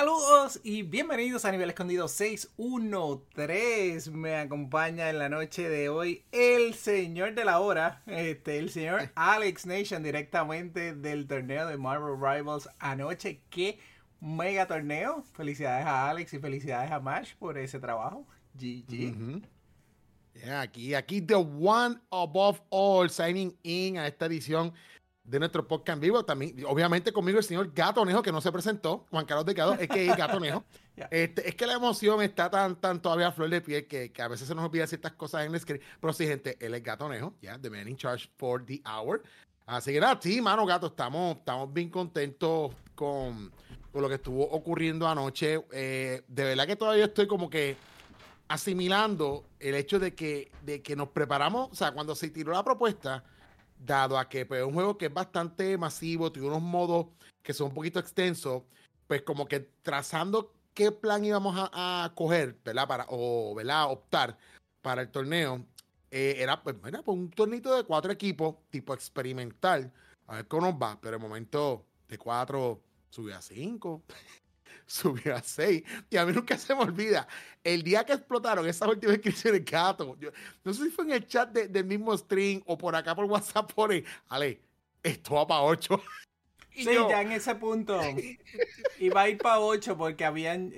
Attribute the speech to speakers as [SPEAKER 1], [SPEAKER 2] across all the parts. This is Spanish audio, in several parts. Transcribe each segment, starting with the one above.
[SPEAKER 1] Saludos y bienvenidos a Nivel Escondido 613. Me acompaña en la noche de hoy el señor de la hora, el señor Alex Nation, directamente del torneo de Marvel Rivals anoche. ¡Qué mega torneo! Felicidades a Alex y felicidades a Mash por ese trabajo. GG.
[SPEAKER 2] Yeah, aquí the one above all signing in a esta edición de nuestro podcast en vivo. También, obviamente, conmigo el señor Gatonejo, que no se presentó, Juan Carlos Delgado, es que es Gatonejo.
[SPEAKER 1] Yeah.
[SPEAKER 2] Es que la emoción está tan todavía a flor de piel que a veces se nos olvida ciertas cosas en el screen. Pero sí, gente, él es Gatonejo, the man in charge for the hour. Así que nada, sí, mano, gato, estamos bien contentos con lo que estuvo ocurriendo anoche. De verdad que todavía estoy como que asimilando el hecho de que nos preparamos, o sea, cuando se tiró la propuesta, dado a que pues, es un juego que es bastante masivo, tiene unos modos que son un poquito extensos, pues como que trazando qué plan íbamos a coger, ¿verdad? ¿verdad? Optar para el torneo, era pues un tornito de 4 equipos, tipo experimental, a ver cómo nos va, pero el momento de 4 subió a 5. Subió a 6. Y a mí nunca se me olvida. El día que explotaron esas últimas inscripciones, gato. No sé si fue en el chat del mismo stream o por acá por WhatsApp pone, Ale, esto va para 8.
[SPEAKER 1] Sí, ya en ese punto iba a ir para 8 porque habían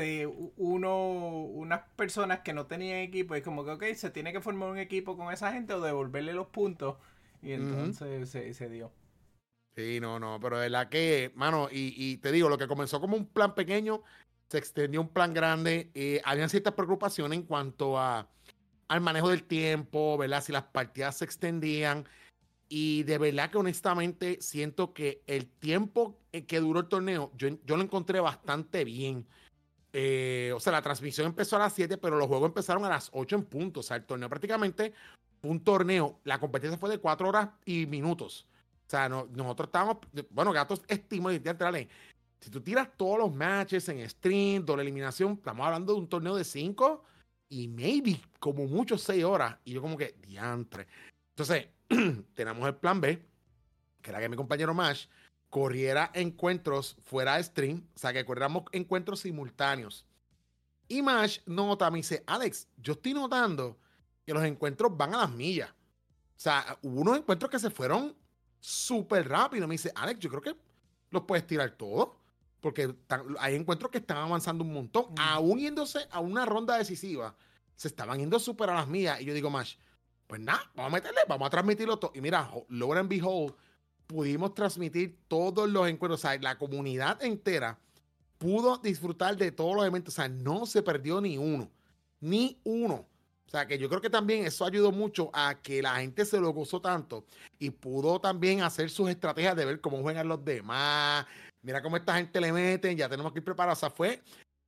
[SPEAKER 1] unas personas que no tenían equipo y como que ok, se tiene que formar un equipo con esa gente o devolverle los puntos y entonces se dio.
[SPEAKER 2] Sí, no, pero de verdad que, mano, y te digo, lo que comenzó como un plan pequeño, se extendió a un plan grande. Habían ciertas preocupaciones en cuanto al manejo del tiempo, ¿verdad? Si las partidas se extendían. Y de verdad que honestamente siento que el tiempo que duró el torneo, yo lo encontré bastante bien. O sea, la transmisión empezó a las 7, pero los juegos empezaron a las 8 en punto. O sea, el torneo prácticamente fue un torneo. La competencia fue de 4 horas y minutos. O sea, nosotros estábamos, bueno, gatos estimo y entrarle. Si tú tiras todos los matches en stream, doble eliminación, estamos hablando de un torneo de 5 y maybe como mucho 6 horas. Y yo como que, diantre. Entonces, tenemos el plan B, que era que mi compañero Mash corriera encuentros fuera de stream, o sea, que corriéramos encuentros simultáneos. Y Mash nota, me dice, Alex, yo estoy notando que los encuentros van a las millas. O sea, hubo unos encuentros que se fueron súper rápido. Me dice, Alex, yo creo que los puedes tirar todos, porque hay encuentros que están avanzando un montón. Aún yéndose a una ronda decisiva, se estaban yendo súper a las millas. Y yo digo, Mash, pues nada, vamos a meterle, vamos a transmitirlo todo. Y mira, lo and behold, pudimos transmitir todos los encuentros. O sea, la comunidad entera pudo disfrutar de todos los eventos. O sea, no se perdió ni uno. Ni uno. O sea, que yo creo que también eso ayudó mucho a que la gente se lo gozó tanto y pudo también hacer sus estrategias de ver cómo juegan los demás. Mira cómo esta gente le meten, ya tenemos que ir preparados. O sea, fue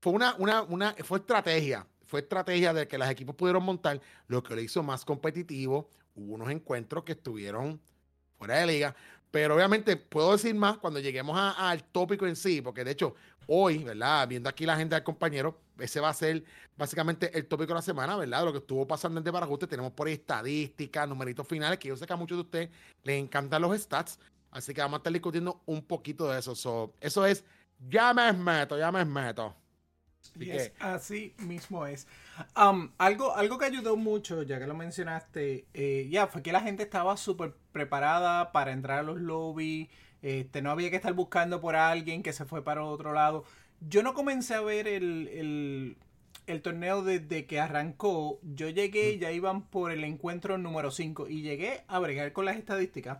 [SPEAKER 2] estrategia. Fue estrategia de que los equipos pudieron montar, lo que lo hizo más competitivo. Hubo unos encuentros que estuvieron fuera de liga, pero obviamente puedo decir más cuando lleguemos al tópico en sí, porque de hecho hoy, ¿verdad? Viendo aquí la agenda del compañero, ese va a ser básicamente el tópico de la semana, ¿verdad? Lo que estuvo pasando en Debarajuste. Tenemos por ahí estadísticas, numeritos finales, que yo sé que a muchos de ustedes les encantan los stats, así que vamos a estar discutiendo un poquito de eso. Eso es, ya me meto.
[SPEAKER 1] Yes, así mismo es. Algo que ayudó mucho, ya que lo mencionaste, fue que la gente estaba súper preparada para entrar a los lobbies. No había que estar buscando por alguien que se fue para otro lado. Yo no comencé a ver el torneo desde que arrancó. Yo llegué, ya iban por el encuentro número 5 y llegué a bregar con las estadísticas.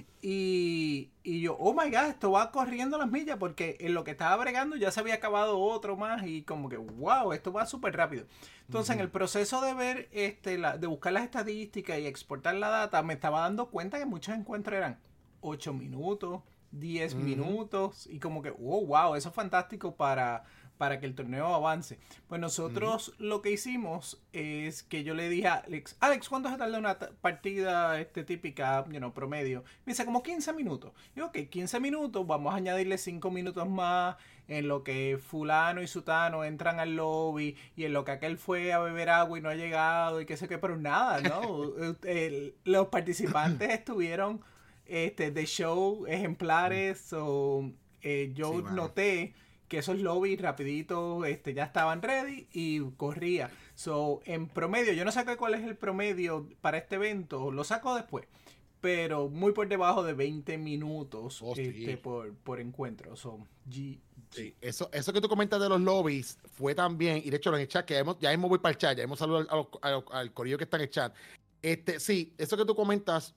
[SPEAKER 1] Y yo, oh my god, esto va corriendo las millas porque en lo que estaba bregando ya se había acabado otro más y como que, wow, esto va súper rápido. Entonces, en el proceso de ver, de buscar las estadísticas y exportar la data, me estaba dando cuenta que muchos encuentros eran 8 minutos, 10 minutos y como que, oh, wow, eso es fantástico para que el torneo avance. Pues nosotros lo que hicimos es que yo le dije a Alex, ¿cuánto se tarda una partida típica, promedio? Me dice, como 15 minutos. Y yo, ok, 15 minutos, vamos a añadirle 5 minutos más en lo que fulano y sutano entran al lobby y en lo que aquel fue a beber agua y no ha llegado y qué sé qué, pero nada, ¿no? Los participantes estuvieron de show ejemplares o yo noté que esos lobbies rapidito ya estaban ready y corría. So, en promedio, yo no sé cuál es el promedio para este evento, lo saco después, pero muy por debajo de 20 minutos
[SPEAKER 2] Sí.
[SPEAKER 1] por encuentro. So,
[SPEAKER 2] Sí, eso que tú comentas de los lobbies fue también, y de hecho en el chat, ya mismo voy para el chat, ya hemos saludado al corillo que está en el chat. Sí, eso que tú comentas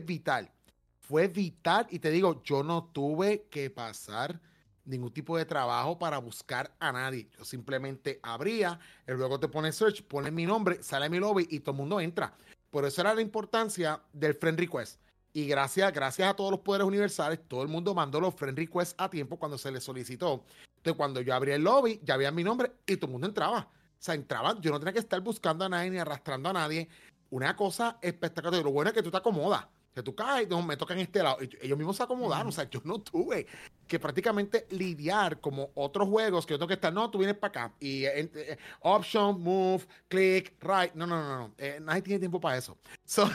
[SPEAKER 2] fue vital, y te digo, yo no tuve que pasar ningún tipo de trabajo para buscar a nadie. Yo simplemente abría, y luego te pones search, pones mi nombre, sale mi lobby y todo el mundo entra. Por eso era la importancia del friend request. Y gracias a todos los poderes universales, todo el mundo mandó los friend requests a tiempo cuando se les solicitó. Entonces, cuando yo abrí el lobby, ya había mi nombre y todo el mundo entraba. O sea, entraba, yo no tenía que estar buscando a nadie ni arrastrando a nadie. Una cosa espectacular. Lo bueno es que tú te acomodas. Que tú caes, no, me toca en este lado. Ellos mismos se acomodaron. O sea, yo no tuve que prácticamente lidiar como otros juegos que yo tengo que estar. No, tú vienes para acá. Y option, move, click, right. No. Nadie tiene tiempo para eso. So,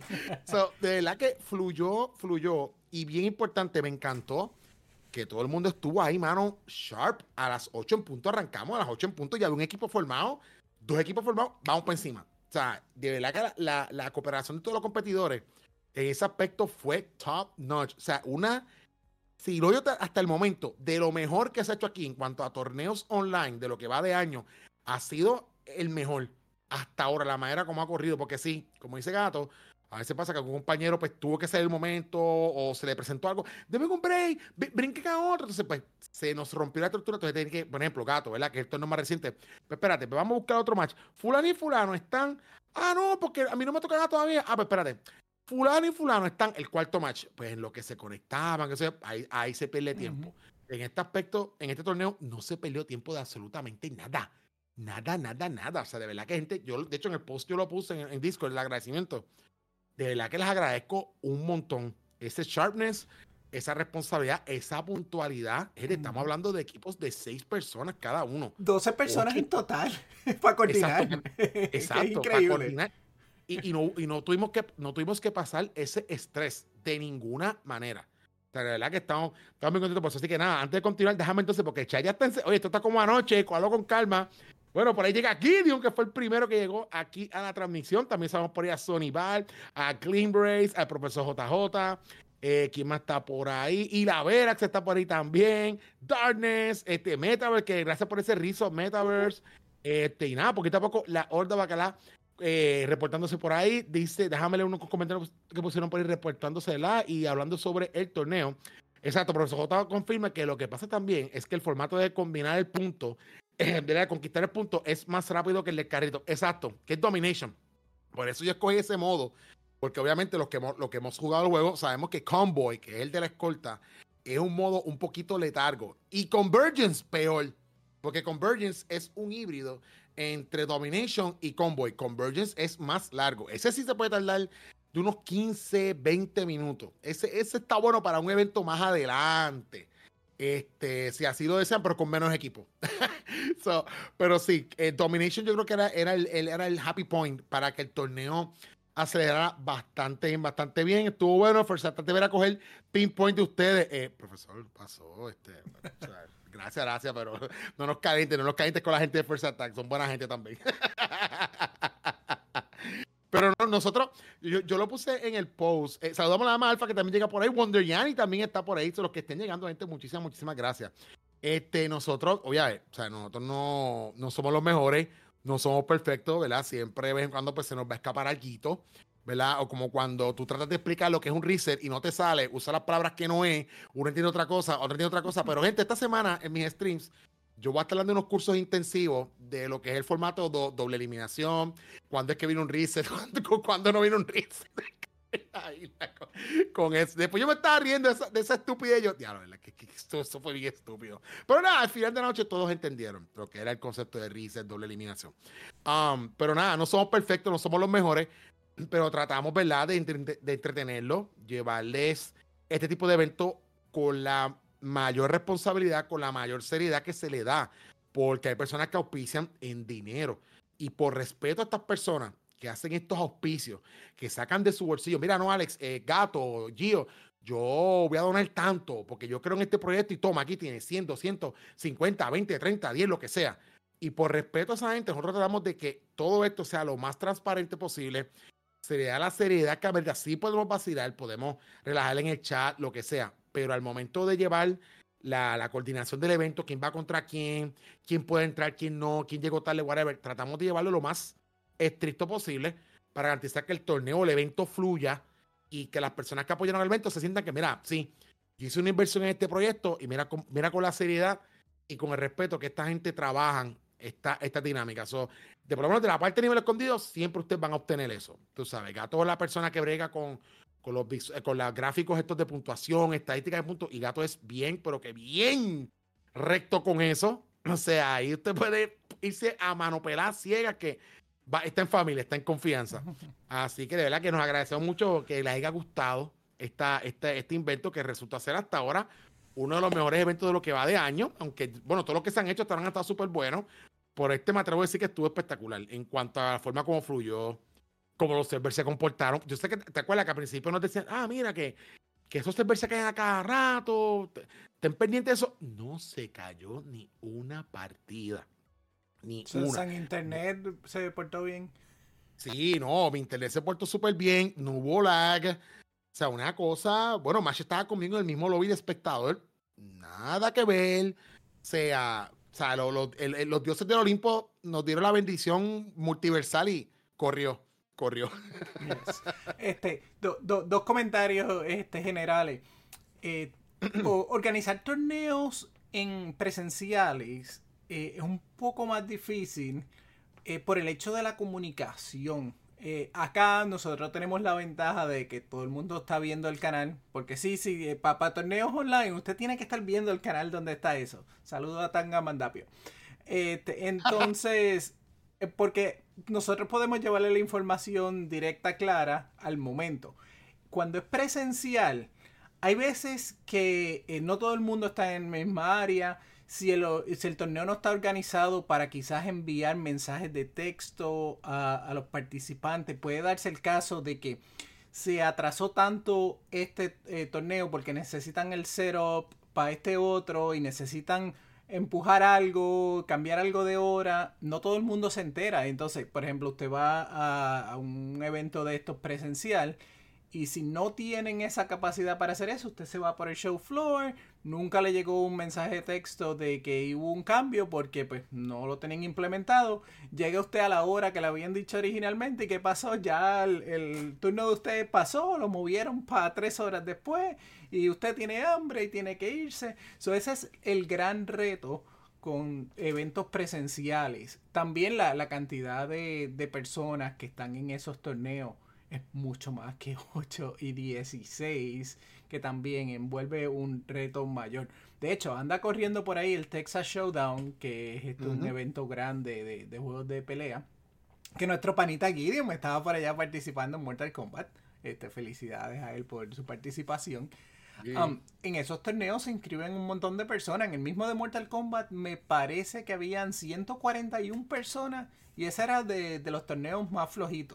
[SPEAKER 2] de verdad que fluyó. Y bien importante, me encantó que todo el mundo estuvo ahí, mano, sharp. A las 8 en punto arrancamos, a las 8 en punto ya había un equipo formado, dos equipos formados, vamos por encima. O sea, de verdad que la cooperación de todos los competidores en ese aspecto fue top notch. O sea, si lo yo hasta el momento, de lo mejor que se ha hecho aquí en cuanto a torneos online, de lo que va de año, ha sido el mejor hasta ahora, la manera como ha corrido, porque sí, como dice Gato, a veces pasa que algún compañero pues tuvo que ser el momento o se le presentó algo, deme un break, brinque a otro, entonces pues se nos rompió la estructura, entonces tiene que, por ejemplo, Gato, ¿verdad? Que esto no es más reciente, pues espérate, pues vamos a buscar otro match, fulano y fulano están, no, porque a mí no me toca todavía, pues espérate, fulano y fulano están el cuarto match, pues en lo que se conectaban, que sea, ahí se pierde tiempo. En este aspecto, en este torneo, no se perdió tiempo de absolutamente nada. Nada. O sea, de verdad que gente, yo de hecho en el post yo lo puse en Discord, el agradecimiento. De verdad que les agradezco un montón. Ese sharpness, esa responsabilidad, esa puntualidad. Estamos hablando de equipos de 6 personas cada uno.
[SPEAKER 1] 12 personas
[SPEAKER 2] 8,
[SPEAKER 1] en total para coordinar.
[SPEAKER 2] Exacto,
[SPEAKER 1] Es
[SPEAKER 2] para
[SPEAKER 1] increíble.
[SPEAKER 2] coordinar. Y no tuvimos que pasar ese estrés de ninguna manera. O sea, de verdad que estamos muy contentos por eso. Así que nada, antes de continuar, déjame entonces, porque Chay ya está oye, esto está como anoche, cuadro con calma. Bueno, por ahí llega Gideon, que fue el primero que llegó aquí a la transmisión. También sabemos por ahí a Sonny Val, a Clean Brace, al profesor JJ. ¿Quién más está por ahí? Y la Verax está por ahí también. Darkness, Metaverse, que gracias por ese rizo, Metaverse. Y nada, poquito a poco la Horda Bacalá reportándose por ahí. Dice, déjame leer unos comentarios que pusieron por ahí reportándose de la y hablando sobre el torneo. Exacto, profesor J confirma que lo que pasa también es que el formato de combinar el punto, de conquistar el punto, es más rápido que el del carrito. Exacto, que es Domination. Por eso yo escogí ese modo, porque obviamente los que hemos jugado el juego sabemos que Convoy, que es el de la escolta, es un modo un poquito letargo. Y Convergence, peor, porque Convergence es un híbrido entre Domination y Convoy. Convergence es más largo. Ese sí se puede tardar de unos 15, 20 minutos. Ese está bueno para un evento más adelante. Si así lo desean, pero con menos equipo. Pero sí, Domination yo creo que era el happy point para que el torneo acelerara bastante bien. Estuvo bueno, Fersat, te ver a coger pinpoint de ustedes. Profesor, pasó, o sea, gracias, pero no nos calientes con la gente de First Attack, son buena gente también. Pero no, nosotros, yo lo puse en el post. Saludamos a la dama Alfa que también llega por ahí. Wonder Yanni también está por ahí. Son los que estén llegando, gente, muchísimas gracias. Nosotros, obviamente, o sea, nosotros no somos los mejores, no somos perfectos, ¿verdad? Siempre de vez en cuando pues se nos va a escapar algo, ¿verdad? O como cuando tú tratas de explicar lo que es un reset y no te sale, usa las palabras que no es, uno entiende otra cosa, otro entiende otra cosa. Pero, gente, esta semana en mis streams yo voy a estar dando unos cursos intensivos de lo que es el formato doble eliminación, cuándo es que viene un reset, cuándo no viene un reset. Ahí, con eso. Después yo me estaba riendo de esa estupidez. Yo, diablo, que eso fue bien estúpido. Pero nada, al final de la noche todos entendieron lo que era el concepto de reset, doble eliminación. Pero nada, no somos perfectos, no somos los mejores, pero tratamos, ¿verdad?, de entretenerlos, llevarles este tipo de evento con la mayor responsabilidad, con la mayor seriedad que se le da, porque hay personas que auspician en dinero. Y por respeto a estas personas que hacen estos auspicios, que sacan de su bolsillo. Mira, no, Alex, Gato, Gio, yo voy a donar tanto, porque yo creo en este proyecto y toma, aquí tienes 100, 200, 50, 20, 30, 10, lo que sea. Y por respeto a esa gente, nosotros tratamos de que todo esto sea lo más transparente posible, se le da la seriedad que a ver, sí podemos vacilar, podemos relajar en el chat, lo que sea, pero al momento de llevar la coordinación del evento, quién va contra quién puede entrar, quién no, quién llegó tarde, whatever, tratamos de llevarlo lo más estricto posible para garantizar que el torneo o el evento fluya y que las personas que apoyaron el evento se sientan que, mira, sí, yo hice una inversión en este proyecto y mira con la seriedad y con el respeto que esta gente trabajan esta dinámica. So, de por lo menos de la parte de nivel escondido, siempre ustedes van a obtener eso. Tú sabes, Gato es la persona que brega con los gráficos estos de puntuación, estadísticas de puntos, y Gato es bien, pero que bien recto con eso. O sea, ahí usted puede irse a mano pelada ciega que está en familia, está en confianza. Así que de verdad que nos agradecemos mucho que les haya gustado este invento que resultó ser hasta ahora uno de los mejores eventos de lo que va de año, aunque, bueno, todos los que se han hecho han estado súper buenos. Por me atrevo a decir que estuvo espectacular en cuanto a la forma como fluyó, cómo los servers se comportaron. Yo sé que te acuerdas que al principio nos decían, mira, que esos servers se caen a cada rato, ten pendiente de eso. No se cayó ni una partida. Ni una.
[SPEAKER 1] ¿En internet se portó bien?
[SPEAKER 2] Sí, no, mi internet se portó súper bien, no hubo lag. O sea, una cosa, bueno, Mash estaba conmigo en el mismo lobby de espectador, nada que ver. O sea los dioses del Olimpo nos dieron la bendición multiversal y corrió.
[SPEAKER 1] Yes. Dos comentarios generales. Organizar torneos en presenciales es un poco más difícil por el hecho de la comunicación. Acá nosotros tenemos la ventaja de que todo el mundo está viendo el canal, porque sí, para torneos online usted tiene que estar viendo el canal donde está eso. Saludos a Tanga Mandapio. Entonces, porque nosotros podemos llevarle la información directa, clara, al momento. Cuando es presencial, hay veces que no todo el mundo está en la misma área. Si el torneo no está organizado para quizás enviar mensajes de texto a los participantes, puede darse el caso de que se atrasó tanto este torneo porque necesitan el setup para este otro y necesitan empujar algo, cambiar algo de hora. No todo el mundo se entera. Entonces, por ejemplo, usted va a un evento de estos presencial y si no tienen esa capacidad para hacer eso, usted se va por el show floor. Nunca le llegó un mensaje de texto de que hubo un cambio porque pues no lo tenían implementado. Llega usted a la hora que le habían dicho originalmente y ¿qué pasó? Ya el turno de usted pasó, lo movieron para 3 horas después y usted tiene hambre y tiene que irse. Ese es el gran reto con eventos presenciales. También la cantidad de personas que están en esos torneos es mucho más que 8 y 16, que también envuelve un reto mayor. De hecho, anda corriendo por ahí el Texas Showdown, que es un evento grande de juegos de pelea, que nuestro panita Gideon estaba por allá participando en Mortal Kombat. Felicidades a él por su participación. En esos torneos se inscriben un montón de personas. En el mismo de Mortal Kombat me parece que habían 141 personas y ese era de los torneos más flojitos.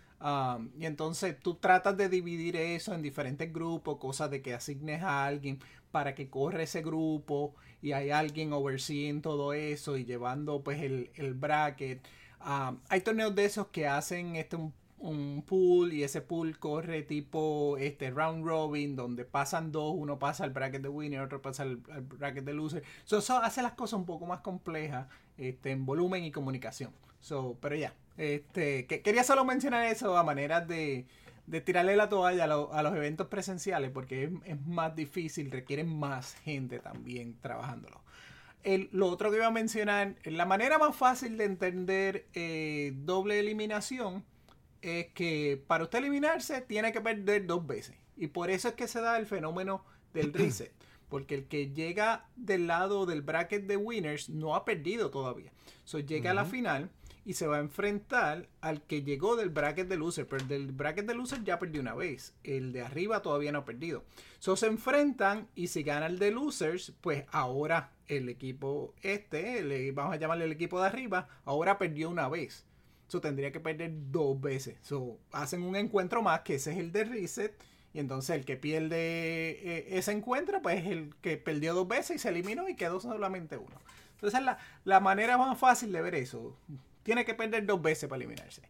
[SPEAKER 1] Y entonces tú tratas de dividir eso en diferentes grupos, cosas de que asignes a alguien para que corra ese grupo y hay alguien overseeing todo eso y llevando pues el bracket. Hay torneos de esos que hacen un pool y ese pool corre tipo round robin donde pasan dos, uno pasa al bracket de winner, otro pasa al bracket de loser. Eso hace las cosas un poco más complejas en volumen y comunicación. Pero ya. Quería solo mencionar eso a manera de tirarle la toalla a los eventos presenciales porque es más difícil, requieren más gente también trabajándolo. Lo otro que iba a mencionar, la manera más fácil de entender doble eliminación es que para usted eliminarse tiene que perder 2 veces y por eso es que se da el fenómeno del reset, porque el que llega del lado del bracket de winners no ha perdido todavía, llega a la final y se va a enfrentar al que llegó del bracket de loser, pero del bracket de loser ya perdió una vez, el de arriba todavía no ha perdido. Se enfrentan y si gana el de losers, pues ahora el equipo vamos a llamarle el equipo de arriba, ahora perdió una vez. Tendría que perder 2 veces. Hacen un encuentro más, que ese es el de reset, Y entonces el que pierde ese encuentro, pues es el que perdió 2 veces y se eliminó y quedó solamente uno. Entonces la manera más fácil de ver eso. Tiene que perder 2 veces para eliminarse.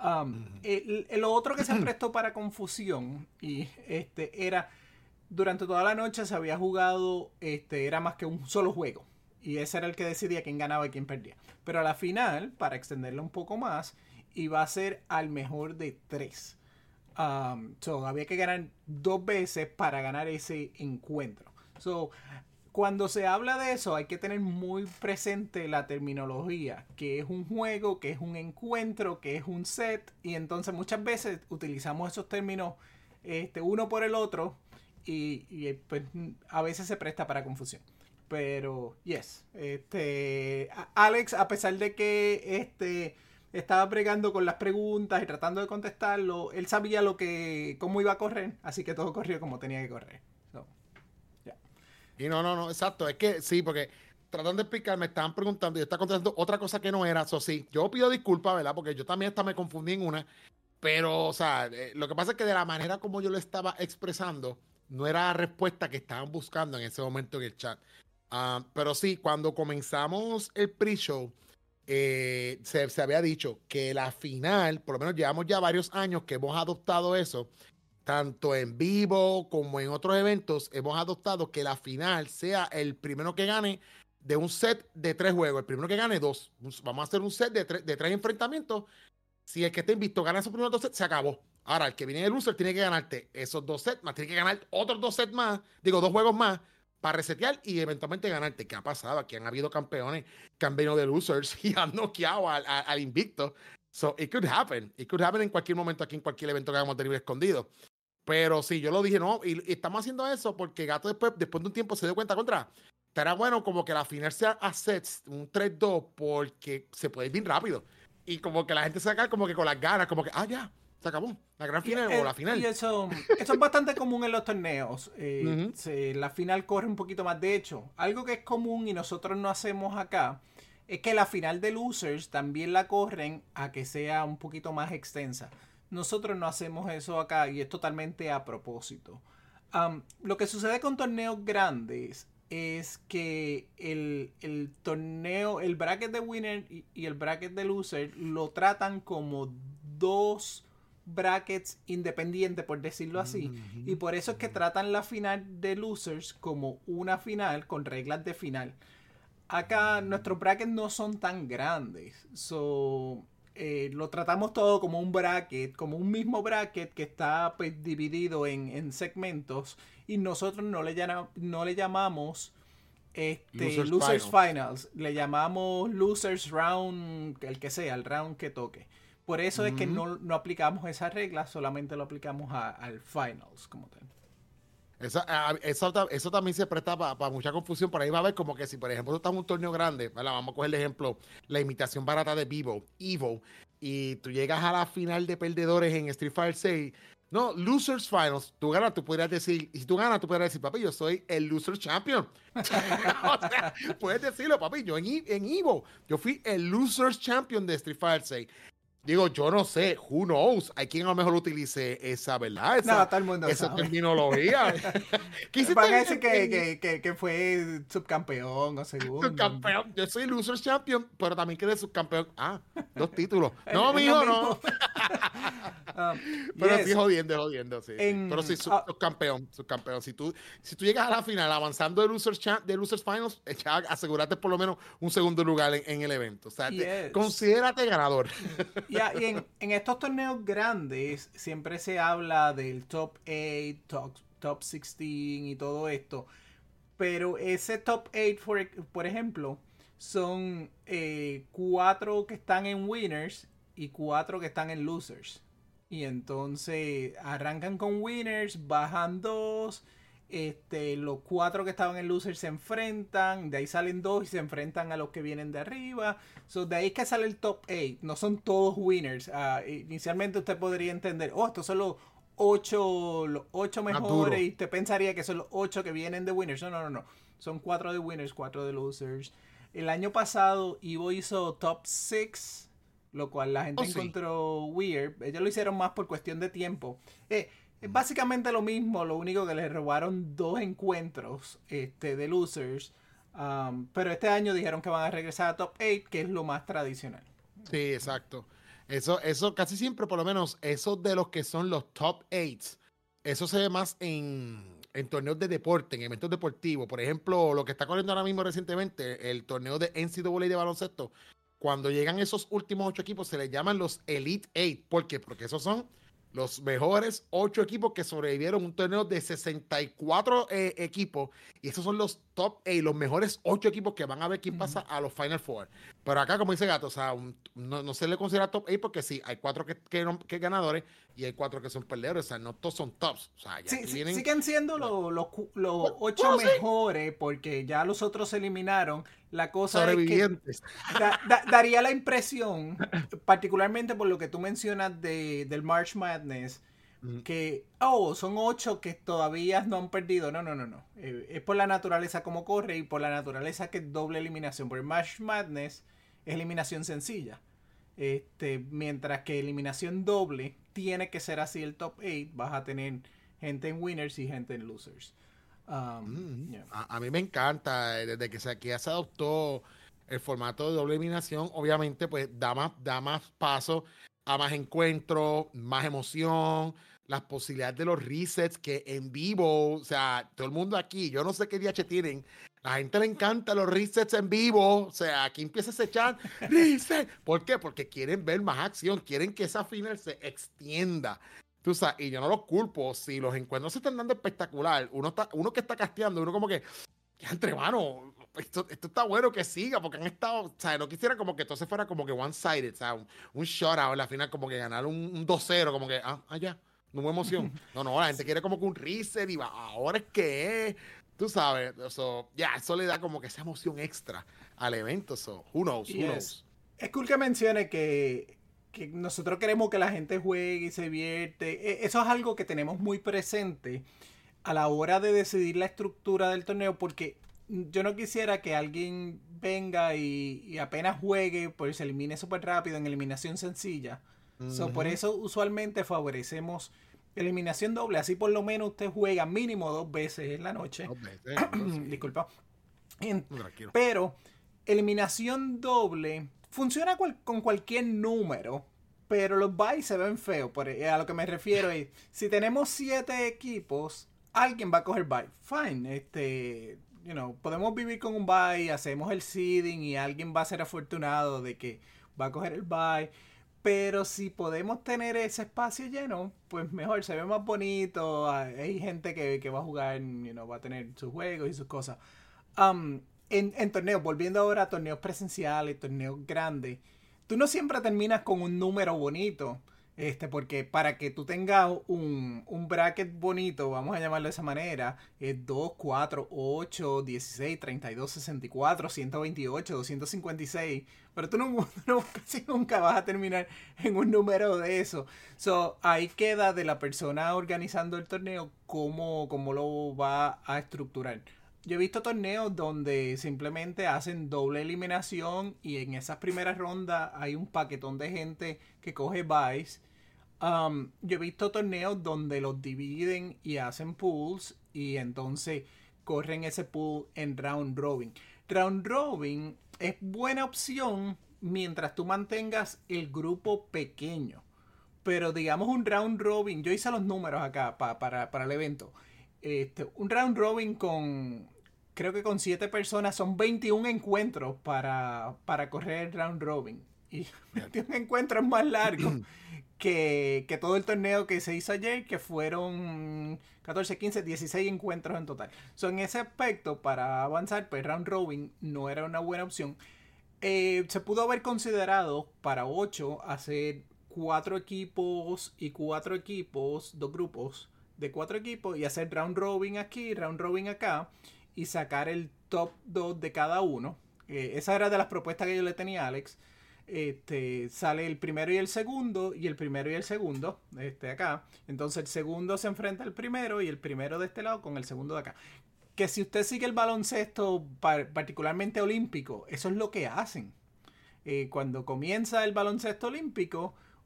[SPEAKER 1] Lo otro que se prestó para confusión y era durante toda la noche se había jugado, era más que un solo juego. Y ese era el que decidía quién ganaba y quién perdía. Pero a la final, para extenderlo un poco más, iba a ser al mejor de 3. So, había que ganar 2 veces para ganar ese encuentro. So, cuando se habla de eso, hay que tener muy presente la terminología, que es un juego, que es un encuentro, que es un set. Y entonces muchas veces utilizamos esos términos uno por el otro y pues, a veces se presta para confusión. Pero, yes. Alex, a pesar de que estaba bregando con las preguntas y tratando de contestarlo, él sabía cómo iba a correr, así que todo corrió como tenía que correr. So, yeah.
[SPEAKER 2] Y no, exacto. Es que sí, porque tratando de explicar, me estaban preguntando y yo estaba contestando otra cosa que no era. Eso sí, yo pido disculpas, ¿verdad? Porque yo también hasta me confundí en una. Pero, o sea, lo que pasa es que de la manera como yo lo estaba expresando, no era la respuesta que estaban buscando en ese momento en el chat. Pero sí, cuando comenzamos el pre-show, se había dicho que la final, por lo menos llevamos ya varios años que hemos adoptado eso, tanto en vivo como en otros eventos, hemos adoptado que la final sea el primero que gane de un set de 3 juegos, el primero que gane 2. Vamos a hacer un set de 3 enfrentamientos. Si el que esté invicto gana esos primeros 2 sets, se acabó. Ahora, el que viene de loser tiene que ganarte esos 2 sets más, tiene que ganar otros 2 sets más, 2 juegos más, para resetear y eventualmente ganarte. ¿Qué ha pasado? Aquí han habido campeones que han venido de losers y han noqueado al invicto. So, it could happen. It could happen en cualquier momento aquí, en cualquier evento que hagamos de libre escondido. Pero sí, yo lo dije, no, y estamos haciendo eso porque Gato después de un tiempo se dio cuenta contra. Estará bueno como que la final sea a sets, un 3-2, porque se puede ir bien rápido. Y como que la gente se saca como que con las ganas, como que, ya, se acabó. La gran final o la final.
[SPEAKER 1] Y eso es bastante común en los torneos. La final corre un poquito más. De hecho, algo que es común y nosotros no hacemos acá es que la final de losers también la corren a que sea un poquito más extensa. Nosotros no hacemos eso acá y es totalmente a propósito. Lo que sucede con torneos grandes es que el torneo, el bracket de winner y el bracket de loser lo tratan como 2 brackets independientes, por decirlo así. Y por eso es que tratan la final de losers como una final con reglas de final. Acá nuestros brackets no son tan grandes. Lo tratamos todo como un bracket, como un mismo bracket que está pues, dividido en segmentos. Y nosotros no le llamamos Losers Finals. Le llamamos Losers Round, el que sea, el round que toque. Por eso es que no aplicamos esa regla, solamente lo aplicamos al Finals como tal.
[SPEAKER 2] Eso también se presta para mucha confusión. Por ahí va a haber como que si, por ejemplo, tú estás en un torneo grande, ¿verdad? Vamos a coger el ejemplo, la imitación barata de Evo, y tú llegas a la final de perdedores en Street Fighter 6. No, Losers Finals, tú ganas, tú podrías decir, y si tú ganas, tú podrías decir, papi, yo soy el Loser Champion. O sea, puedes decirlo, papi, yo en Evo, yo fui el Losers Champion de Street Fighter 6. Digo, yo no sé, who knows, hay quien a lo mejor utilice esa, ¿verdad?
[SPEAKER 1] Todo el mundo
[SPEAKER 2] esa
[SPEAKER 1] sabe.
[SPEAKER 2] terminología.
[SPEAKER 1] Van a decir que fue subcampeón o segundo.
[SPEAKER 2] Subcampeón. Yo soy Loser Champion, pero también quedé subcampeón. 2 títulos. No, mijo, no. Pero sí, jodiendo, sí. Pero sí, subcampeón. Si tú llegas a la final avanzando de Losers Finals, asegúrate por lo menos un segundo lugar en el evento. O sea, considérate ganador.
[SPEAKER 1] Y en estos torneos grandes siempre se habla del top 8, top 16 y todo esto. Pero ese top 8, por ejemplo, son 4 que están en winners y 4 que están en losers. Y entonces arrancan con winners, bajan 2. Los 4 que estaban en losers se enfrentan, de ahí salen 2 y se enfrentan a los que vienen de arriba. De ahí es que sale el top 8. No son todos winners. Inicialmente usted podría entender, estos son los 8 mejores y usted pensaría que son los 8 que vienen de winners. No. Son 4 de winners, 4 de losers. El año pasado Evo hizo top 6, lo cual la gente encontró weird. Ellos lo hicieron más por cuestión de tiempo. Es básicamente lo mismo, lo único que le robaron 2 encuentros de losers. Pero este año dijeron que van a regresar a Top 8, que es lo más tradicional.
[SPEAKER 2] Sí, exacto. Eso casi siempre, por lo menos, esos de los que son los top 8, eso se ve más en torneos de deporte, en eventos deportivos. Por ejemplo, lo que está corriendo ahora mismo recientemente, el torneo de NCAA de baloncesto, cuando llegan esos últimos 8 equipos, se les llaman los Elite 8. ¿Por qué? Porque esos son los mejores 8 equipos que sobrevivieron un torneo de 64 equipos. Y esos son los top 8, los mejores 8 equipos que van a ver quién pasa a los Final Four. Pero acá, como dice Gato, o sea, no se le considera top 8 porque sí, hay 4 que ganadores y hay 4 que son perdedores. O sea, no todos son tops. O sea, ya
[SPEAKER 1] Sí,
[SPEAKER 2] aquí vienen...
[SPEAKER 1] siguen siendo los 8
[SPEAKER 2] Bueno, sí,
[SPEAKER 1] mejores porque ya los otros se eliminaron. La cosa es que
[SPEAKER 2] sobrevivientes.
[SPEAKER 1] daría la impresión, particularmente por lo que tú mencionas del March Madness,
[SPEAKER 2] Mm,
[SPEAKER 1] que, son 8 que todavía no han perdido. No, no, no, no. Es por la naturaleza como corre y por la naturaleza que es doble eliminación. Por el March Madness es eliminación sencilla. Mientras que eliminación doble tiene que ser así el top 8. Vas a tener gente en winners y gente en losers. Yeah.
[SPEAKER 2] a mí me encanta, desde que aquí ya se adoptó el formato de doble eliminación, obviamente pues da más paso a más encuentros, más emoción, las posibilidades de los resets que en vivo, o sea, todo el mundo aquí, yo no sé qué DH tienen, la gente le encanta los resets en vivo, o sea, aquí empieza ese chat, reset, ¿por qué? Porque quieren ver más acción, quieren que esa final se extienda. Tú sabes, y yo no los culpo, si los encuentros se están dando espectacular, uno que está casteando, uno como que, ya entre mano, esto está bueno que siga, porque han estado, o sea, no quisiera como que todo se fuera como que one-sided, o sea, un shutout en la final, como que ganar un 2-0, como que, ya, no hubo emoción. No, la gente quiere como que un reset y va, ahora es que es, tú sabes, eso, ya, eso le da como que esa emoción extra al evento, so, who knows.
[SPEAKER 1] Es cool que mencione que nosotros queremos que la gente juegue y se divierte. Eso es algo que tenemos muy presente a la hora de decidir la estructura del torneo, porque yo no quisiera que alguien venga y apenas juegue, pues se elimine súper rápido en eliminación sencilla. Por eso usualmente favorecemos eliminación doble, así por lo menos usted juega mínimo 2 veces en la noche.
[SPEAKER 2] 2 veces, sí.
[SPEAKER 1] Disculpa.
[SPEAKER 2] Tranquilo.
[SPEAKER 1] Pero eliminación doble funciona con cualquier número, pero los buys se ven feos. A lo que me refiero es, si tenemos 7 equipos, alguien va a coger bye. Fine, podemos vivir con un bye, hacemos el seeding y alguien va a ser afortunado de que va a coger el bye. Pero si podemos tener ese espacio lleno, pues mejor, se ve más bonito. Hay gente que va a jugar, va a tener sus juegos y sus cosas. En torneos, volviendo ahora a torneos presenciales, torneos grandes, tú no siempre terminas con un número bonito. Porque para que tú tengas un bracket bonito, vamos a llamarlo de esa manera, es 2, 4, 8, 16, 32, 64, 128, 256. Pero tú casi nunca vas a terminar en un número de eso. Ahí queda de la persona organizando el torneo cómo lo va a estructurar. Yo he visto torneos donde simplemente hacen doble eliminación y en esas primeras rondas hay un paquetón de gente que coge buys. Yo he visto torneos donde los dividen y hacen pools y entonces corren ese pool en round robin. Round robin es buena opción mientras tú mantengas el grupo pequeño. Pero digamos un round robin, yo hice los números acá para el evento. Un round robin creo que con 7 personas son 21 encuentros para correr el round robin. Y 21 encuentros es más largo que todo el torneo que se hizo ayer, que fueron 14, 15, 16 encuentros en total. En ese aspecto, para avanzar, pues round robin no era una buena opción. Se pudo haber considerado para 8 hacer 4 equipos y 4 equipos, 2 grupos de 4 equipos y hacer round robin aquí, round robin acá y sacar el top 2 de cada uno. Esa era de las propuestas que yo le tenía a Alex. Sale el primero y el segundo y el primero y el segundo acá. Entonces el segundo se enfrenta al primero y el primero de este lado con el segundo de acá. Que si usted sigue el baloncesto particularmente olímpico, eso es lo que hacen. Cuando comienza el baloncesto olímpico,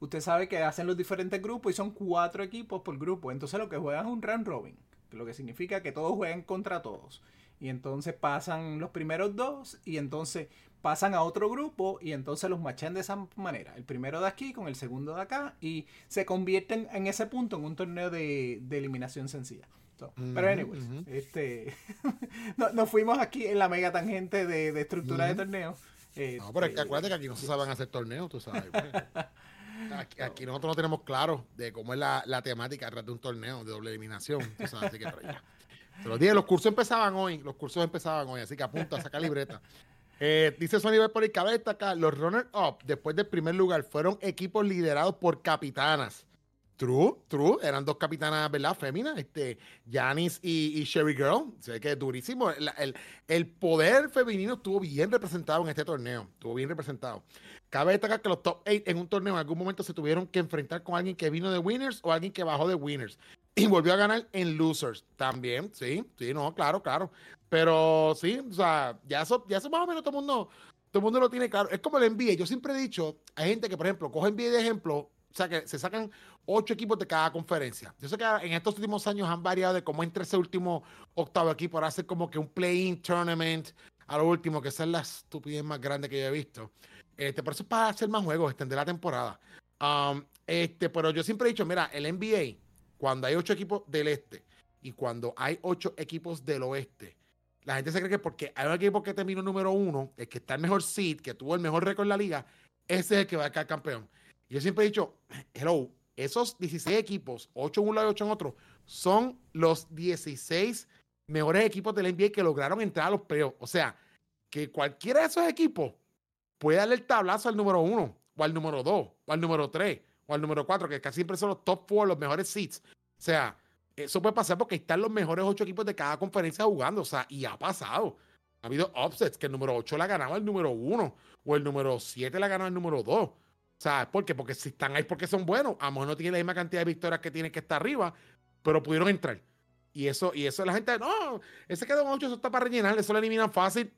[SPEAKER 1] usted sabe que hacen los diferentes grupos y son 4 equipos por grupo. Entonces lo que juegan es un round robin, lo que significa que todos juegan contra todos. Y entonces pasan los primeros 2 y entonces pasan a otro grupo y entonces los machan de esa manera. El primero de aquí con el segundo de acá y se convierten en ese punto en un torneo de eliminación sencilla. Pero anyways, nos fuimos aquí en la mega tangente de estructura de torneo.
[SPEAKER 2] No, pero es que acuérdate que aquí no se saben hacer torneos, tú sabes. Aquí nosotros no tenemos claro de cómo es la temática detrás de un torneo de doble eliminación, tú sabes, así que por allá. Te lo dije, los cursos empezaban hoy, así que apunta, saca libreta. Dice Sony por el cabeza acá, los runner-up después del primer lugar fueron equipos liderados por capitanas. True, eran 2 capitanas, ¿verdad? Féminas, Janice y Sherry Girl. Se ve que es durísimo. El poder femenino estuvo bien representado en este torneo. Estuvo bien representado. Cabe destacar que los top 8 en un torneo en algún momento se tuvieron que enfrentar con alguien que vino de Winners o alguien que bajó de Winners. Y volvió a ganar en Losers también. Sí, no, claro. Pero sí, o sea, ya eso más o menos todo el mundo lo tiene claro. Es como el NBA. Yo siempre he dicho, hay gente que, por ejemplo, coge NBA de ejemplo, o sea, que se sacan 8 equipos de cada conferencia. Yo sé que en estos últimos años han variado de cómo entre ese último octavo equipo para hacer como que un play-in tournament a lo último, que esa es la estupidez más grande que yo he visto. Por eso es para hacer más juegos, extender la temporada. Pero yo siempre he dicho, mira, el NBA, cuando hay 8 equipos del este y cuando hay 8 equipos del oeste, la gente se cree que porque hay un equipo que terminó número 1, el que está el mejor seed, que tuvo el mejor récord en la liga, ese es el que va a quedar campeón. Yo siempre he dicho, esos 16 equipos, 8 en un lado y 8 en otro, son los 16 mejores equipos del NBA que lograron entrar a los playoffs. O sea, que cualquiera de esos equipos puede darle el tablazo al número 1, o al número 2, o al número 3, o al número 4, que casi siempre son los top 4, los mejores seeds. O sea, eso puede pasar porque están los mejores 8 equipos de cada conferencia jugando. O sea, y ha pasado. Ha habido upsets que el número 8 la ganaba el número 1, o el número 7 la ganaba el número 2. O sea, ¿por qué? Porque si están ahí porque son buenos. A lo mejor no tienen la misma cantidad de victorias que tienen que estar arriba, pero pudieron entrar. Y eso la gente, no, ese quedó en 8, eso está para rellenar, eso lo eliminan fácil.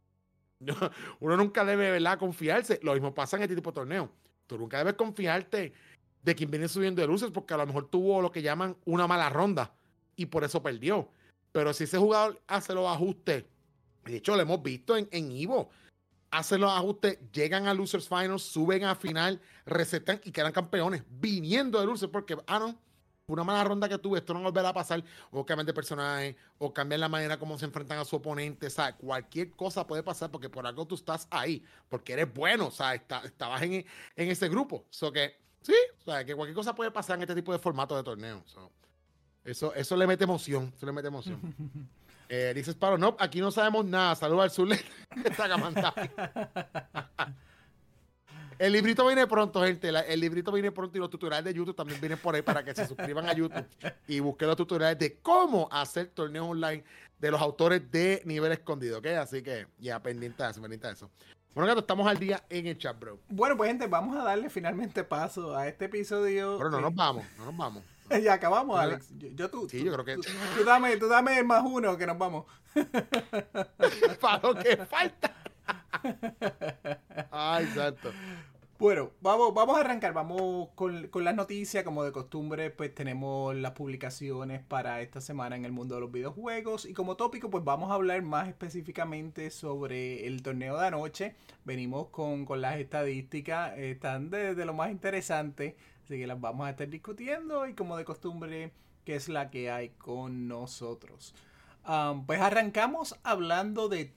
[SPEAKER 2] Uno nunca debe, ¿verdad?, confiarse. Lo mismo pasa en este tipo de torneo. Tú nunca debes confiarte de quien viene subiendo de luces porque a lo mejor tuvo lo que llaman una mala ronda y por eso perdió. Pero si ese jugador hace los ajustes, de hecho lo hemos visto en Evo, hacen los ajustes, llegan a Losers Finals, suben a final, resetan y quedan campeones, viniendo de Losers porque, no, una mala ronda que tuve, esto no volverá a pasar, o cambian de personaje, o cambian la manera como se enfrentan a su oponente, o sea, cualquier cosa puede pasar porque por algo tú estás ahí, porque eres bueno, o sea, estabas en ese grupo, que sí, o sea, que cualquier cosa puede pasar en este tipo de formato de torneo, eso le mete emoción, dices Paro, no, aquí no sabemos nada. Saludos al sur. El librito viene pronto, gente. El librito viene pronto y los tutoriales de YouTube también vienen por ahí para que se suscriban a YouTube y busquen los tutoriales de cómo hacer torneos online de los autores de nivel escondido, ¿ok? Así que ya, pendiente de eso. Bueno, gato, estamos al día en el chat, bro.
[SPEAKER 1] Bueno, pues, gente, vamos a darle finalmente paso a este episodio.
[SPEAKER 2] Pero no nos vamos.
[SPEAKER 1] Ya acabamos, Alex. Yo creo que tú dame el +1 que nos vamos.
[SPEAKER 2] Para lo que falta. Ay, santo.
[SPEAKER 1] Bueno, vamos a arrancar. Vamos con las noticias. Como de costumbre, pues tenemos las publicaciones para esta semana en el mundo de los videojuegos. Y como tópico, pues vamos a hablar más específicamente sobre el torneo de anoche. Venimos con las estadísticas. Están de lo más interesante. Así que las vamos a estar discutiendo y como de costumbre, ¿qué es la que hay con nosotros? Pues arrancamos hablando de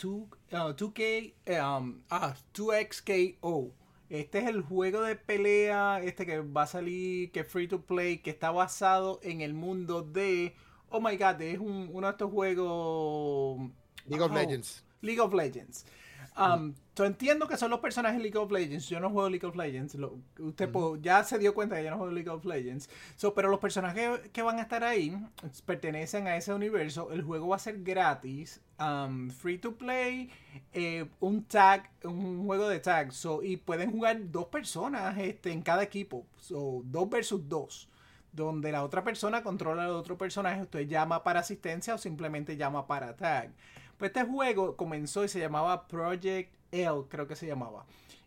[SPEAKER 1] 2XKO. Este es el juego de pelea que va a salir, que es free to play, que está basado en el mundo de... Oh my god, es uno de estos juegos...
[SPEAKER 2] League of Legends.
[SPEAKER 1] League of Legends. Yo entiendo que son los personajes de League of Legends. Yo no juego League of Legends. Ya se dio cuenta que yo no juego League of Legends. Pero los personajes que van a estar ahí pertenecen a ese universo. El juego va a ser gratis. Free to play. Un juego de tag. Y pueden jugar 2 personas en cada equipo. 2 versus 2. Donde la otra persona controla al otro personaje. Usted llama para asistencia o simplemente llama para tag. Pues este juego comenzó y se llamaba Project L, creo que se llamaba.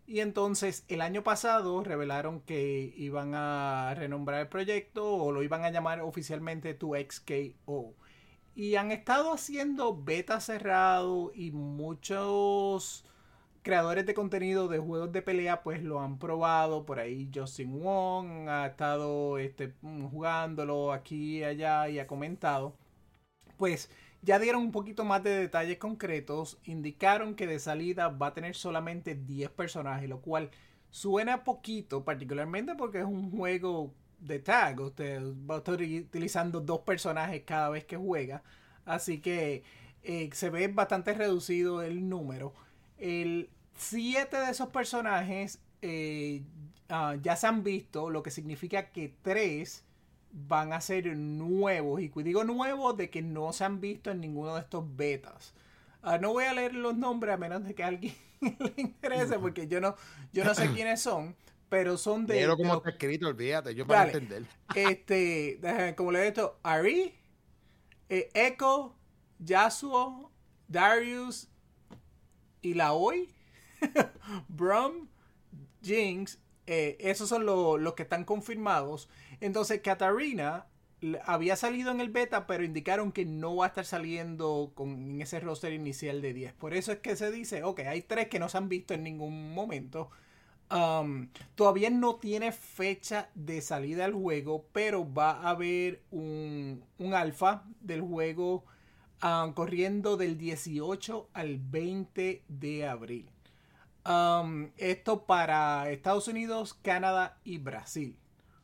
[SPEAKER 1] Y entonces el año pasado revelaron que iban a renombrar el proyecto o lo iban a llamar oficialmente 2XKO. Y han estado haciendo beta cerrado y muchos creadores de contenido de juegos de pelea pues lo han probado. Por ahí Justin Wong ha estado jugándolo aquí y allá y ha comentado. Pues ya dieron un poquito más de detalles concretos. Indicaron que de salida va a tener solamente 10 personajes, lo cual suena poquito, particularmente porque es un juego de tag. Usted va a estar utilizando 2 personajes cada vez que juega. Así que se ve bastante reducido el número. El 7 de esos personajes ya se han visto, lo que significa que 3 van a ser nuevos. Y digo nuevos de que no se han visto en ninguno de estos betas. No voy a leer los nombres a menos de que a alguien le interese, porque yo no sé quiénes son, pero son de...
[SPEAKER 2] Pero como está escrito, olvídate, yo para entender.
[SPEAKER 1] Como le he dicho, Ari, Echo, Yasuo, Darius y Laoi, Brum, Jinx, esos son los que están confirmados. Entonces Katarina había salido en el beta, pero indicaron que no va a estar saliendo en ese roster inicial de 10. Por eso es que se dice, ok, hay 3 que no se han visto en ningún momento. Todavía no tiene fecha de salida del juego, pero va a haber un alfa del juego corriendo del 18 al 20 de abril. Esto para Estados Unidos, Canadá y Brasil.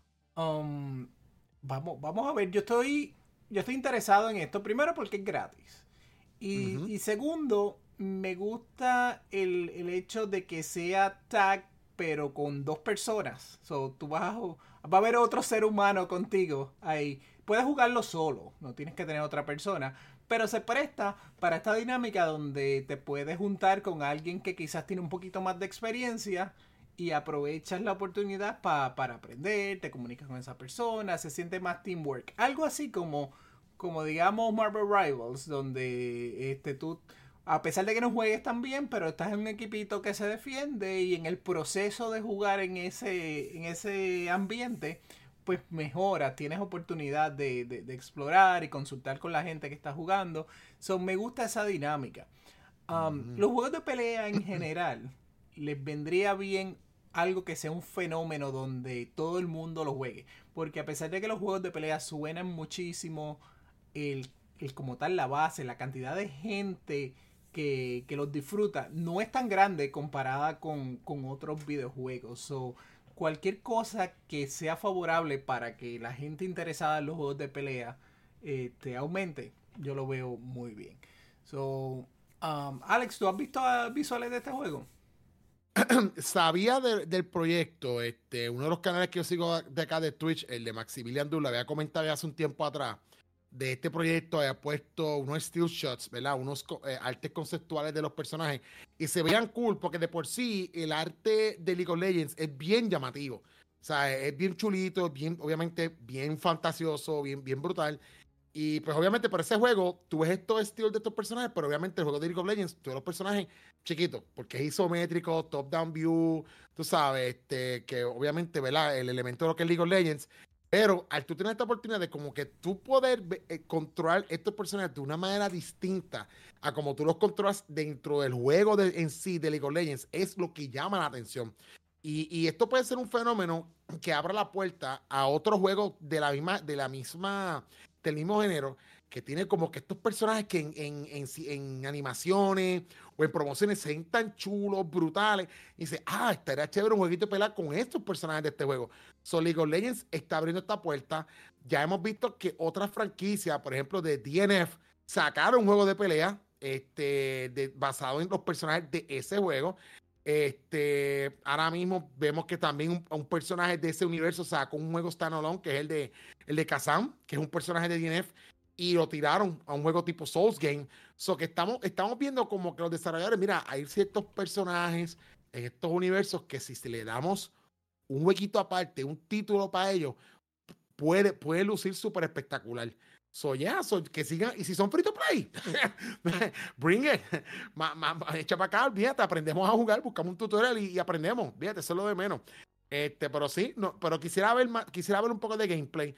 [SPEAKER 1] Vamos a ver, yo estoy interesado en esto. Primero porque es gratis. Y segundo, me gusta el hecho de que sea tag, pero con 2 personas. Tú va a haber otro ser humano contigo ahí. Puedes jugarlo solo, no tienes que tener otra persona. Pero se presta para esta dinámica donde te puedes juntar con alguien que quizás tiene un poquito más de experiencia y aprovechas la oportunidad para aprender, te comunicas con esa persona, se siente más teamwork. Algo así como digamos Marvel Rivals, donde tú, a pesar de que no juegues tan bien, pero estás en un equipito que se defiende y en el proceso de jugar en ese ambiente, pues mejora, tienes oportunidad de explorar y consultar con la gente que está jugando. Me gusta esa dinámica. Los juegos de pelea en general les vendría bien algo que sea un fenómeno donde todo el mundo lo juegue. Porque a pesar de que los juegos de pelea suenan muchísimo, el como tal la base, la cantidad de gente que los disfruta no es tan grande comparada con otros videojuegos. Cualquier cosa que sea favorable para que la gente interesada en los juegos de pelea te aumente, yo lo veo muy bien. Alex, ¿tú has visto visuales de este juego?
[SPEAKER 2] Sabía del proyecto, uno de los canales que yo sigo de acá de Twitch, el de Maximilian Dula, había comentado hace un tiempo atrás de este proyecto, había puesto unos still shots, ¿verdad? Unos artes conceptuales de los personajes y se veían cool porque de por sí el arte de League of Legends es bien llamativo. O sea, es bien chulito, bien, obviamente bien fantasioso, bien brutal. Y pues obviamente para ese juego tú ves estos estilos de estos personajes, pero obviamente el juego de League of Legends, todos los personajes chiquitos, porque es isométrico, top-down view, tú sabes, que obviamente, ¿verdad? El elemento de lo que es League of Legends, pero al tú tener esta oportunidad de como que tú poder controlar estos personajes de una manera distinta a como tú los controlas dentro del juego en sí de League of Legends, es lo que llama la atención. Y esto puede ser un fenómeno que abra la puerta a otros juegos del mismo género, que tiene como que estos personajes que en animaciones o en promociones se ven tan chulos, brutales, y dice, estaría chévere un jueguito de pelea con estos personajes de este juego. League of Legends está abriendo esta puerta. Ya hemos visto que otras franquicias, por ejemplo de DNF, sacaron un juego de pelea basado en los personajes de ese juego. Ahora mismo vemos que también un personaje de ese universo sacó un juego standalone, que es el de Kazam, que es un personaje de DNF, y lo tiraron a un juego tipo Souls Game. Que estamos viendo como que los desarrolladores, mira, hay ciertos personajes en estos universos que si le damos un huequito aparte, un título para ellos, puede lucir súper espectacular. Que sigan, y si son free to play, bring it, echa para acá, olvídate, aprendemos a jugar, buscamos un tutorial y aprendemos, fíjate, eso es lo de menos. Pero sí, no, pero quisiera ver un poco de gameplay,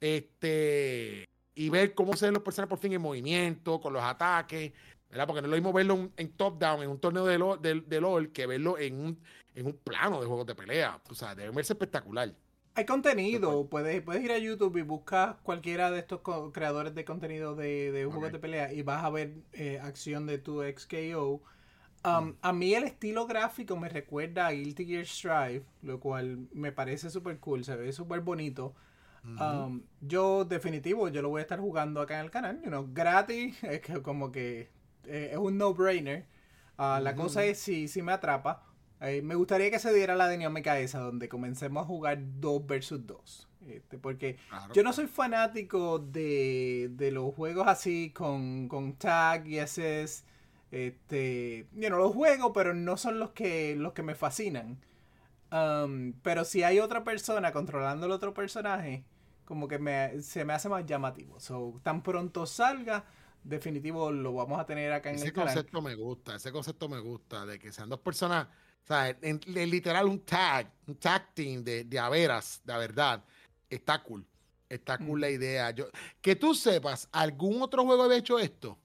[SPEAKER 2] y ver cómo se ven los personajes por fin en movimiento, con los ataques, ¿verdad? Porque no es lo mismo verlo en top-down, en un torneo de LOL, que verlo en un plano de juegos de pelea. O sea, debe verse espectacular.
[SPEAKER 1] Hay contenido, puedes ir a YouTube y buscas cualquiera de estos creadores de contenido de juegos de pelea y vas a ver acción de tu XKO. A mí el estilo gráfico me recuerda a Guilty Gear Strive, lo cual me parece súper cool, se ve súper bonito. Yo definitivo, yo lo voy a estar jugando acá en el canal, gratis, es que como que es un no-brainer. La cosa es si me atrapa. Me gustaría que se diera la dinámica esa, donde comencemos a jugar 2 versus 2. Porque claro, yo no soy fanático de los juegos así con tag y SS. Los juego, pero no son los que me fascinan. Pero si hay otra persona controlando el otro personaje, como que se me hace más llamativo. So, tan pronto salga, definitivo lo vamos a tener acá en el canal.
[SPEAKER 2] Ese concepto me gusta, de que sean 2 personas, o sea, en literal un tag team de a veras, de verdad. Está cool la idea. Que tú sepas, ¿algún otro juego había hecho esto?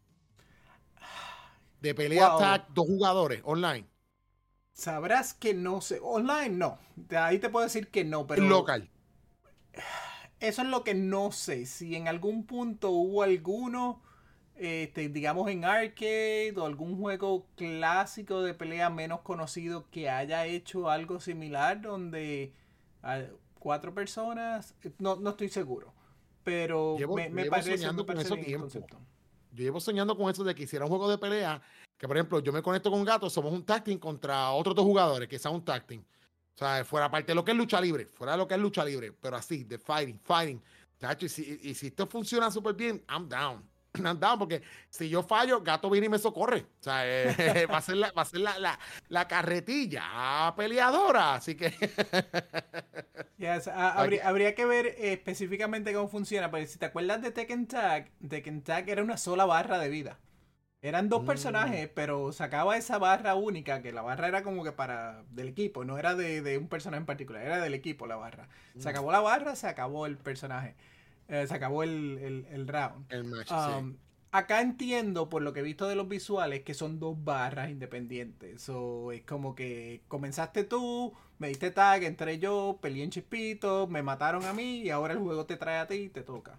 [SPEAKER 2] De pelea tag, 2 jugadores, online.
[SPEAKER 1] Sabrás que no sé. Online no. De ahí te puedo decir que no, pero.
[SPEAKER 2] Local.
[SPEAKER 1] Eso es lo que no sé. Si en algún punto hubo alguno, digamos en arcade o algún juego clásico de pelea menos conocido que haya hecho algo similar donde 4 personas. No estoy seguro. Pero me parece bien el concepto.
[SPEAKER 2] Yo llevo soñando con eso de que hiciera un juego de pelea, que por ejemplo yo me conecto con Gato, somos un tag team contra otros 2 jugadores, que sea un tag team. O sea, fuera parte de lo que es lucha libre, pero así, de fighting. Chacho, y si esto funciona súper bien, I'm down, porque si yo fallo, Gato viene y me socorre. O sea, va a ser la carretilla peleadora, así que...
[SPEAKER 1] Yes, habría que ver específicamente cómo funciona, porque si te acuerdas de Tekken Tag era una sola barra de vida. Eran 2 personajes, pero sacaba esa barra única, que la barra era como que del equipo, no era de un personaje en particular, era del equipo la barra. Se acabó la barra, se acabó el personaje. Se acabó el round.
[SPEAKER 2] El match, sí.
[SPEAKER 1] Acá entiendo, por lo que he visto de los visuales, que son 2 barras independientes. So, es como que comenzaste tú, me diste tag, entré yo, peleé en chispito, me mataron a mí y ahora el juego te trae a ti y te toca.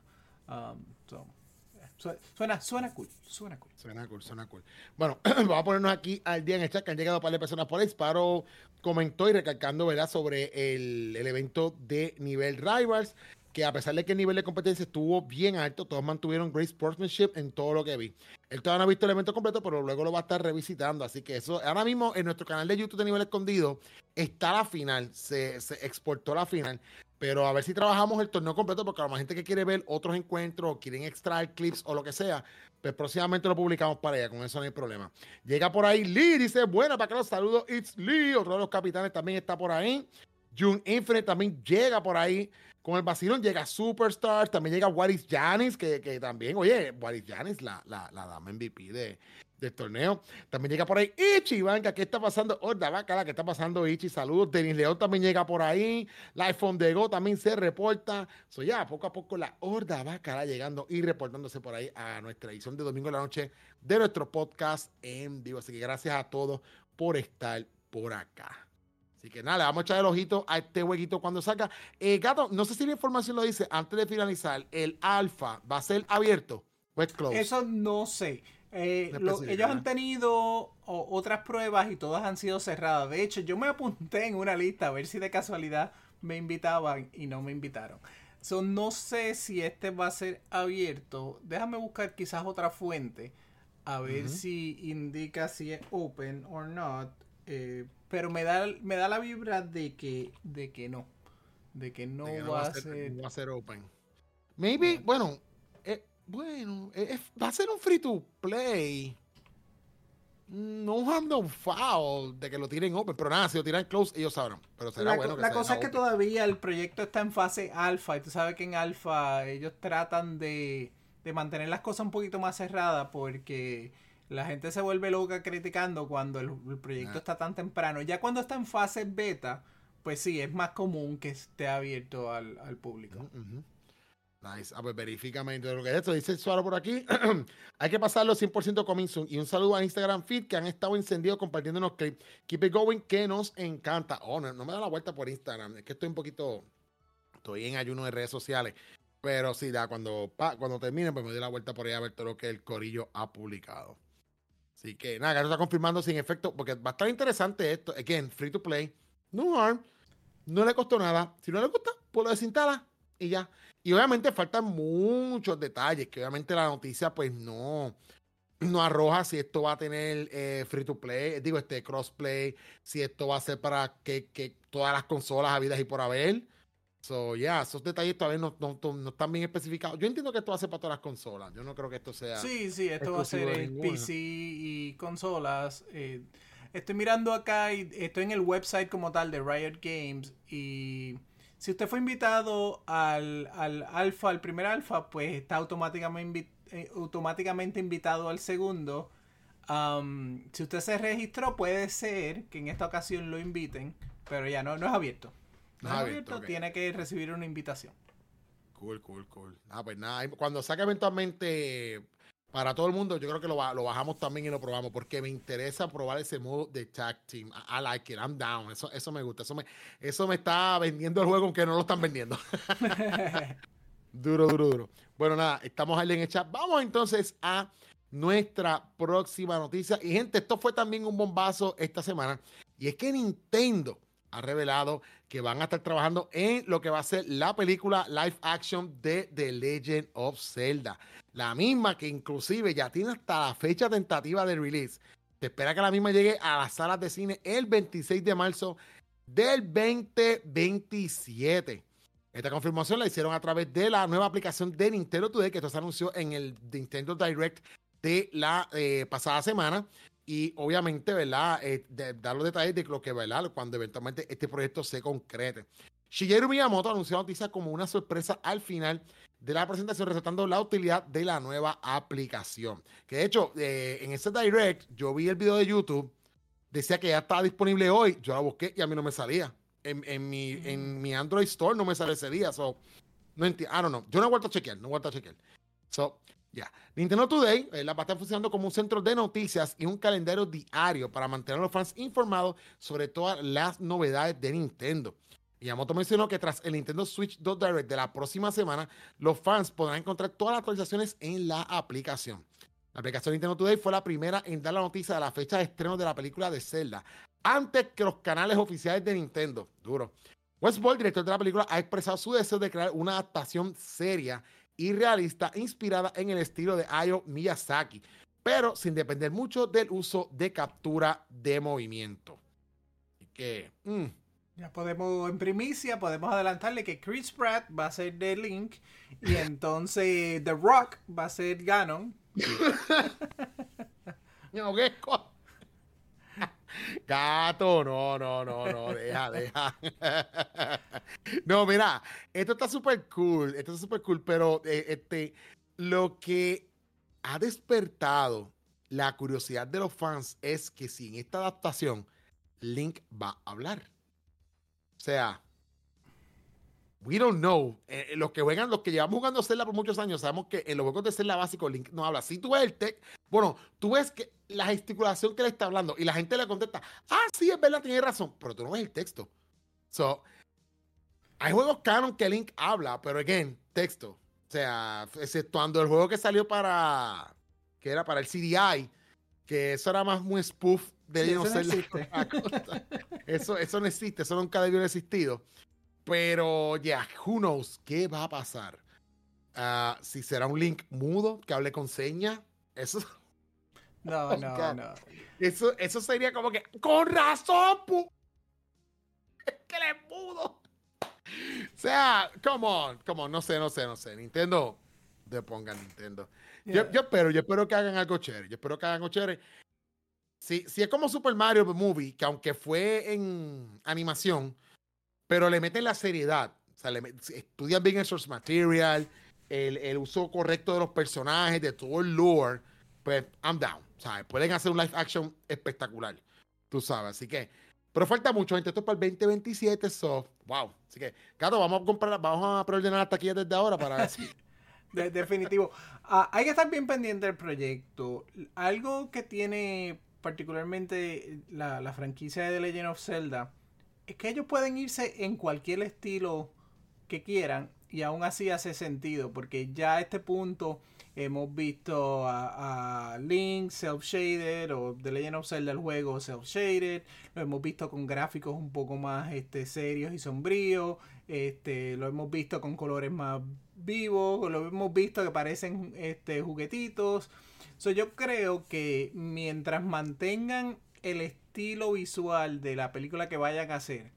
[SPEAKER 1] Suena cool.
[SPEAKER 2] Suena cool. Bueno, vamos a ponernos aquí al día en el chat, que han llegado un par de personas por ahí. Sparrow comentó y recalcando, ¿verdad?, sobre el evento de nivel Rivals, que a pesar de que el nivel de competencia estuvo bien alto, todos mantuvieron great sportsmanship en todo lo que vi. Él todavía no ha visto el evento completo, pero luego lo va a estar revisitando. Así que eso, ahora mismo en nuestro canal de YouTube de Nivel Escondido está la final, se exportó la final. Pero a ver si trabajamos el torneo completo, porque a la gente que quiere ver otros encuentros, o quieren extraer clips o lo que sea, pues próximamente lo publicamos para ella, con eso no hay problema. Llega por ahí Lee, dice, buena, para que los saludos, it's Lee, otro de los capitanes también está por ahí. June Infinite también llega por ahí con el vacilón, llega Superstars, también llega What is Janis, que también, oye, What is Janis, la dama MVP del torneo. También llega por ahí Ichi, Banca, ¿qué está pasando? Horda Bacala, ¿qué está pasando, Ichi? Saludos. Denis León también llega por ahí. Life on the Go también se reporta. Ya, poco a poco la Horda Bacala llegando y reportándose por ahí a nuestra edición de domingo en la noche de nuestro podcast en vivo. Así que gracias a todos por estar por acá. Así que nada, le vamos a echar el ojito a este jueguito cuando salga. Gato, no sé si la información lo dice, antes de finalizar, ¿el alfa va a ser abierto o es closed?
[SPEAKER 1] Eso no sé. Ellos han tenido otras pruebas y todas han sido cerradas. De hecho, yo me apunté en una lista a ver si de casualidad me invitaban y no me invitaron. No sé si este va a ser abierto. Déjame buscar quizás otra fuente a ver si indica si es open or not. Pero me da la vibra de que no. De que no va a ser.
[SPEAKER 2] No va a ser open. Maybe, bueno, va a ser un free to play. No no foul de que lo tiren open, pero nada, si lo tiran close, ellos sabrán. Pero será bueno que
[SPEAKER 1] la cosa es que todavía el proyecto está en fase alfa, y tú sabes que en alfa ellos tratan de mantener las cosas un poquito más cerradas porque la gente se vuelve loca criticando cuando el proyecto está tan temprano. Ya cuando está en fase beta, pues sí, es más común que esté abierto al público.
[SPEAKER 2] Nice. Pues verifícame de lo que es esto. Dice Suaro por aquí. Hay que pasarlo 100% coming soon. Y un saludo a Instagram Feed que han estado encendidos compartiéndonos clips. Keep it going, que nos encanta. Oh, no me da la vuelta por Instagram. Es que estoy en ayuno de redes sociales. Pero sí, cuando termine, pues me doy la vuelta por ahí a ver todo lo que el corillo ha publicado. Así que nada, que no está confirmando sin efecto, porque va a estar interesante esto. Again, free to play. No harm. No le costó nada. Si no le gusta, pues lo desinstala y ya. Y obviamente faltan muchos detalles, que obviamente la noticia pues no arroja si esto va a tener free to play, crossplay, si esto va a ser para que todas las consolas habidas y por haber. So, esos detalles todavía no están bien especificados. Yo entiendo que esto va a ser para todas las consolas. Yo no creo que esto sea...
[SPEAKER 1] Sí, esto va a ser PC y consolas. Estoy mirando acá y estoy en el website como tal de Riot Games y si usted fue invitado al primer alfa, pues está automáticamente invitado al segundo. Si usted se registró, puede ser que en esta ocasión lo inviten, pero ya no es abierto. No es abierto, okay. Tiene que recibir una invitación.
[SPEAKER 2] Cool. Pues nada, cuando saque eventualmente para todo el mundo, yo creo que lo bajamos también y lo probamos, porque me interesa probar ese modo de tag team. I like it, I'm down. Eso me gusta. Eso me está vendiendo el juego, aunque no lo están vendiendo. Duro. Bueno, nada, estamos ahí en el chat. Vamos entonces a nuestra próxima noticia. Y gente, esto fue también un bombazo esta semana. Y es que Nintendo ha revelado que van a estar trabajando en lo que va a ser la película live action de The Legend of Zelda. La misma que inclusive ya tiene hasta la fecha tentativa de release. Se espera que la misma llegue a las salas de cine el 26 de marzo del 2027. Esta confirmación la hicieron a través de la nueva aplicación de Nintendo Today, que esto se anunció en el Nintendo Direct de la pasada semana. Y obviamente, ¿verdad? Dar los detalles de lo que, ¿verdad? Cuando eventualmente este proyecto se concrete. Shigeru Miyamoto anunció la noticia como una sorpresa al final de la presentación, resaltando la utilidad de la nueva aplicación. Que de hecho, en ese Direct, yo vi el video de YouTube, decía que ya estaba disponible hoy. Yo la busqué y a mí no me salía. En mi Android Store no me sale ese día. So, no entiendo. I don't know. Yo no he vuelto a chequear. So, Nintendo Today va a estar funcionando como un centro de noticias y un calendario diario para mantener a los fans informados sobre todas las novedades de Nintendo. Miyamoto mencionó que tras el Nintendo Switch 2 Direct de la próxima semana, los fans podrán encontrar todas las actualizaciones en la aplicación. La aplicación Nintendo Today fue la primera en dar la noticia de la fecha de estreno de la película de Zelda, antes que los canales oficiales de Nintendo. Duro. Wes Ball, director de la película, ha expresado su deseo de crear una adaptación seria y realista inspirada en el estilo de Hayao Miyazaki, pero sin depender mucho del uso de captura de movimiento. Así que...
[SPEAKER 1] Ya podemos, en primicia, podemos adelantarle que Chris Pratt va a ser The Link y entonces The Rock va a ser Ganon.
[SPEAKER 2] No, ¿qué? Gato, no, deja. No, mira, esto está súper cool, pero lo que ha despertado la curiosidad de los fans es que si en esta adaptación Link va a hablar. O sea, we don't know. Los que llevamos jugando Zelda por muchos años, sabemos que en los juegos de Zelda básico Link no habla. Si tú ves tú ves que la gesticulación que le está hablando y la gente le contesta, sí, es verdad, tiene razón, pero tú no ves el texto. So, hay juegos canon que Link habla, pero again, texto. O sea, exceptuando el juego que salió que era para el CDI, que eso era más un spoof de
[SPEAKER 1] sí, eso no existe.
[SPEAKER 2] Eso no existe, eso nunca debió haber existido. Pero who knows qué va a pasar. Si será un Link mudo que hable con señas, eso...
[SPEAKER 1] No.
[SPEAKER 2] Eso sería como que, ¡con razón, es que él es mudo! O sea, come on, no sé. Nintendo, depongan Nintendo. Yeah. Yo espero que hagan algo chévere. Si es como Super Mario Movie, que aunque fue en animación, pero le meten la seriedad. O sea, estudian bien el source material, el uso correcto de los personajes, de todo el lore, pues I'm down, ¿sabes? Pueden hacer un live action espectacular, tú sabes, así que, pero falta mucho, gente, esto es para el 2027, wow, así que, Gato, vamos a preordenar las taquillas desde ahora para ver si...
[SPEAKER 1] Definitivo. Hay que estar bien pendiente del proyecto. Algo que tiene particularmente la franquicia de The Legend of Zelda es que ellos pueden irse en cualquier estilo que quieran y aún así hace sentido, porque ya a este punto hemos visto a Link self-shaded o The Legend of Zelda el juego self-shaded, lo hemos visto con gráficos un poco más serios y sombríos, lo hemos visto con colores más vivos, lo hemos visto que parecen juguetitos. Yo creo que mientras mantengan el estilo visual de la película que vayan a hacer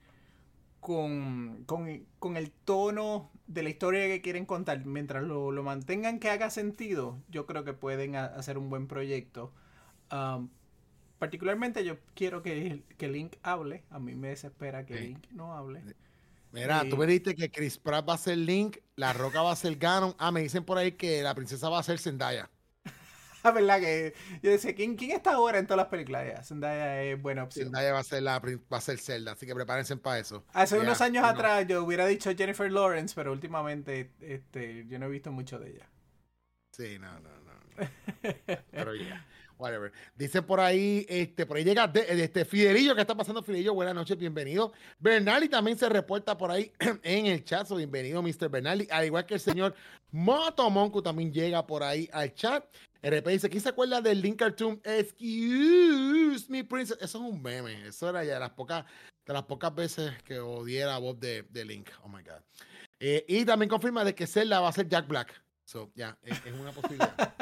[SPEAKER 1] con el tono de la historia que quieren contar, mientras lo mantengan que haga sentido, yo creo que pueden hacer un buen proyecto. Particularmente yo quiero que Link hable. A mí me desespera que Link no hable.
[SPEAKER 2] Mira, tú me dijiste que Chris Pratt va a ser Link, La Roca va a ser Ganon. Me dicen por ahí que la princesa va a ser Zendaya.
[SPEAKER 1] La verdad que yo decía, ¿quién está ahora en todas las películas? Ya, Zendaya es buena opción.
[SPEAKER 2] Zendaya va a ser Zelda, así que prepárense para eso.
[SPEAKER 1] Hace unos años atrás yo hubiera dicho Jennifer Lawrence, pero últimamente yo no he visto mucho de ella.
[SPEAKER 2] Sí, no. Pero ya, whatever. Dice por ahí llega Fidelillo, ¿qué está pasando, Fidelillo? Buenas noches, bienvenido. Bernali también se reporta por ahí en el chat, bienvenido, Mr. Bernali, al igual que el señor Motomonku también llega por ahí al chat. RP dice, ¿quién se acuerda del Link Cartoon? Excuse me, princess. Eso es un meme. Eso era ya de las pocas veces que odié la voz de Link. Oh my God. Y también confirma de que Zelda va a ser Jack Black. Ya, es una posibilidad.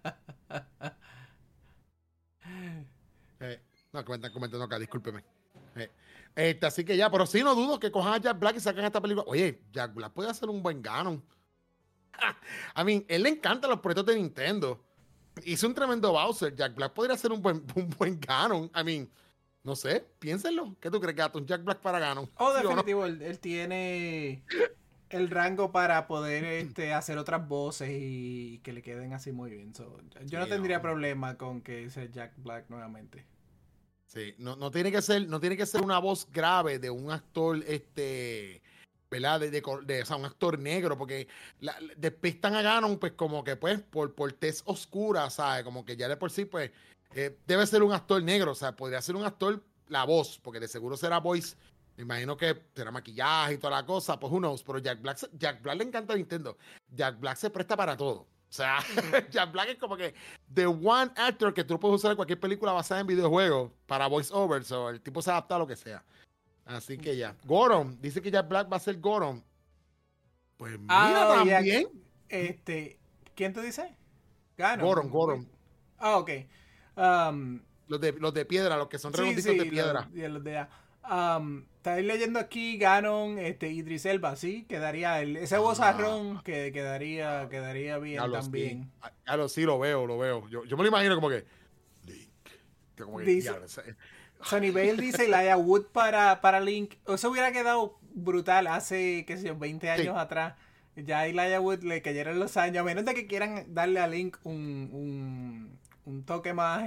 [SPEAKER 2] No, comentando acá, discúlpeme. Así que ya, pero sí, no dudo que cojan a Jack Black y saquen esta película. Oye, Jack Black puede hacer un buen Ganon. Él le encantan los proyectos de Nintendo. Hizo un tremendo Bowser. Jack Black podría ser un buen Ganon. No sé, piénsenlo. ¿Qué tú crees, Gato? Un Jack Black para Ganon.
[SPEAKER 1] Definitivo, él tiene el rango para poder hacer otras voces y que le queden así muy bien. Yo no tendría problema con que sea Jack Black nuevamente.
[SPEAKER 2] Sí, no tiene que ser una voz grave de un actor, ¿verdad? O sea, un actor negro, porque despistan a Ganon, pues, como que, pues, por tez oscura, ¿sabes? Como que ya de por sí, pues, debe ser un actor negro, o sea, podría ser un actor, la voz, porque de seguro será voice, me imagino que será maquillaje y toda la cosa, pues, who knows, pero Jack Black le encanta a Nintendo, Jack Black se presta para todo. O sea, Jack Black es como que the one actor que tú puedes usar en cualquier película basada en videojuegos para voiceover, so el tipo se adapta a lo que sea. Así que ya. Goron, dice que Jack Black va a ser Goron. Pues mira también.
[SPEAKER 1] ¿Quién tú dices? Ganon.
[SPEAKER 2] Goron.
[SPEAKER 1] Ok.
[SPEAKER 2] Los de piedra, los que son redonditos de piedra.
[SPEAKER 1] Estáis leyendo aquí Ganon, Idris Elba, ¿sí? Quedaría ese vozarrón que quedaría bien también.
[SPEAKER 2] Sí, lo veo. Yo me lo imagino como que Link. Como que,
[SPEAKER 1] dice, Sonny Bale dice Elijah Wood para Link. Eso hubiera quedado brutal hace, qué sé yo, 20 años atrás. Ya a Elijah Wood le cayeron los años. A menos de que quieran darle a Link un toque más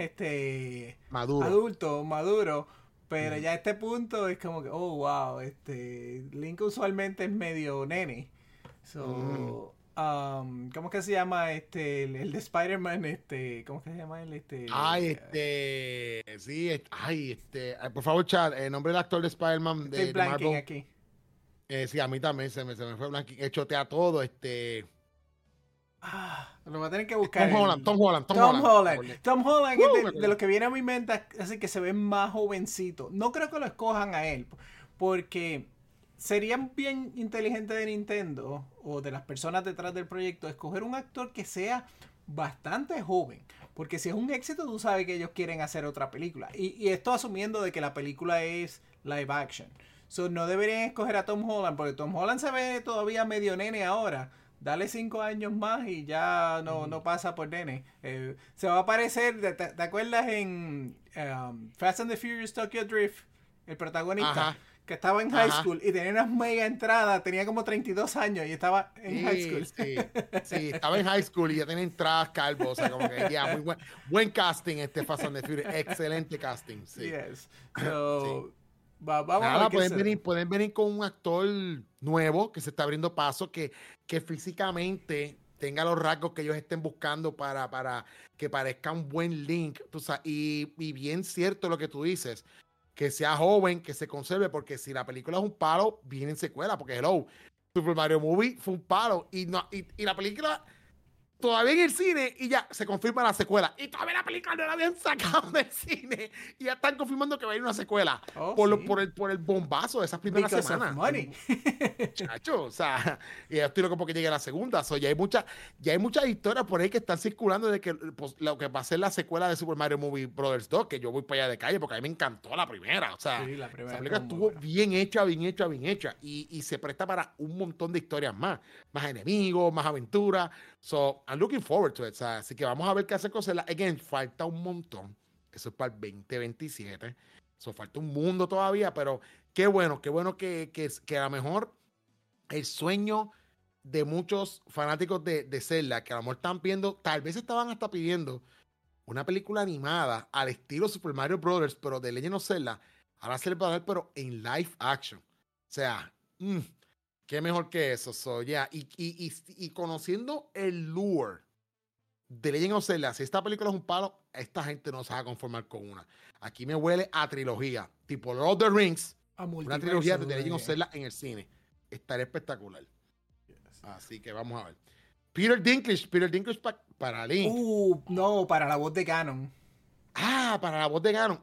[SPEAKER 1] maduro. Pero ya a este punto es como que, oh, wow, Link usualmente es medio nene. ¿Cómo que se llama el de Spider-Man? ¿Cómo que se llama él?
[SPEAKER 2] Por favor, chat, el nombre del actor de Spider-Man de Marvel.
[SPEAKER 1] Aquí.
[SPEAKER 2] Sí, a mí también se me fue blanking. Chotea todo,
[SPEAKER 1] lo voy a tener que buscar.
[SPEAKER 2] Tom Holland.
[SPEAKER 1] Tom Holland es de lo que viene a mi mente, así que se ve más jovencito. No creo que lo escojan a él, porque sería bien inteligente de Nintendo o de las personas detrás del proyecto escoger un actor que sea bastante joven. Porque si es un éxito, tú sabes que ellos quieren hacer otra película. Y esto asumiendo de que la película es live action. No deberían escoger a Tom Holland, porque Tom Holland se ve todavía medio nene ahora. Dale 5 años más y ya no pasa por nene. Se va a aparecer, ¿te acuerdas en Fast and the Furious Tokyo Drift? El protagonista. Ajá. que estaba en high
[SPEAKER 2] Ajá.
[SPEAKER 1] school y tenía unas mega entradas, tenía como 32 años y estaba en high
[SPEAKER 2] Sí,
[SPEAKER 1] school.
[SPEAKER 2] sí, sí, estaba en high school y ya tenía entradas calvo, o sea, como que ya, muy buen casting este Fast and the Furious, excelente casting, sí,
[SPEAKER 1] Yes.
[SPEAKER 2] sí.
[SPEAKER 1] So, vamos a ver
[SPEAKER 2] Nada,
[SPEAKER 1] qué se da.
[SPEAKER 2] pueden venir con un actor nuevo que se está abriendo paso, que físicamente tenga los rasgos que ellos estén buscando para que parezca un buen link, tú sabes, y bien cierto lo que tú dices, que sea joven, que se conserve, porque si la película es un palo, viene en secuela, porque hello, Super Mario Movie fue un palo, y la película todavía en el cine y ya se confirma la secuela. Y todavía la película no la habían sacado del cine y ya están confirmando que va a ir una secuela
[SPEAKER 1] Oh,
[SPEAKER 2] por
[SPEAKER 1] sí.
[SPEAKER 2] por el bombazo de esas primeras
[SPEAKER 1] Because of
[SPEAKER 2] semanas.
[SPEAKER 1] money.
[SPEAKER 2] Chacho, o sea, y yo estoy loco porque llegue la segunda. So, ya hay muchas historias por ahí que están circulando de que pues, lo que va a ser la secuela de Super Mario Movie Brothers 2, que yo voy para allá de calle porque a mí me encantó la primera. O sea,
[SPEAKER 1] Sí, la
[SPEAKER 2] esa
[SPEAKER 1] primera
[SPEAKER 2] película
[SPEAKER 1] estuvo muy
[SPEAKER 2] estuvo
[SPEAKER 1] buena.
[SPEAKER 2] bien hecha, bien hecha, bien hecha. Y se presta para un montón de historias más. Más enemigos, más aventuras. So, I'm looking forward to it. O sea, así que vamos a ver qué hace con Zelda. Again, falta un montón. Eso es para el 2027. Eso falta un mundo todavía, pero qué bueno que a lo mejor el sueño de muchos fanáticos de Zelda, que a lo mejor están viendo, tal vez estaban hasta pidiendo una película animada al estilo Super Mario Brothers, pero de Legend of Zelda, ahora se le va a dar, pero en live action. O sea, qué mejor que eso. So, yeah. Y conociendo el lure de Legend of Zelda, si esta película es un palo, esta gente no se va a conformar con una. Aquí me huele a trilogía, tipo Lord of the Rings,
[SPEAKER 1] A
[SPEAKER 2] una trilogía
[SPEAKER 1] multiverso.
[SPEAKER 2] de Legend of Zelda en el cine. Estaría espectacular.
[SPEAKER 1] Yes.
[SPEAKER 2] Así que vamos a ver. Peter Dinklage para Link.
[SPEAKER 1] No, para la voz de Ganon.
[SPEAKER 2] Para la voz de Ganon.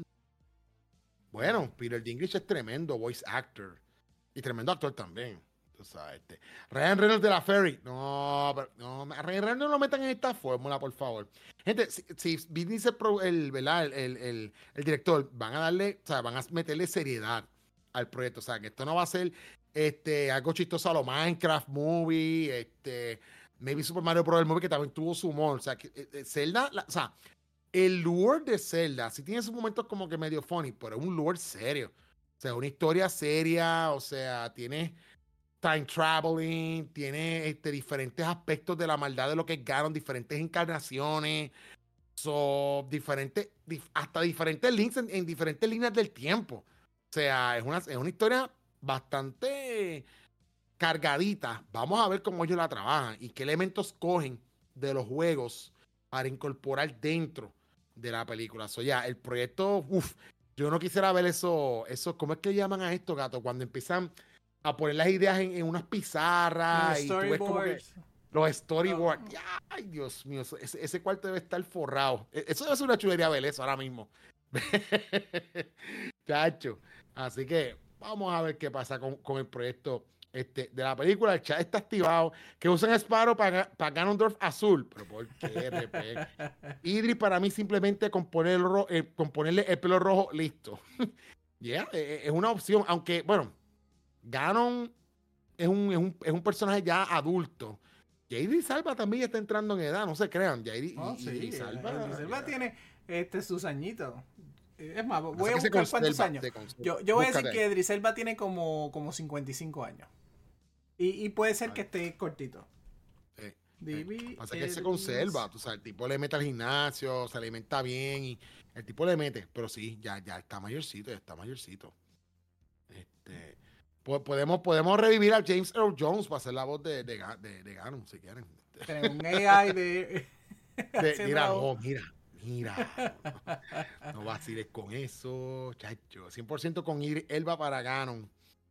[SPEAKER 2] Bueno, Peter Dinklage es tremendo voice actor. Y tremendo actor también. Tú sabes, Ryan Reynolds de la Ferry. No, pero, no, Ryan Reynolds no lo metan en esta fórmula, por favor. Gente, si Vin Diesel, ¿verdad? El director, van a darle, o sea, van a meterle seriedad al proyecto. O sea, que esto no va a ser algo chistoso a lo Minecraft Movie, maybe Super Mario Bros. Movie, que también tuvo su humor. O sea, que Zelda, o sea, el lore de Zelda, sí tiene sus momentos como que medio funny, pero es un lore serio. O sea, una historia seria, o sea, tiene time traveling, tiene diferentes aspectos de la maldad de lo que es Ganon, diferentes encarnaciones, hasta diferentes links en diferentes líneas del tiempo. O sea, es una historia bastante cargadita. Vamos a ver cómo ellos la trabajan y qué elementos cogen de los juegos para incorporar dentro de la película. So, ya, el proyecto, yo no quisiera ver eso, ¿cómo es que llaman a esto, gato? Cuando empiezan a poner las ideas en unas
[SPEAKER 1] Los
[SPEAKER 2] pizarras y tú ves como que
[SPEAKER 1] storyboards.
[SPEAKER 2] los storyboards. Ay, Dios mío, ese cuarto debe estar forrado. Eso debe ser una chulería ver eso ahora mismo. Chacho. Así que vamos a ver qué pasa con el proyecto de la película. El chat está activado. Que usen Sparrow para Ganondorf azul. Pero ¿por qué, RP? Idris para mí simplemente con ponerle el pelo rojo, listo. Es una opción. Aunque, bueno, Ganon es un personaje ya adulto. Y Idris Alba también está entrando en edad, no se crean.
[SPEAKER 1] Sí,
[SPEAKER 2] Idris Alba.
[SPEAKER 1] Idris Elba tiene sus añitos. Es más, voy a
[SPEAKER 2] Que se
[SPEAKER 1] buscar cuántos
[SPEAKER 2] conserva,
[SPEAKER 1] años.
[SPEAKER 2] se conserva.
[SPEAKER 1] Yo voy a decir
[SPEAKER 2] Búscate
[SPEAKER 1] que
[SPEAKER 2] ahí.
[SPEAKER 1] Idris Elba tiene como 55 años. Y puede ser que esté cortito.
[SPEAKER 2] Pasa que él se conserva, tú sabes, el tipo le mete al gimnasio, se alimenta bien y el tipo le mete, pero sí, ya está mayorcito, ya está mayorcito. Podemos revivir a James Earl Jones para hacer la voz de Ganon, si quieren.
[SPEAKER 1] Tenemos un AI de...
[SPEAKER 2] Mira, no, mira. No vaciles con eso, chacho. 100% con Elba para Ganon.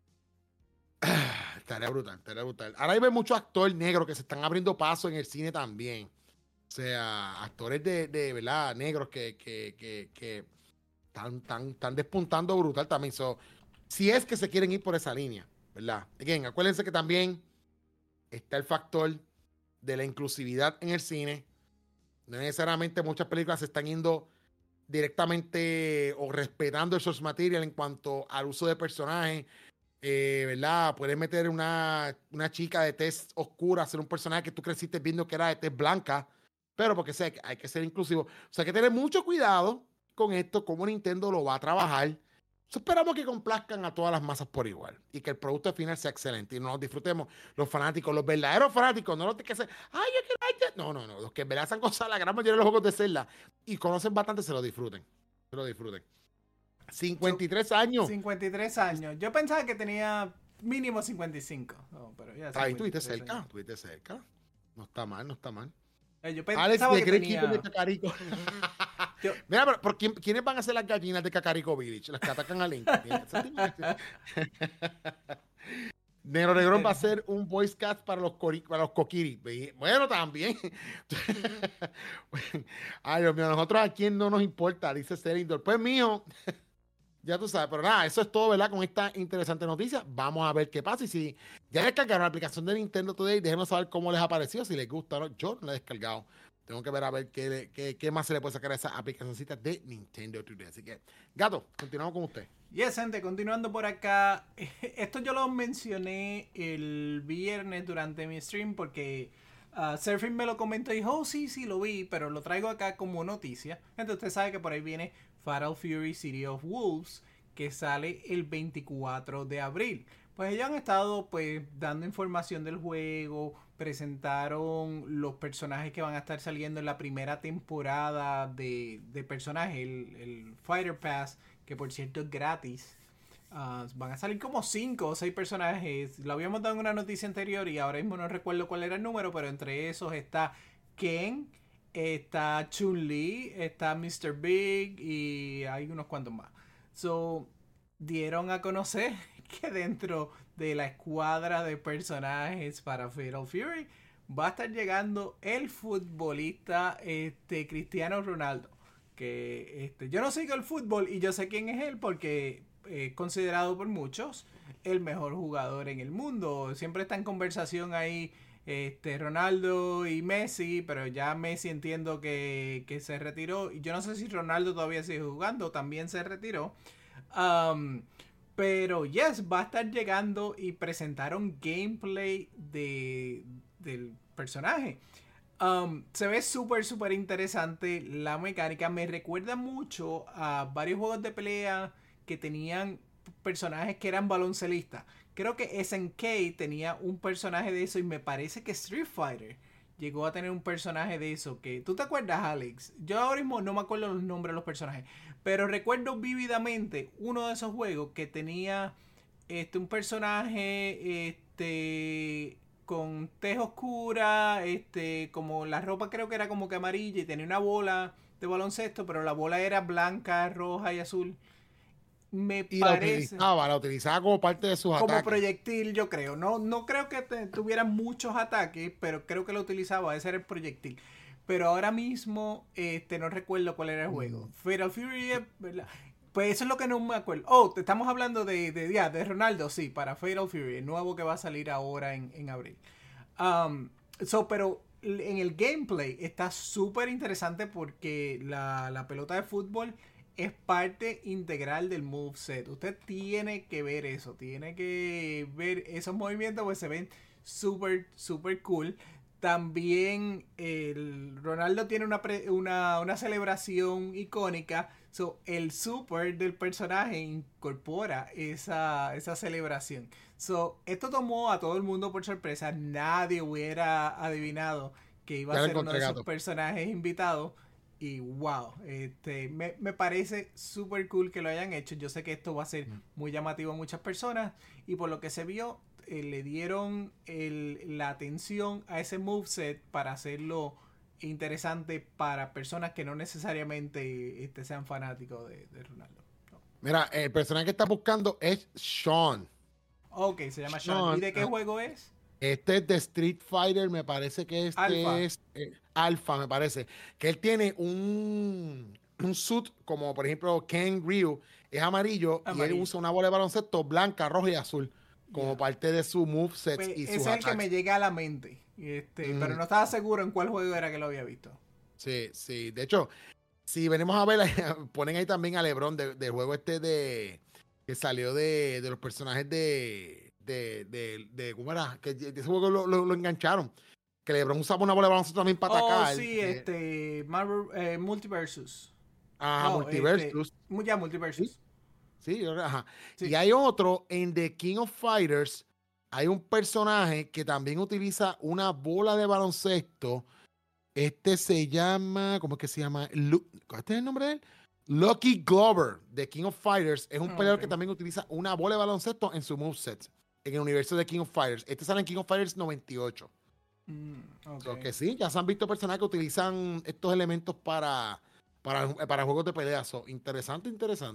[SPEAKER 2] Estaría brutal, estaría brutal. Ahora hay muchos actores negros que se están abriendo paso en el cine también. O sea, actores de verdad, negros que están despuntando brutal también. Si es que se quieren ir por esa línea, ¿verdad? Again, acuérdense que también está el factor de la inclusividad en el cine. No necesariamente muchas películas se están yendo directamente o respetando el source material en cuanto al uso de personajes. ¿Verdad? Puedes meter una chica de tez oscura, hacer un personaje que tú creciste viendo que era de tez blanca, pero porque sé que hay que ser inclusivo. O sea, hay que tener mucho cuidado con esto, cómo Nintendo lo va a trabajar Esperamos que complazcan a todas las masas por igual y que el producto final sea excelente y nos lo disfrutemos los fanáticos, los verdaderos fanáticos, no los que se, ay, yo quiero, no, los que en verdad han gozado la gran mayoría de los juegos de Zelda y conocen bastante, se lo disfruten. 53 años.
[SPEAKER 1] 53 años. Yo pensaba que tenía mínimo 55. No, pero ya
[SPEAKER 2] Ahí estuviste cerca. No está mal.
[SPEAKER 1] Yo
[SPEAKER 2] Alex,
[SPEAKER 1] pensaba
[SPEAKER 2] de
[SPEAKER 1] que
[SPEAKER 2] Great
[SPEAKER 1] tenía...
[SPEAKER 2] Keeper de Cacarico. Mira, pero ¿quiénes van a ser las gallinas de Cacarico Village? Las que atacan a Link. Nero Negrón va a ser un voice cast para los Kokiri. Bueno, también. Ay, Dios mío, a nosotros a quién no nos importa, dice Serindor. Pues mío, ya tú sabes, pero nada, eso es todo, ¿verdad? Con esta interesante noticia. Vamos a ver qué pasa. Y si ya descargaron la aplicación de Nintendo Today, déjenos saber cómo les ha parecido, si les gusta o no. Yo no la he descargado. Tengo que ver a ver qué más se le puede sacar a esa aplicacioncita de Nintendo Today. Así que, Gato, continuamos con usted.
[SPEAKER 1] Yes, gente, continuando por acá. Esto yo lo mencioné el viernes durante mi stream porque Surfing me lo comentó y dijo, oh, sí, lo vi, pero lo traigo acá como noticia. Entonces usted sabe que por ahí viene Fatal Fury City of Wolves, que sale el 24 de abril. Pues ellos han estado pues dando información del juego, presentaron los personajes que van a estar saliendo en la primera temporada de personajes, el Fighter Pass, que por cierto es gratis. Van a salir como 5 o 6 personajes. Lo habíamos dado en una noticia anterior y ahora mismo no recuerdo cuál era el número, pero entre esos está Ken, está Chun-Li, está Mr. Big y hay unos cuantos más. So, dieron a conocer que dentro de la escuadra de personajes para Fatal Fury va a estar llegando el futbolista Cristiano Ronaldo. Que yo no sigo el fútbol y yo sé quién es él porque es considerado por muchos el mejor jugador en el mundo. Siempre está en conversación ahí Ronaldo y Messi, pero ya Messi entiendo que se retiró. Y yo no sé si Ronaldo todavía sigue jugando, también se retiró. Pero yes, va a estar llegando y presentaron gameplay del personaje. Se ve súper interesante la mecánica. Me recuerda mucho a varios juegos de pelea que tenían personajes que eran baloncelistas. Creo que SNK tenía un personaje de eso y me parece que Street Fighter llegó a tener un personaje de eso. Que ¿tú te acuerdas, Alex? Yo ahora mismo no me acuerdo los nombres de los personajes, pero recuerdo vívidamente uno de esos juegos que tenía un personaje con tez oscura, como la ropa creo que era como que amarilla y tenía una bola de baloncesto, pero la bola era blanca, roja y azul. Me
[SPEAKER 2] y
[SPEAKER 1] parece.
[SPEAKER 2] La utilizaba como parte de sus ataques.
[SPEAKER 1] Como proyectil, yo creo. No creo que tuviera muchos ataques, pero creo que lo utilizaba. Ese era el proyectil. Pero ahora mismo no recuerdo cuál era el juego. Fatal Fury, ¿verdad? Pues eso es lo que no me acuerdo. Oh, te estamos hablando de Ronaldo, sí, para Fatal Fury, el nuevo que va a salir ahora en abril. Pero en el gameplay está súper interesante porque la pelota de fútbol es parte integral del moveset. Usted tiene que ver eso, tiene que ver esos movimientos, pues se ven súper cool. También el Ronaldo tiene una celebración icónica. So, el super del personaje incorpora esa celebración. So, esto tomó a todo el mundo por sorpresa. Nadie hubiera adivinado que iba a ser uno de esos personajes invitados. Y wow, me parece súper cool que lo hayan hecho. Yo sé que esto va a ser muy llamativo a muchas personas. Y por lo que se vio, le dieron la atención a ese moveset para hacerlo interesante para personas que no necesariamente sean fanáticos de Ronaldo. No.
[SPEAKER 2] Mira, el personaje que está buscando es Sean.
[SPEAKER 1] Ok, se llama Sean. ¿Y de qué juego es?
[SPEAKER 2] Este es de Street Fighter, me parece que es Alpha, me parece. Que él tiene un suit, como por ejemplo Ken Ryu, es amarillo. Y él usa una bola de baloncesto blanca, roja y azul, como parte de su moveset
[SPEAKER 1] pues
[SPEAKER 2] y sus
[SPEAKER 1] ese es el que me llega a la mente. Pero no estaba seguro en cuál juego era que lo había visto.
[SPEAKER 2] Sí. De hecho, si venimos a ver, ponen ahí también a LeBron del juego que salió de los personajes ¿cómo era? Que de ese juego lo engancharon. Que LeBron usaba una bola de baloncesto también para atacar.
[SPEAKER 1] Sí, Marvel Multiversus.
[SPEAKER 2] Multiversus.
[SPEAKER 1] Ya, Multiversus.
[SPEAKER 2] Sí, ajá.
[SPEAKER 1] Sí.
[SPEAKER 2] Y hay otro en The King of Fighters. Hay un personaje que también utiliza una bola de baloncesto. Este se llama, ¿cómo es que se llama? ¿Este es el nombre de él? Lucky Glover, de King of Fighters. Es un peleador que también utiliza una bola de baloncesto en su moveset en el universo de King of Fighters. Este sale en King of Fighters 98. So que sí, ya se han visto personajes que utilizan estos elementos para juegos de pelea. So, interesante.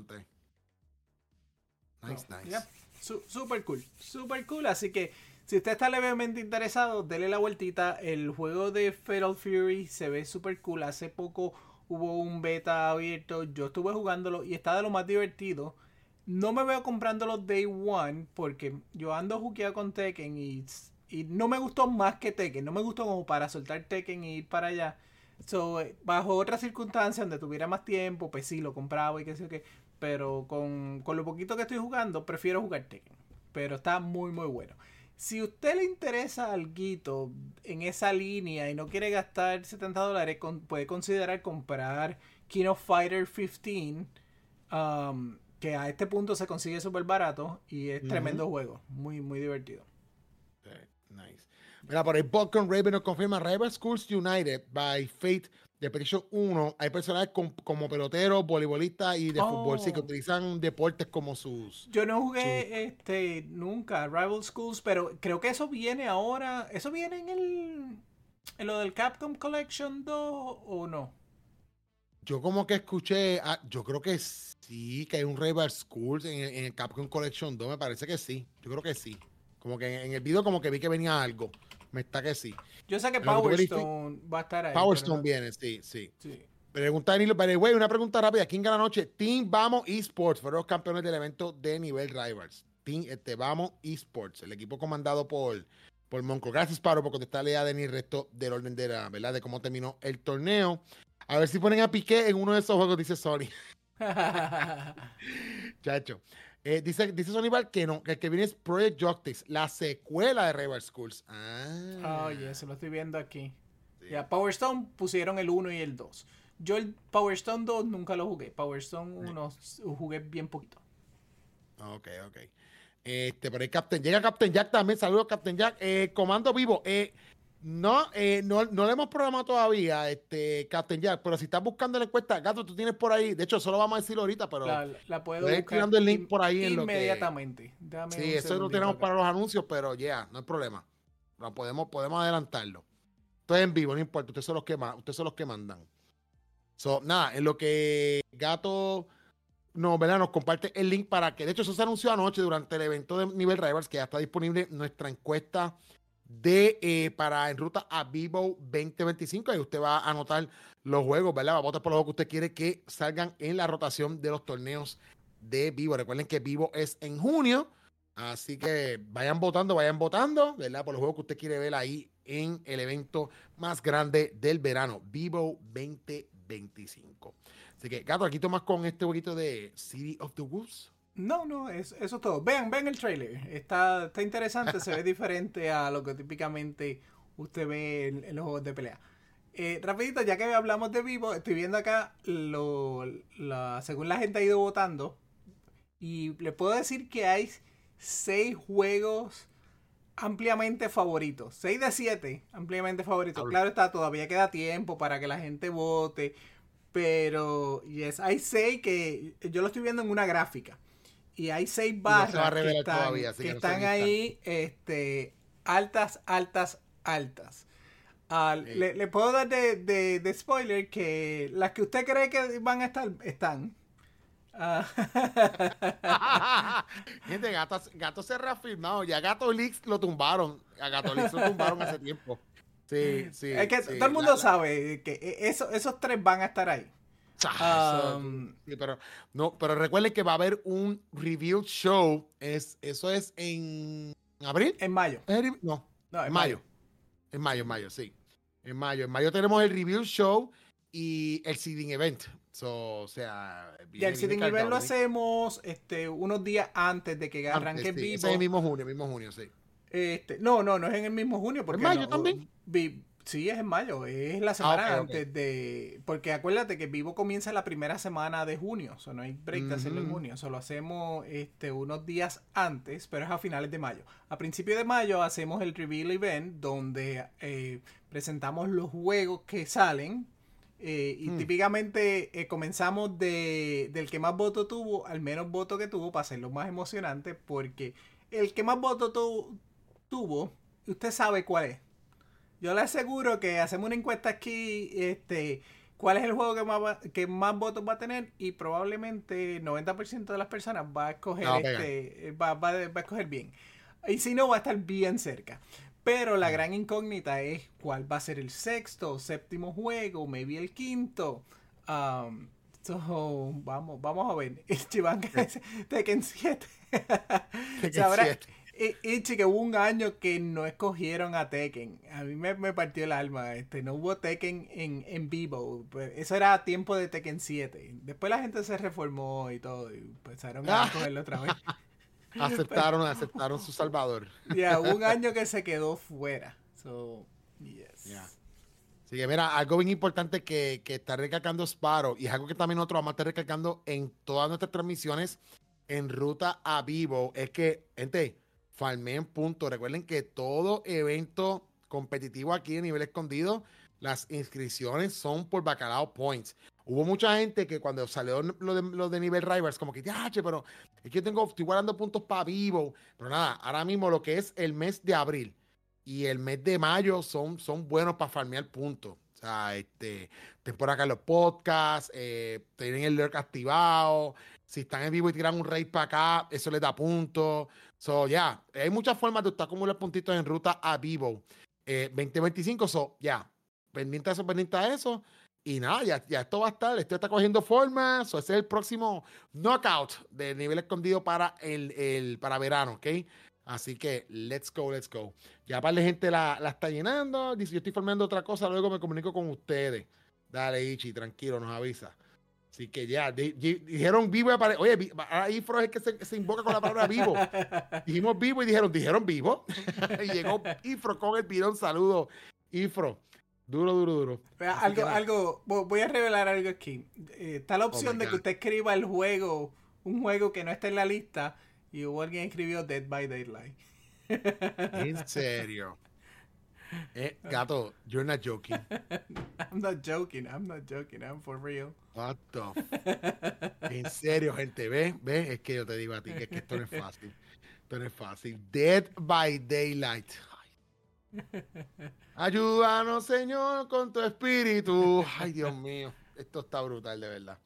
[SPEAKER 2] Nice.
[SPEAKER 1] Yeah. Super cool. Así que si usted está levemente interesado, dele la vueltita. El juego de Fatal Fury se ve super cool. Hace poco hubo un beta abierto. Yo estuve jugándolo y está de lo más divertido. No me veo comprándolo Day One porque yo ando jukeado con Tekken y no me gustó más que Tekken. No me gustó como para soltar Tekken y ir para allá. So, bajo otras circunstancias donde tuviera más tiempo, pues sí, lo compraba y qué sé yo qué. Pero con lo poquito que estoy jugando, prefiero jugar Tekken. Pero está muy bueno. Si a usted le interesa algo en esa línea y no quiere gastar $70, puede considerar comprar King of Fighter 15. Que a este punto se consigue súper barato y es tremendo juego. Muy divertido.
[SPEAKER 2] Nice. Mira, por ahí Vulcan Raven nos confirma Rival Schools United by Fate de PlayStation 1. Hay personajes como peloteros, voleibolistas y de fútbol, sí, que utilizan deportes como sus...
[SPEAKER 1] Yo no jugué nunca Rival Schools, pero creo que eso viene ahora. ¿Eso viene en lo del Capcom Collection 2 o no?
[SPEAKER 2] Yo como que escuché, yo creo que sí, que hay un Rival Schools en el Capcom Collection 2, me parece que sí. Yo creo que sí. Como que en el video como que vi que venía algo. Me está que sí.
[SPEAKER 1] Yo sé que Power Stone va a estar ahí.
[SPEAKER 2] Power Stone viene, sí. Pregunta Danilo, pero güey, una pregunta rápida. ¿Quién gana anoche? Team Vamos Esports fueron los campeones del evento de nivel Rivals. Team Vamos Esports, el equipo comandado por Monco. Gracias, Paro, por contestarle a Denis el resto del orden de la, ¿verdad? De cómo terminó el torneo. A ver si ponen a Piqué en uno de esos juegos, dice Sony. Chacho. Dice Sonival que no, que el que viene es Project Justice, la secuela de Rival Schools.
[SPEAKER 1] Se lo estoy viendo aquí. Sí. Ya, Power Stone pusieron el 1 y el 2. Yo el Power Stone 2 nunca lo jugué. Power Stone 1 jugué bien poquito.
[SPEAKER 2] Ok. Por ahí llega Captain Jack también. Saludos, Captain Jack. Comando Vivo. No le hemos programado todavía, Captain Jack, pero si estás buscando la encuesta, Gato, tú tienes por ahí, de hecho, eso lo vamos a decirlo ahorita, pero
[SPEAKER 1] la puedo buscar
[SPEAKER 2] tirando el link por ahí
[SPEAKER 1] inmediatamente.
[SPEAKER 2] Sí, eso lo tenemos para los anuncios, pero no hay problema. Lo podemos adelantarlo. Esto es en vivo, no importa, ustedes son los que mandan. Nada, en lo que Gato ¿verdad? Nos comparte el link para que, de hecho, eso se anunció anoche durante el evento de Nivel Rivals, que ya está disponible nuestra encuesta para en ruta a Vivo 2025. Ahí usted va a anotar los juegos, ¿verdad? Va a votar por los juegos que usted quiere que salgan en la rotación de los torneos de Vivo. Recuerden que Vivo es en junio, así que vayan votando, ¿verdad? Por los juegos que usted quiere ver ahí en el evento más grande del verano, Vivo 2025. Así que, Gato, aquí tomas con este jueguito de City of the Wolves.
[SPEAKER 1] No, eso es todo. Vean el trailer. Está interesante, se ve diferente a lo que típicamente usted ve en los juegos de pelea. Rapidito, ya que hablamos de Vivo, estoy viendo acá según la gente ha ido votando. Y le puedo decir que hay 6 juegos ampliamente favoritos. 6 de 7 ampliamente favoritos. Claro está, todavía queda tiempo para que la gente vote. Pero hay 6 que yo lo estoy viendo en una gráfica. Y hay 6 barras que están ahí altas. Le puedo dar de spoiler que las que usted cree que van a estar, están.
[SPEAKER 2] Gente, Gato se reafirmado. Ya Gato Leaks lo tumbaron. A Gato Leaks lo tumbaron hace tiempo. Sí.
[SPEAKER 1] Es que todo el mundo sabe que esos 3 van a estar ahí.
[SPEAKER 2] Sí, pero recuerden que va a haber un review show. Eso es en abril.
[SPEAKER 1] En mayo.
[SPEAKER 2] No, en mayo. En mayo, sí. En mayo tenemos el review show y el seeding event.
[SPEAKER 1] Y el seeding event lo hacemos unos días antes de que arranque Vivo.
[SPEAKER 2] Es el mismo junio, sí.
[SPEAKER 1] No es en el mismo junio. Porque
[SPEAKER 2] ¿En mayo también?
[SPEAKER 1] Sí, es en mayo, es la semana antes de... Porque acuérdate que Vivo comienza la primera semana de junio, o sea, no hay break de hacerlo en junio, solo hacemos unos días antes, pero es a finales de mayo. A principios de mayo hacemos el Reveal Event, donde presentamos los juegos que salen, y típicamente comenzamos del que más voto tuvo al menos voto que tuvo, para hacerlo más emocionante, porque el que más voto tuvo, usted sabe cuál es. Yo le aseguro que hacemos una encuesta aquí, cuál es el juego que más votos va a tener, y probablemente 90% de las personas va a escoger va a escoger bien. Y si no, va a estar bien cerca. Pero la gran incógnita es cuál va a ser el sexto o séptimo juego, maybe el quinto. Vamos a ver. Tekken 7.
[SPEAKER 2] Tekken 7.
[SPEAKER 1] Y que hubo un año que no escogieron a Tekken. A mí me partió el alma. No hubo Tekken en vivo. Pues eso era tiempo de Tekken 7. Después la gente se reformó y todo. Y empezaron a cogerlo otra vez.
[SPEAKER 2] aceptaron su salvador.
[SPEAKER 1] Ya, hubo un año que se quedó fuera. So, yes.
[SPEAKER 2] Yeah. Así que mira, algo bien importante que está recalcando Sparrow, y es algo que también nosotros vamos a estar recalcando en todas nuestras transmisiones en ruta a Vivo, es que, gente, farmen punto. Recuerden que todo evento competitivo aquí en nivel escondido, las inscripciones son por Bacalao Points. Hubo mucha gente que cuando salió lo de nivel Rivals, como que, pero es que estoy guardando puntos para Vivo. Pero nada, ahora mismo lo que es el mes de abril y el mes de mayo son buenos para farmear puntos. O sea, ten por acá los podcasts, tienen el lurk activado. Si están en vivo y tiran un raid para acá, eso les da puntos. So, hay muchas formas de usted acumular puntitos en ruta a Vivo 2025. So, pendiente a eso. Y nada, ya esto va a estar. Esto está cogiendo forma. So, ese es el próximo knockout del nivel escondido para para verano, ¿ok? Así que, let's go. Ya par de gente la está llenando. Dice, yo estoy formando otra cosa, luego me comunico con ustedes. Dale, Ichi, tranquilo, nos avisa. Así que dijeron vivo y apareció. Oye, ahí Ifro es el que se invoca con la palabra vivo. Dijimos vivo y dijeron vivo. Y llegó Ifro con el pirón. Saludo, Ifro. Duro.
[SPEAKER 1] Voy a revelar algo aquí. Está la opción de que usted escriba un juego que no está en la lista, y hubo alguien que escribió Dead by Daylight.
[SPEAKER 2] ¿En serio? Gato, you're not joking.
[SPEAKER 1] I'm not joking, I'm for real.
[SPEAKER 2] What the En serio, gente, ¿ves? Es que yo te digo a ti que esto no es fácil. Dead by Daylight. Ayúdanos, Señor, con tu espíritu. Ay, Dios mío, esto está brutal, de verdad.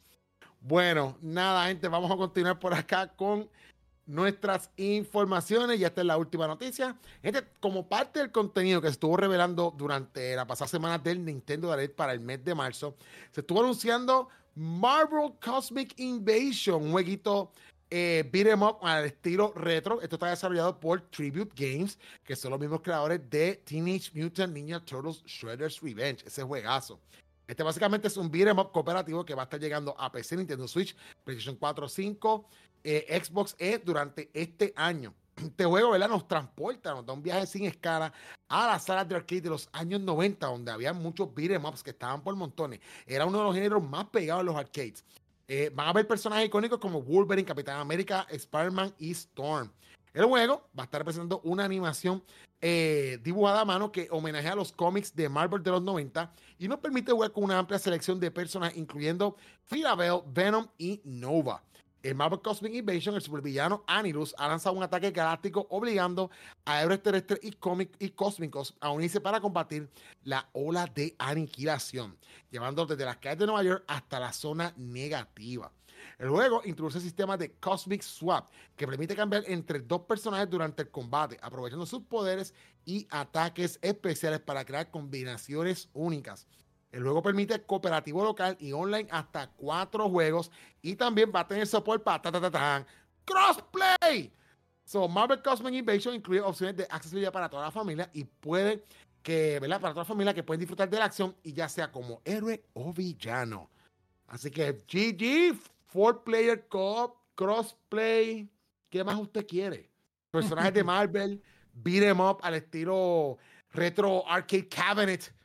[SPEAKER 2] Bueno, nada, gente, vamos a continuar por acá con nuestras informaciones. Ya esta es la última noticia. Gente, como parte del contenido que se estuvo revelando durante la pasada semana del Nintendo Direct para el mes de marzo, se estuvo anunciando Marvel Cosmic Invasion, un jueguito beat 'em up al estilo retro. Esto está desarrollado por Tribute Games, que son los mismos creadores de Teenage Mutant Ninja Turtles Shredder's Revenge, ese juegazo. Este básicamente es un beat 'em up cooperativo que va a estar llegando a PC, Nintendo Switch, PlayStation 4, 5, Xbox durante este año. Este juego, ¿verdad?, nos transporta, nos da un viaje sin escala a las salas de arcade de los años 90, donde había muchos beat 'em ups que estaban por montones. Era uno de los géneros más pegados en los arcades. Van a haber personajes icónicos como Wolverine, Capitán América, Spider-Man y Storm. El juego va a estar presentando una animación dibujada a mano que homenajea a los cómics de Marvel de los 90 y nos permite jugar con una amplia selección de personajes, incluyendo Phyla-Vell, Venom y Nova. En Marvel Cosmic Invasion, el supervillano Anilus ha lanzado un ataque galáctico obligando a héroes terrestres y cósmicos a unirse para combatir la ola de aniquilación, llevándolos desde las calles de Nueva York hasta la zona negativa. El juego introduce el sistema de Cosmic Swap, que permite cambiar entre dos personajes durante el combate, aprovechando sus poderes y ataques especiales para crear combinaciones únicas. El juego permite cooperativo local y online hasta 4 juegos, y también va a tener soporte para crossplay. So, Marvel Cosmic Invasion incluye opciones de accesibilidad para toda la familia y para toda la familia que pueden disfrutar de la acción, y ya sea como héroe o villano. Así que GG, 4-player co-op, crossplay, ¿qué más usted quiere? Personajes de Marvel, beat 'em up al estilo retro arcade cabinet.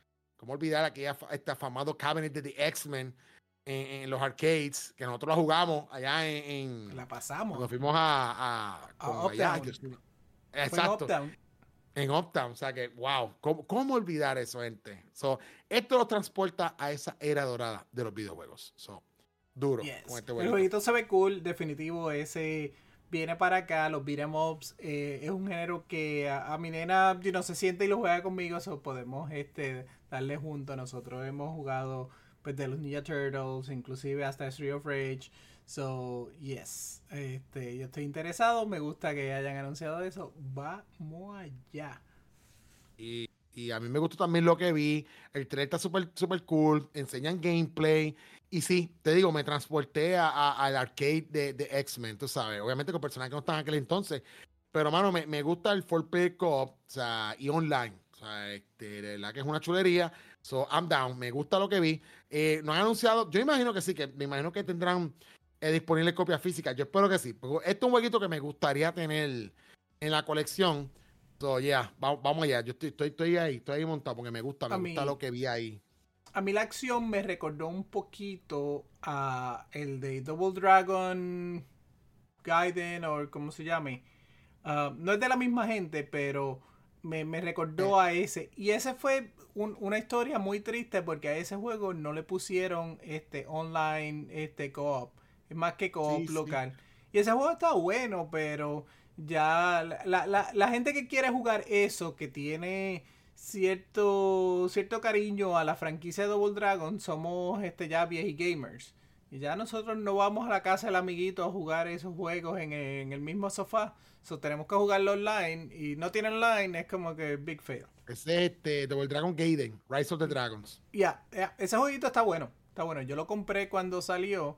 [SPEAKER 2] cómo olvidar aquella este afamado cabinet de The X-Men en los arcades, que nosotros la jugamos allá
[SPEAKER 1] La pasamos.
[SPEAKER 2] cuando fuimos
[SPEAKER 1] A
[SPEAKER 2] allá,
[SPEAKER 1] Uptown.
[SPEAKER 2] exacto. En Uptown, o sea que, wow, ¿cómo olvidar eso, gente? Esto nos transporta a esa era dorada de los videojuegos. Duro.
[SPEAKER 1] Yes.
[SPEAKER 2] Con este
[SPEAKER 1] El jueguito se ve cool, definitivo. Ese viene para acá, los beat'em ups. Es un género que a mi nena se siente y lo juega conmigo, podemos darle junto. Nosotros hemos jugado pues de los Ninja Turtles, inclusive hasta Street of Rage. So, yes. Yo estoy interesado, me gusta que hayan anunciado eso. Vamos allá.
[SPEAKER 2] Y a mí me gustó también lo que vi. El trailer está súper super cool. Enseñan gameplay. Y sí, te digo, me transporté al arcade de X-Men, tú sabes. Obviamente con personajes que no estaban en aquel entonces. Pero, mano, me gusta el 4-player co-op, o sea, y online. O sea, de verdad que es una chulería. So, I'm down. Me gusta lo que vi. No han anunciado. Yo imagino que sí, que me imagino que tendrán disponible copia física. Yo espero que sí. Porque esto es un jueguito que me gustaría tener en la colección. So, yeah, vamos allá. Yo estoy ahí montado porque me gusta lo que vi ahí.
[SPEAKER 1] A mí la acción me recordó un poquito a el de Double Dragon Gaiden o como se llame. No es de la misma gente, pero me recordó a ese. Y ese fue una historia muy triste porque a ese juego no le pusieron online co-op. Es más que co-op local. Sí. Y ese juego está bueno, pero ya la gente que quiere jugar eso, que tiene cierto cariño a la franquicia de Double Dragon, somos ya viejos gamers. Y ya nosotros no vamos a la casa del amiguito a jugar esos juegos en el mismo sofá. Tenemos que jugarlo online. Y no tiene online, es como que big fail.
[SPEAKER 2] Es Double Dragon Gaiden, Rise of the Dragons.
[SPEAKER 1] Ese jueguito está bueno. Está bueno. Yo lo compré cuando salió.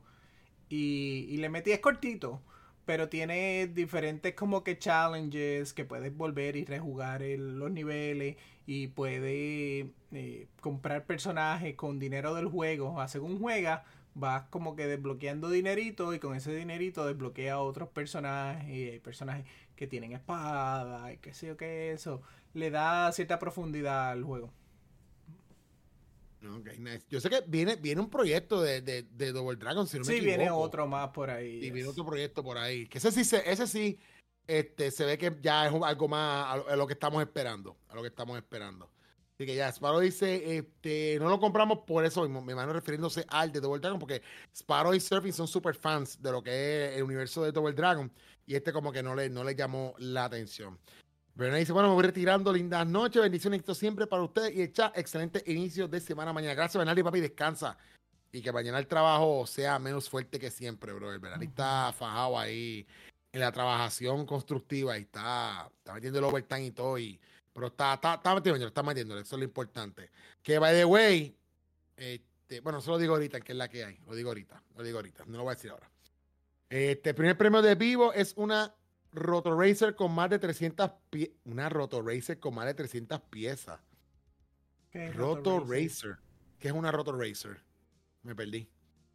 [SPEAKER 1] Y le metí, es cortito. Pero tiene diferentes como que challenges que puedes volver y rejugar los niveles. Y puedes comprar personajes con dinero del juego. Según juegas, vas como que desbloqueando dinerito. Y con ese dinerito desbloquea otros personajes. Y hay personajes que tienen espada. Y qué sé yo qué eso. Le da cierta profundidad al juego.
[SPEAKER 2] Okay, nice. Yo sé que viene un proyecto de Double Dragon, si no me equivoco.
[SPEAKER 1] Sí, viene otro más por ahí.
[SPEAKER 2] Y viene otro proyecto por ahí. Que ese sí se ve que ya es algo más a lo que estamos esperando. Así que ya, Sparrow dice, no lo compramos por eso mismo, me van refiriéndose al de Double Dragon, porque Sparrow y Surfing son super fans de lo que es el universo de Double Dragon, y como que no le llamó la atención. Brena dice, bueno, me voy retirando, lindas noches, bendiciones, esto siempre para ustedes y el chat, excelente inicio de semana mañana. Gracias, Bernardo, y papi, descansa. Y que mañana el trabajo sea menos fuerte que siempre, bro. El Bernardo está fajado ahí en la trabajación constructiva y está metiendo el overtime y todo, pero está metiendo, eso es lo importante. Que, by the way, bueno, eso lo digo ahorita, que es la que hay, lo digo ahorita, no lo voy a decir ahora. El primer premio de Vivo es una Rotoracer con más de 300 piezas. Una Rotoracer con más de 300 piezas. ¿Qué es Rotoracer? ¿Qué es una Rotoracer? Me perdí.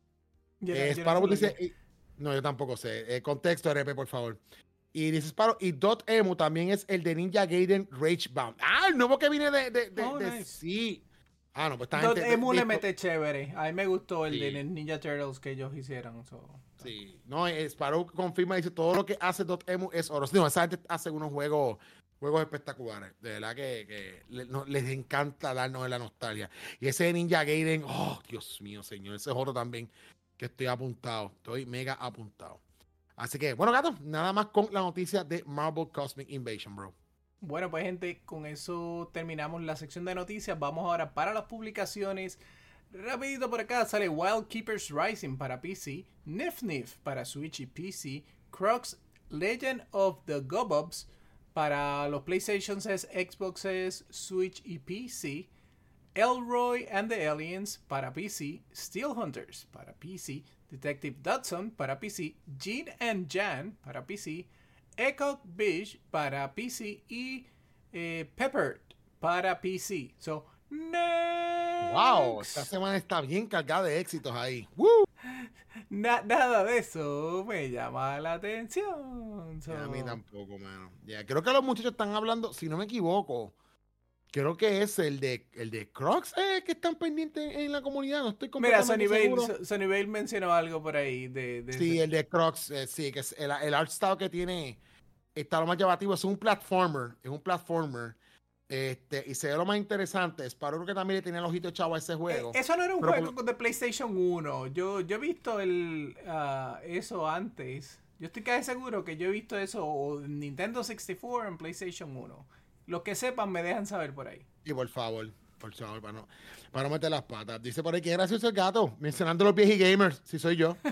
[SPEAKER 2] Sparrow dice... No, yo tampoco sé. Contexto, RP, por favor. Y dice Sparrow, y Dot Emu también es el de Ninja Gaiden Ragebound. Ah, el nuevo que viene de nice. Sí. Ah, no, pues está
[SPEAKER 1] Dot Emu le mete chévere. A mí me gustó el de Ninja Turtles que ellos hicieron.
[SPEAKER 2] Sí. No, Sparrow confirma, dice, todo lo que hace Dot Emu es oro. No, esa gente hace unos juegos espectaculares. De verdad que les encanta darnos la nostalgia. Y ese de Ninja Gaiden, oh, Dios mío, señor. Ese es otro también que estoy apuntado. Estoy mega apuntado. Así que, bueno, gato, nada más con la noticia de Marvel Cosmic Invasion, bro.
[SPEAKER 1] Bueno, pues, gente, con eso terminamos la sección de noticias. Vamos ahora para las publicaciones. Rapidito por acá sale Wild Keepers Rising para PC, Nif Nif para Switch y PC, Crocs Legend of the Gobobs para los PlayStations, Xboxes, Switch y PC, Elroy and the Aliens para PC, Steel Hunters para PC, Detective Dodson para PC, Jean and Jan para PC, Echo Beach para PC y Peppered para PC. So, next.
[SPEAKER 2] Wow, esta semana está bien cargada de éxitos ahí. ¡Woo!
[SPEAKER 1] Nada de eso me llama la atención.
[SPEAKER 2] A mí tampoco, mano. Creo que los muchachos están hablando, si no me equivoco, Creo que es el de Crocs que están pendientes en la comunidad. No estoy
[SPEAKER 1] Mira,
[SPEAKER 2] completamente seguro.
[SPEAKER 1] Sonny Bale mencionó algo por ahí
[SPEAKER 2] Sí, el de Crocs, sí, que es el art style que tiene está lo más llamativo. Es un platformer. Es un platformer. Y se ve lo más interesante. Espero que también le tenía el ojito echado a ese juego.
[SPEAKER 1] Eso no era un
[SPEAKER 2] Pero
[SPEAKER 1] juego de PlayStation 1. Yo he visto eso antes. Yo estoy casi seguro que yo he visto eso o en Nintendo 64 en PlayStation 1. Los que sepan me dejan saber por ahí.
[SPEAKER 2] y por favor, para no meter las patas. Dice por ahí que gracioso el gato, mencionando los viejos gamers, si soy yo.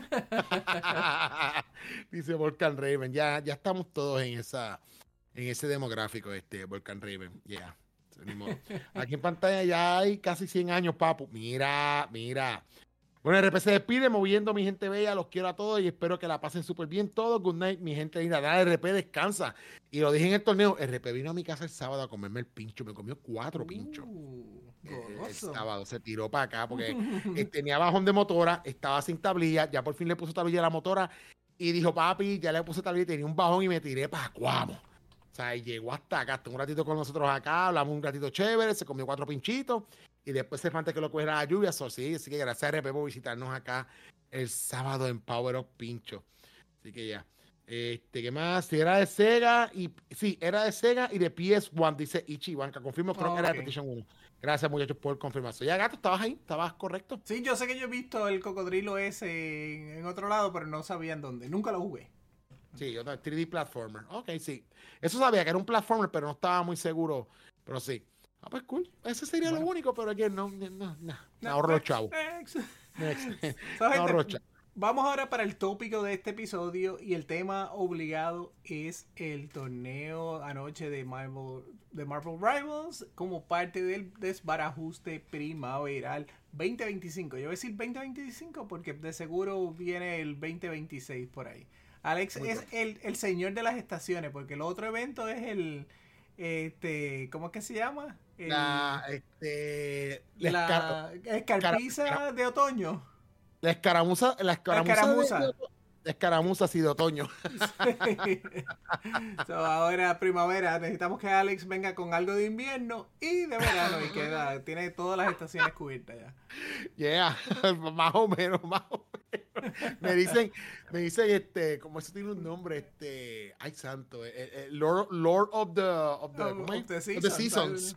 [SPEAKER 2] Dice Volcan Raven, ya estamos todos en ese demográfico, Volcan Raven, ya. Ni modo. Aquí en pantalla ya hay casi 100 años, papu. Mira. Bueno, RP se despide, moviendo mi gente bella, los quiero a todos y espero que la pasen súper bien todos. Good night, mi gente linda. Dale, RP, descansa. Y lo dije en el torneo, RP vino a mi casa el sábado a comerme el pincho, me comió 4 pinchos. El sábado se tiró para acá porque tenía bajón de motora, estaba sin tablilla, ya por fin le puso tablilla a la motora y dijo, papi, ya le puse tablilla, tenía un bajón y me tiré para Cuamo. O sea, y llegó hasta acá, estuvo un ratito con nosotros acá, hablamos un ratito chévere, se comió 4 pinchitos y después se falta que lo cogiera la lluvia, sí, así que gracias a RP por visitarnos acá el sábado en Power Up Pincho. Así que ya. ¿Qué más? Si era de Sega y sí, era de Sega y de PS1, dice Ichibanka. Confirmo, creo que era de PlayStation 1. Gracias, muchachos, por confirmarse. Ya, gato, ¿estabas ahí? ¿Estabas correcto?
[SPEAKER 1] Sí, yo sé que yo he visto el cocodrilo ese en otro lado, pero no sabía en dónde. Nunca lo jugué.
[SPEAKER 2] Sí, otro 3D platformer. Ok, sí. Eso sabía que era un platformer, pero no estaba muy seguro. Pero sí. Ah, pues cool. Ese sería lo único, pero aquí no ahorro los chavos.
[SPEAKER 1] Ahorro chavo. Vamos ahora para el tópico de este episodio y el tema obligado es el torneo anoche de Marvel Rivals como parte del desbarajuste primaveral 2025. Yo voy a decir 2025 porque de seguro viene el 2026 por ahí. Alex es el señor de las estaciones porque el otro evento es el ¿cómo es que se llama?
[SPEAKER 2] La
[SPEAKER 1] escarpiza de otoño.
[SPEAKER 2] La escaramuza sí de otoño.
[SPEAKER 1] Ahora primavera, necesitamos que Alex venga con algo de invierno y de verano y tiene todas las estaciones cubiertas ya.
[SPEAKER 2] Yeah, más o menos. Me dicen, como eso tiene un nombre, ay santo, Lord of the Seasons.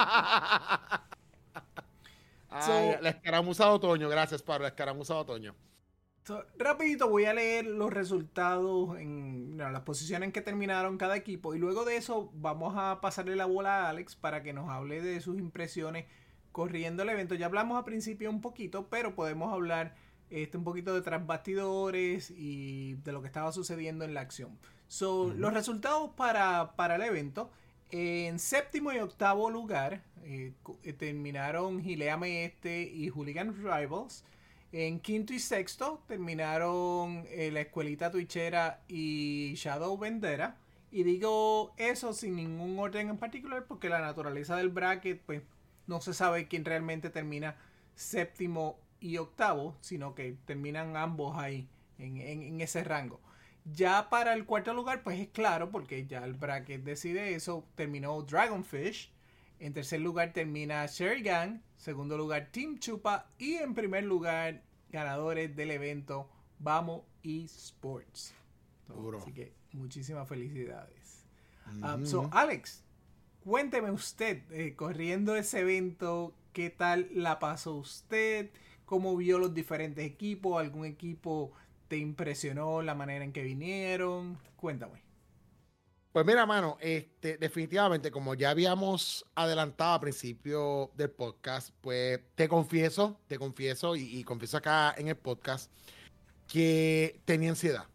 [SPEAKER 2] La escaramuza de otoño, gracias Pablo, la escaramuza de otoño.
[SPEAKER 1] Rapidito voy a leer los resultados en las posiciones en que terminaron cada equipo y luego de eso vamos a pasarle la bola a Alex para que nos hable de sus impresiones corriendo el evento. Ya hablamos al principio un poquito, pero podemos hablar un poquito de tras bastidores y de lo que estaba sucediendo en la acción. Los resultados para el evento. En séptimo y octavo lugar terminaron Gileame y Hooligan Rivals. En quinto y sexto terminaron la Escuelita Twitchera y Shadow Vendera. Y digo eso sin ningún orden en particular porque la naturaleza del bracket pues no se sabe quién realmente termina séptimo y octavo, sino que terminan ambos ahí en ese rango. Ya para el cuarto lugar, pues es claro, porque ya el bracket decide eso. Terminó Dragonfish. En tercer lugar termina Sherrigan. Segundo lugar Team Chupa. Y en primer lugar, ganadores del evento, Vamos eSports. Así que muchísimas felicidades. Alex, cuénteme usted, corriendo ese evento, ¿qué tal la pasó usted? ¿Cómo vio los diferentes equipos? ¿Algún equipo te impresionó la manera en que vinieron? Cuéntame.
[SPEAKER 2] Pues mira, mano, definitivamente, como ya habíamos adelantado al principio del podcast, pues te confieso y confieso acá en el podcast que tenía ansiedad.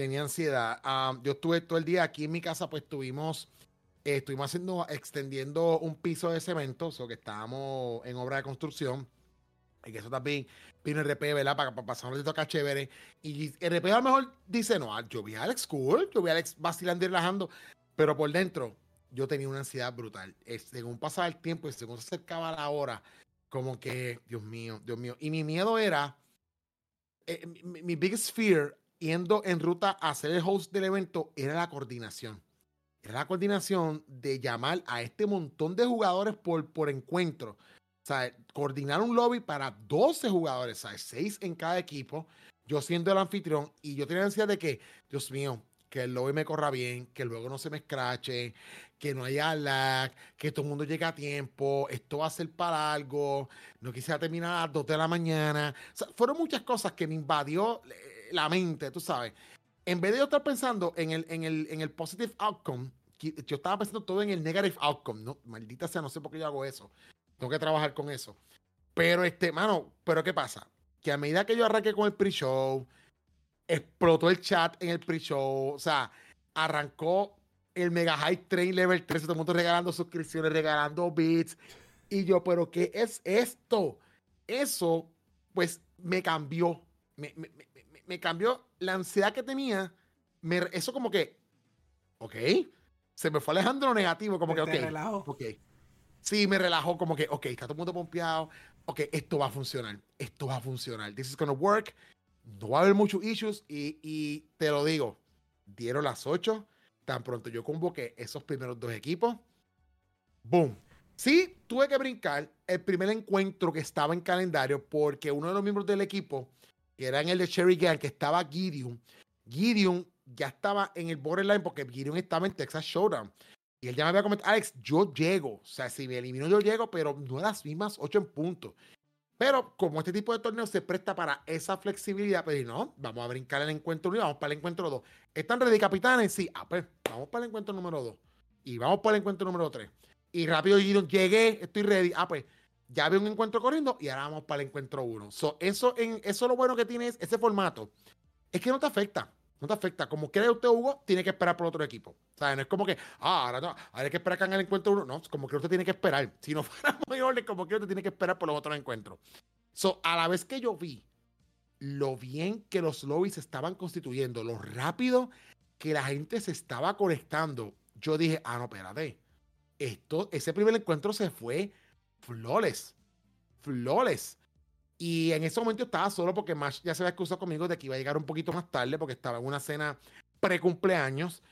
[SPEAKER 2] Yo estuve todo el día aquí en mi casa, pues estuvimos extendiendo un piso de cemento, que estábamos en obra de construcción. Y que eso también vino RP, ¿verdad? Para pasar un ratito acá chévere. Y RP a lo mejor dice, no, yo vi a Alex cool, yo vi a Alex vacilando y relajando. Pero por dentro, yo tenía una ansiedad brutal. Según pasaba el tiempo y según se acercaba la hora, como que, Dios mío. Y mi miedo era, mi biggest fear, yendo en ruta a ser el host del evento, era la coordinación. era la coordinación de llamar a este montón de jugadores por encuentro. O sea, coordinar un lobby para 12 jugadores, ¿sabes? 6 en cada equipo, yo siendo el anfitrión, y yo tenía la ansiedad de que, Dios mío, que el lobby me corra bien, que luego no se me escrache, que no haya lag, que todo el mundo llegue a tiempo, esto va a ser para algo, no quisiera terminar a las 2 de la mañana. O sea, fueron muchas cosas que me invadió la mente, tú sabes. En vez de yo estar pensando en el positive outcome, yo estaba pensando todo en el negative outcome, ¿no? Maldita sea, no sé por qué yo hago eso. Tengo que trabajar con eso. Pero mano, ¿pero qué pasa? Que a medida que yo arranqué con el pre-show, explotó el chat en el pre-show, o sea, arrancó el Mega High Train Level 3, todo el mundo regalando suscripciones, regalando bits, y yo, ¿pero qué es esto? Eso, pues, me cambió, me cambió la ansiedad que tenía, eso como que, ok, se me fue alejando lo negativo, como que, ok, sí, me relajó como que, ok, está todo el mundo pompeado, ok, esto va a funcionar, this is gonna work, no va a haber muchos issues y te lo digo, dieron las 8, tan pronto yo convoqué esos primeros 2 equipos, boom. Sí, tuve que brincar el primer encuentro que estaba en calendario porque uno de los miembros del equipo, que era en el de Cherry Gang, que estaba Gideon ya estaba en el borderline porque Gideon estaba en Texas Showdown. Y él ya me había comentado, Alex, yo llego. O sea, si me elimino, yo llego, pero no a las mismas 8 en punto. Pero como este tipo de torneo se presta para esa flexibilidad, pues no, vamos a brincar el encuentro 1 y vamos para el encuentro 2. ¿Están ready, capitanes? Sí. Pues vamos para el encuentro número 2. Y vamos para el encuentro número 3. Y rápido llegué, estoy ready. Pues ya vi un encuentro corriendo y ahora vamos para el encuentro 1. Eso lo bueno que tiene es ese formato. Es que no te afecta. No te afecta. Como cree usted, Hugo, tiene que esperar por otro equipo. O sea, no es como que, ahora no, ahora hay que esperar que hagan el encuentro uno. No, como que usted tiene que esperar. Si no fuera muy orden, como que usted tiene que esperar por los otros encuentros. A la vez que yo vi lo bien que los lobbies se estaban constituyendo, lo rápido que la gente se estaba conectando, yo dije, no, espérate. Ese primer encuentro se fue flawless. Flawless. Y en ese momento estaba solo porque Mash ya se había excusado conmigo de que iba a llegar un poquito más tarde porque estaba en una cena pre-cumpleaños.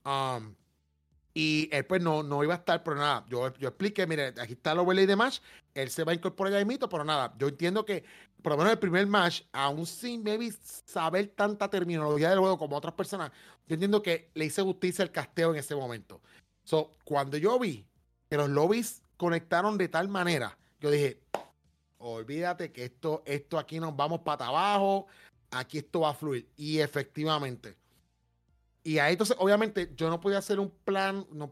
[SPEAKER 2] Y él pues no iba a estar, pero nada, yo expliqué, mire, aquí está el overlay de Mash, él se va a incorporar ya mito, pero nada, yo entiendo que por lo menos el primer Mash, aún sin maybe saber tanta terminología del juego como otras personas, yo entiendo que le hice justicia al casteo en ese momento. Cuando yo vi que los lobbies conectaron de tal manera, yo dije, olvídate que esto aquí nos vamos para abajo, aquí esto va a fluir. Y efectivamente. Y ahí entonces, obviamente, yo no podía hacer un plan, uno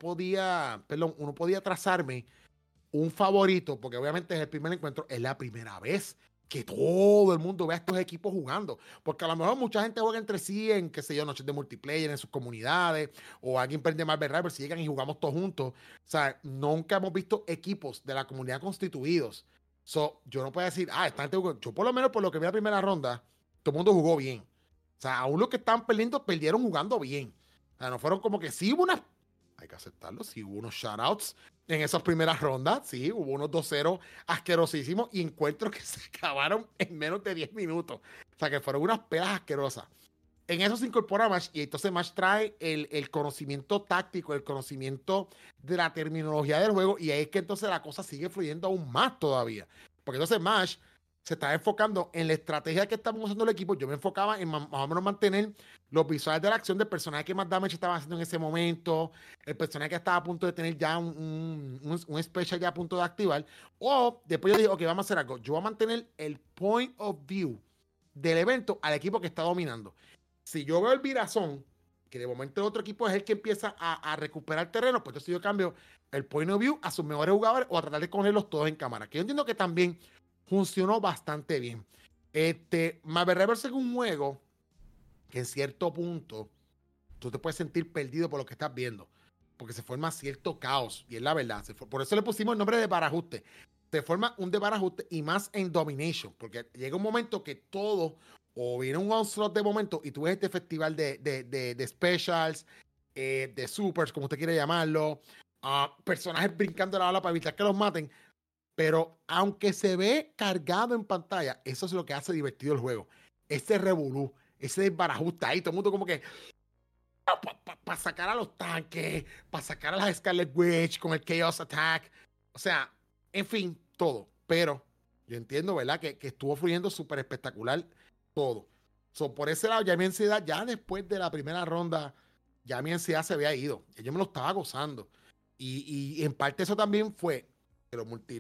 [SPEAKER 2] podía trazarme un favorito, porque obviamente es el primer encuentro, es la primera vez que todo el mundo ve a estos equipos jugando. Porque a lo mejor mucha gente juega entre sí en, qué sé yo, noches de multiplayer en sus comunidades, o alguien prende Marvel Rivals y llegan y jugamos todos juntos. O sea, nunca hemos visto equipos de la comunidad constituidos. Yo no puedo decir, esta gente jugó. Yo por lo menos por lo que vi la primera ronda, todo el mundo jugó bien. O sea, aún los que estaban perdiendo, perdieron jugando bien. O sea, no fueron como que sí hubo hay que aceptarlo, sí hubo unos shoutouts en esas primeras rondas, sí, hubo unos 2-0 asquerosísimos y encuentros que se acabaron en menos de 10 minutos. O sea, que fueron unas pelas asquerosas. En eso se incorpora Mash y entonces Mash trae el conocimiento táctico, el conocimiento de la terminología del juego y ahí es que entonces la cosa sigue fluyendo aún más todavía. Porque entonces Mash se está enfocando en la estrategia que estamos usando el equipo. Yo me enfocaba en más o menos mantener los visuales de la acción del personaje que más damage estaba haciendo en ese momento, el personaje que estaba a punto de tener ya un special ya a punto de activar. O después yo dije, ok, vamos a hacer algo. Yo voy a mantener el point of view del evento al equipo que está dominando. Si yo veo el virazón, que de momento el otro equipo es el que empieza a recuperar terreno, pues entonces yo cambio el point of view a sus mejores jugadores o a tratar de cogerlos todos en cámara. Que yo entiendo que también funcionó bastante bien. Marvel Rivals es un juego que en cierto punto tú te puedes sentir perdido por lo que estás viendo, porque se forma cierto caos, y es la verdad. Por eso le pusimos el nombre de barajuste. Se forma un de barajuste y más en Domination, porque llega un momento que todo, o viene un onslaught de momento, y tú ves este festival de specials, de supers, como usted quiere llamarlo, personajes brincando la bala para evitar que los maten. Pero aunque se ve cargado en pantalla, eso es lo que hace divertido el juego. Ese revolú, ese desbarajuste ahí, todo el mundo como que para sacar a los tanques, para sacar a las Scarlet Witch con el Chaos Attack. O sea, en fin, todo. Pero yo entiendo, ¿verdad? Que estuvo fluyendo súper espectacular todo. Por ese lado, ya mi ansiedad, ya después de la primera ronda, ya mi ansiedad se había ido. Yo me lo estaba gozando. Y en parte eso también fue que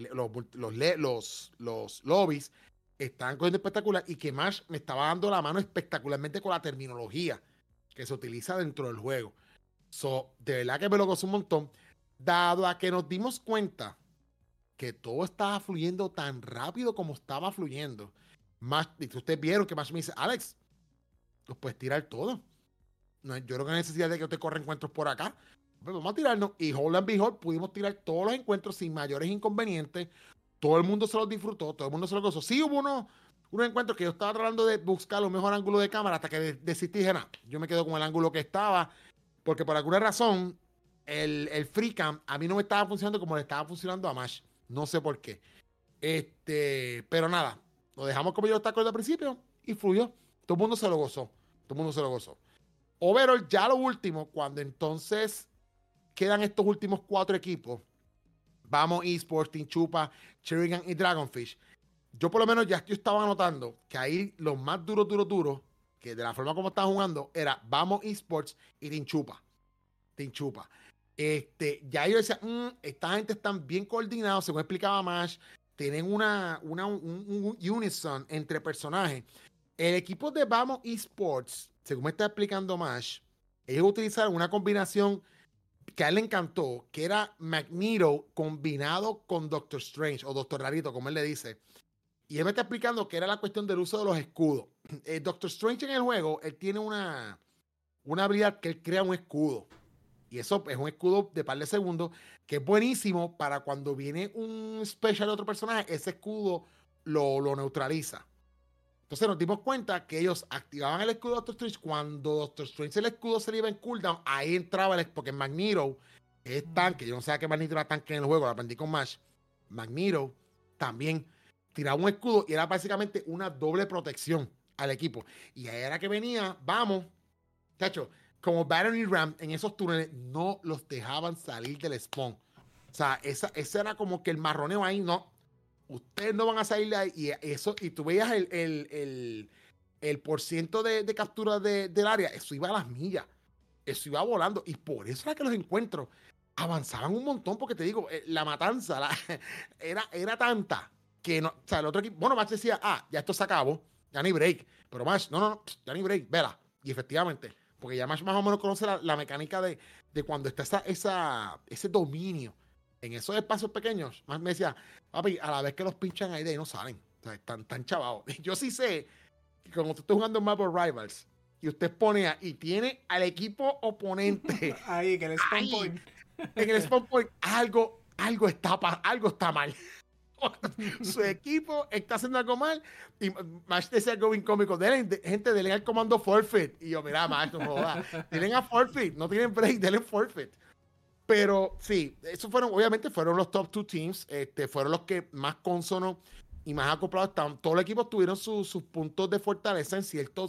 [SPEAKER 2] los lobbies estaban cogiendo espectacular y que Mash me estaba dando la mano espectacularmente con la terminología que se utiliza dentro del juego. De verdad que me lo gozó un montón. Dado a que nos dimos cuenta que todo estaba fluyendo tan rápido como estaba fluyendo. Y ustedes vieron que Mash me dice, Alex, los puedes tirar todo. No, yo creo que hay necesidad de que usted corra encuentros por acá. Pues vamos a tirarnos. Y hold and behold, pudimos tirar todos los encuentros sin mayores inconvenientes. Todo el mundo se los disfrutó, todo el mundo se los gozó. Sí hubo unos encuentros que yo estaba tratando de buscar los mejor ángulo de cámara hasta que desistí y dije, nah, yo me quedo con el ángulo que estaba, porque por alguna razón el free cam a mí no me estaba funcionando como le estaba funcionando a Mash. No sé por qué. Pero nada, lo dejamos como yo estaba con al principio y fluyó. Todo el mundo se lo gozó. Todo el mundo se lo gozó. Overall, ya lo último, cuando entonces quedan estos últimos 4 equipos, Vamos Esports, Team Chupa, Cherrigan y Dragonfish. Yo por lo menos ya yo estaba notando que ahí los más duros, que de la forma como estaban jugando, era Vamos Esports y Team Chupa. Team Chupa. Ya yo decía, esta gente están bien coordinados, según explicaba Mash, tienen un unison entre personajes. El equipo de Vamos Esports, según me está explicando Mash, ellos utilizaron una combinación que a él le encantó, que era Magneto combinado con Doctor Strange, o Doctor Rarito, como él le dice. Y él me está explicando que era la cuestión del uso de los escudos. Doctor Strange en el juego, él tiene una habilidad que él crea un escudo. Y eso es un escudo de par de segundos, que es buenísimo para cuando viene un special de otro personaje, ese escudo lo neutraliza. Entonces nos dimos cuenta que ellos activaban el escudo de Doctor Strange. Cuando Doctor Strange el escudo se le iba en cooldown, ahí entraba porque Magneto es tanque. Yo no sé qué Magneto era tanque en el juego, lo aprendí con Mash. Magneto también tiraba un escudo y era básicamente una doble protección al equipo. Y ahí era que venía, vamos, chacho, como Baron y Ram en esos túneles no los dejaban salir del spawn. O sea, ese era como que el marroneo ahí, no. Ustedes no van a salir de ahí. Y tú veías el porciento de captura del área, eso iba a las millas. Eso iba volando. Y por eso era que los encuentros avanzaban un montón, porque te digo, la matanza era tanta que no. O sea, el otro equipo, bueno, Max decía, ya esto se acabó, ya ni break. Pero Max, no, ya ni break, vela. Y efectivamente, porque ya Max más o menos conoce la mecánica de cuando está ese dominio en esos espacios pequeños. Más me decía, papi, a la vez que los pinchan ahí de ahí no salen. O sea, están chavados. Yo sí sé que cuando tú estás jugando en Marvel Rivals y usted pone y tiene al equipo oponente
[SPEAKER 1] ahí, que el spawn point.
[SPEAKER 2] En el spawn point, algo está mal. Su equipo está haciendo algo mal y Mash decía algo bien cómico. Gente, denle al comando forfeit. Y yo, mira, Mash, no jodas. Denle a forfeit, no tienen break, denle forfeit. Pero sí, esos obviamente fueron los top 2 teams, fueron los que más consonos y más acoplados estaban. Todos los equipos tuvieron sus puntos de fortaleza en cierto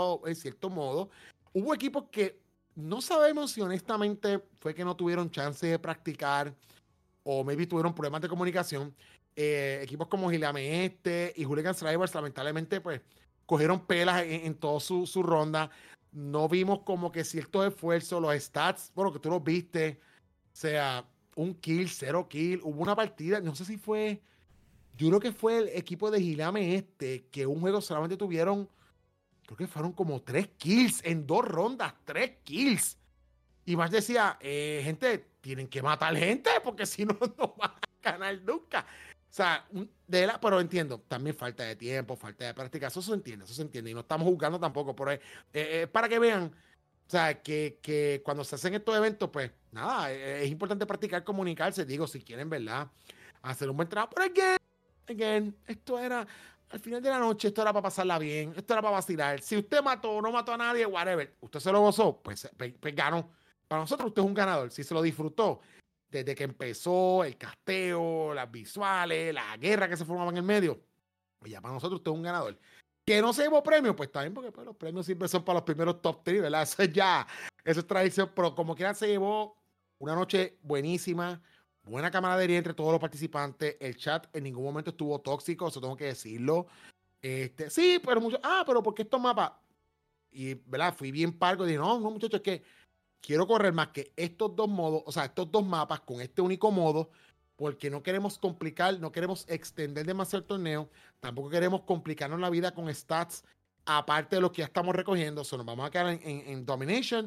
[SPEAKER 2] modo. Hubo equipos que no sabemos si honestamente fue que no tuvieron chance de practicar o maybe tuvieron problemas de comunicación. Equipos como Gilame y Hooligans Rivals lamentablemente pues cogieron pelas en toda su ronda. No vimos como que ciertos esfuerzos, los stats, bueno, que tú los viste. O sea, 1 kill, 0 kill. Hubo una partida, no sé si fue. Yo creo que fue el equipo de Gilame que un juego solamente tuvieron. Creo que fueron como 3 kills en 2 rondas. 3 kills. Y más decía, gente, tienen que matar gente porque si no, no van a ganar nunca. O sea, pero entiendo, también falta de tiempo, falta de práctica. Eso se entiende. Y no estamos jugando tampoco. Pero para que vean. O sea, que cuando se hacen estos eventos, pues nada, es importante practicar, comunicarse. Digo, si quieren, ¿verdad? Hacer un buen trabajo. Pero again, esto era, al final de la noche, esto era para pasarla bien, esto era para vacilar. Si usted mató o no mató a nadie, whatever, usted se lo gozó, pues ganó. Para nosotros, usted es un ganador. Si se lo disfrutó desde que empezó el casteo, las visuales, la guerra que se formaba en el medio, pues ya para nosotros usted es un ganador. Que no se llevó premio, pues también porque pues, los premios siempre son para los primeros top 3, ¿verdad? Eso es ya Eso es tradición, pero como quiera se llevó una noche buenísima, buena camaradería entre todos los participantes. El chat en ningún momento estuvo tóxico, eso tengo que decirlo. Sí, pero pero ¿por qué estos mapas? Y, ¿verdad? Fui bien parco y dije, no, muchachos, es que quiero correr más que estos dos modos, o sea, estos dos mapas con este único modo, porque no queremos complicar, no queremos extender demasiado el torneo, tampoco queremos complicarnos la vida con stats, aparte de lo que ya estamos recogiendo. So, nos vamos a quedar en Domination,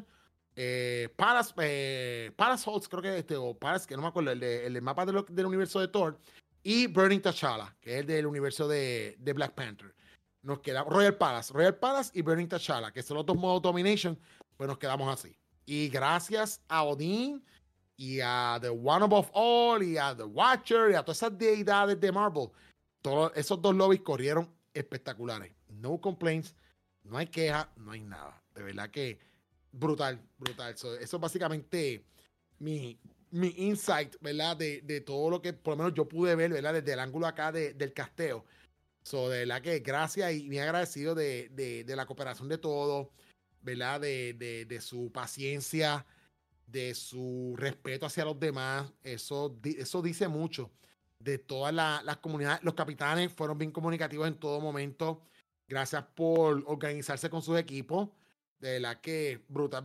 [SPEAKER 2] Parasols, creo que o Paras, que no me acuerdo, el mapa del universo de Thor, y Burning T'Challa, que es el del universo de Black Panther. Nos quedamos Royal Palace y Burning T'Challa, que son los dos modos Domination, pues nos quedamos así. Y gracias a Odín y a The One Above All y a The Watcher y a todas esas deidades de Marvel, todos esos dos lobbies corrieron espectaculares. No complaints, no hay queja, no hay nada. De verdad que brutal. Eso es básicamente mi insight, ¿verdad? De todo lo que por lo menos yo pude ver, ¿verdad? Desde el ángulo acá del casteo. De verdad que gracias y bien agradecido de la cooperación de todos, ¿verdad? De su paciencia, de su respeto hacia los demás. Eso dice mucho de todas las comunidades. Los capitanes fueron bien comunicativos en todo momento. Gracias por organizarse con sus equipos. De verdad que brutal.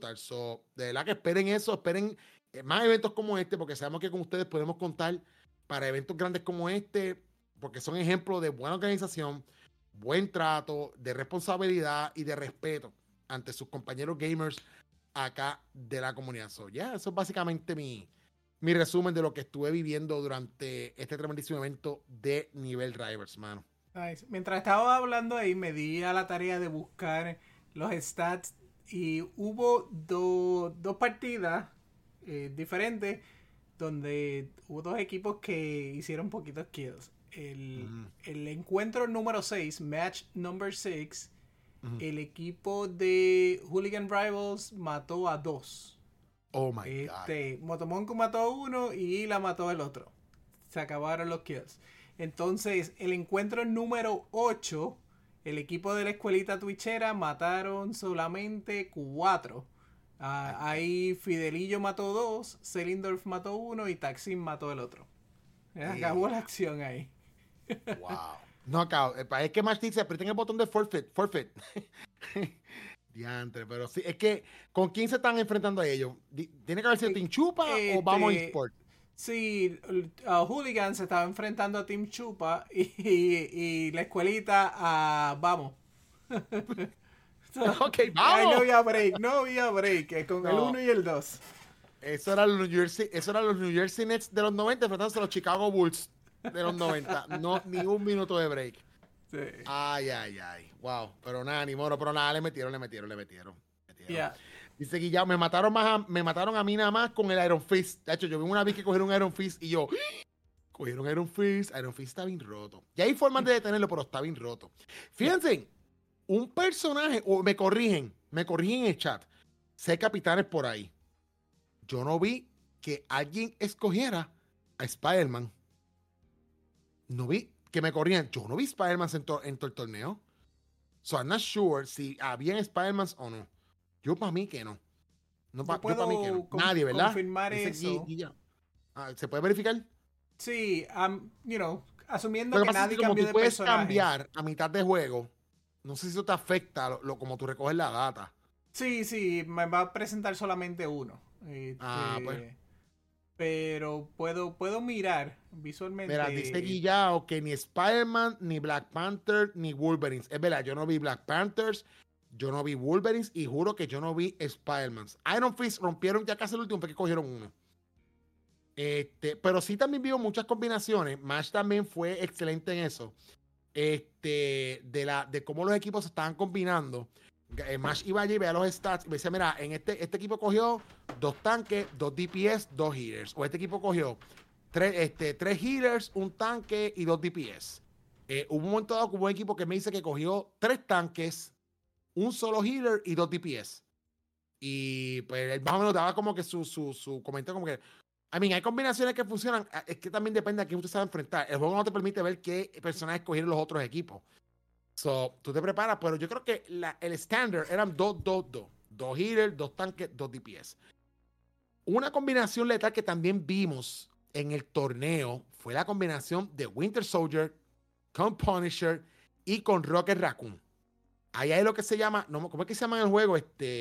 [SPEAKER 2] De verdad que esperen eso, esperen más eventos como este, porque sabemos que con ustedes podemos contar para eventos grandes como este, porque son ejemplos de buena organización, buen trato, de responsabilidad y de respeto ante sus compañeros gamers acá de la comunidad. Eso es básicamente mi resumen de lo que estuve viviendo durante este tremendísimo evento de nivel Rivals, mano.
[SPEAKER 1] Nice. Mientras estaba hablando ahí, me di a la tarea de buscar los stats y hubo dos partidas diferentes donde hubo dos equipos que hicieron poquitos kills. El encuentro número 6, match number 6, el equipo de Hooligan Rivals mató a 2.
[SPEAKER 2] Oh my God.
[SPEAKER 1] Motomonku mató a uno y la mató el otro. Se acabaron los kills. Entonces, el encuentro número 8, el equipo de la escuelita twitchera mataron solamente 4. Ahí Fidelillo mató 2, Selindorf mató 1 y Taksim mató el otro. Acabó la acción ahí.
[SPEAKER 2] Wow. Knockout. Es que más dice, aprieten el botón de forfeit. Diantre, pero sí, es que ¿con quién se están enfrentando a ellos? ¿Tiene que haber sido Team Chupa o vamos a eSport?
[SPEAKER 1] Sí, Hooligan se estaba enfrentando a Team Chupa y la escuelita a Vamos.
[SPEAKER 2] Ok, vamos.
[SPEAKER 1] No había break con el 1 y el 2.
[SPEAKER 2] Eso eran los New Jersey Nets de los 90 enfrentándose a los Chicago Bulls de los 90. No, ni un minuto de break.
[SPEAKER 1] Sí.
[SPEAKER 2] Ay. Wow. Pero nada, ni moro. Pero nada, le metieron.
[SPEAKER 1] Yeah.
[SPEAKER 2] Dice Guillao, me mataron a mí nada más con el Iron Fist. De hecho, yo vi una vez que cogieron un Iron Fist y yo, cogieron Iron Fist está bien roto. Y hay formas de detenerlo, pero está bien roto. Fíjense, un personaje, o me corrigen en el chat, sé capitanes por ahí. Yo no vi que alguien escogiera a Spider-Man. No vi que me corrían. Yo no vi Spider-Man en todo el torneo. So I'm not sure si habían Spider-Man o no. Yo para mí que no. Yo para mí que no. Nadie, ¿verdad?
[SPEAKER 1] Confirmar eso.
[SPEAKER 2] ¿Se puede verificar?
[SPEAKER 1] Sí, asumiendo que nadie cambió de personaje.
[SPEAKER 2] Tú puedes cambiar a mitad de juego. No sé si eso te afecta como tú recoges la data.
[SPEAKER 1] Sí, me va a presentar solamente uno.
[SPEAKER 2] Pues.
[SPEAKER 1] Pero puedo mirar visualmente.
[SPEAKER 2] Mira, dice Guillao que ni Spider-Man, ni Black Panther, ni Wolverines. Es verdad, yo no vi Black Panthers, yo no vi Wolverines y juro que yo no vi Spider-Man. Iron Fist rompieron ya casi el último porque cogieron uno. Pero sí también vio muchas combinaciones. Mash también fue excelente en eso. De cómo los equipos se estaban combinando. Mash iba allí y veía los stats y me decía, mira, en este equipo cogió 2 tanques, 2 DPS, 2 healers. O este equipo cogió 3 healers, 1 tanque y 2 DPS. Hubo un momento dado que hubo un equipo que me dice que cogió 3 tanques, 1 solo healer y 2 DPS. Y pues él más o menos daba como que su comentario como que hay combinaciones que funcionan. Es que también depende a quién usted se va a enfrentar. El juego no te permite ver qué personajes cogieron los otros equipos. So, tú te preparas, pero yo creo que el estándar eran 2-2-2. 2 healers, 2 tanques, 2 DPS. Una combinación letal que también vimos en el torneo fue la combinación de Winter Soldier con Punisher y con Rocket Raccoon. Ahí hay lo que se llama, no, ¿cómo es que se llama en el juego?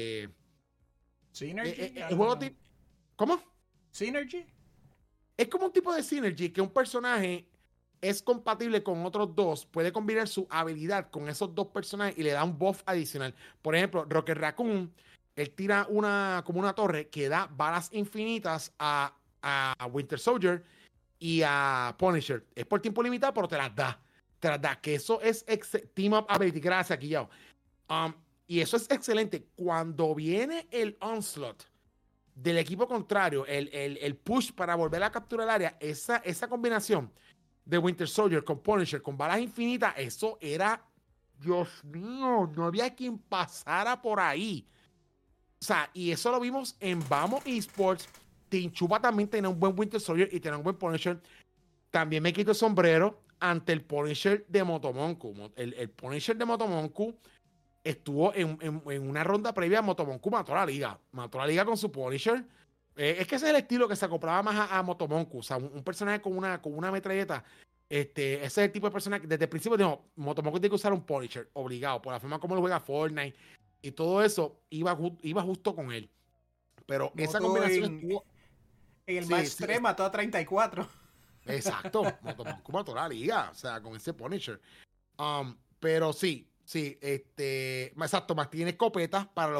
[SPEAKER 1] Synergy.
[SPEAKER 2] El juego ¿cómo?
[SPEAKER 1] Synergy.
[SPEAKER 2] Es como un tipo de synergy que un personaje es compatible con otros dos, puede combinar su habilidad con esos dos personajes y le da un buff adicional. Por ejemplo, Rocket Raccoon, él tira como una torre que da balas infinitas a Winter Soldier y a Punisher. Es por tiempo limitado, pero te las da. Te las da. Que eso es Team Up Ability. Gracias, aquí ya. Y eso es excelente. Cuando viene el onslaught del equipo contrario, el push para volver a capturar el área, esa combinación de Winter Soldier con Punisher, con balas infinitas, eso era, Dios mío, no había quien pasara por ahí. O sea, y eso lo vimos en Vamos Esports. Team Chupa también tenía un buen Winter Soldier y tenía un buen Punisher. También me quito el sombrero ante el Punisher de Motomonku. El Punisher de Motomonku estuvo en una ronda previa. Motomonku mató a la liga. Mató a la liga con su Punisher. Es que ese es el estilo que se acoplaba más a Motomonku. O sea, un personaje con una metralleta. Ese es el tipo de personaje que desde el principio dijo, Motomonku tiene que usar un Punisher, obligado, por la forma como lo juega Fortnite. Y todo eso iba justo con él. Pero
[SPEAKER 1] Moto
[SPEAKER 2] esa combinación estuvo...
[SPEAKER 1] En el match 3 mató a 34.
[SPEAKER 2] Exacto. Motomonku mató a la liga. O sea, con ese Punisher. Pero sí, exacto, más tiene escopetas para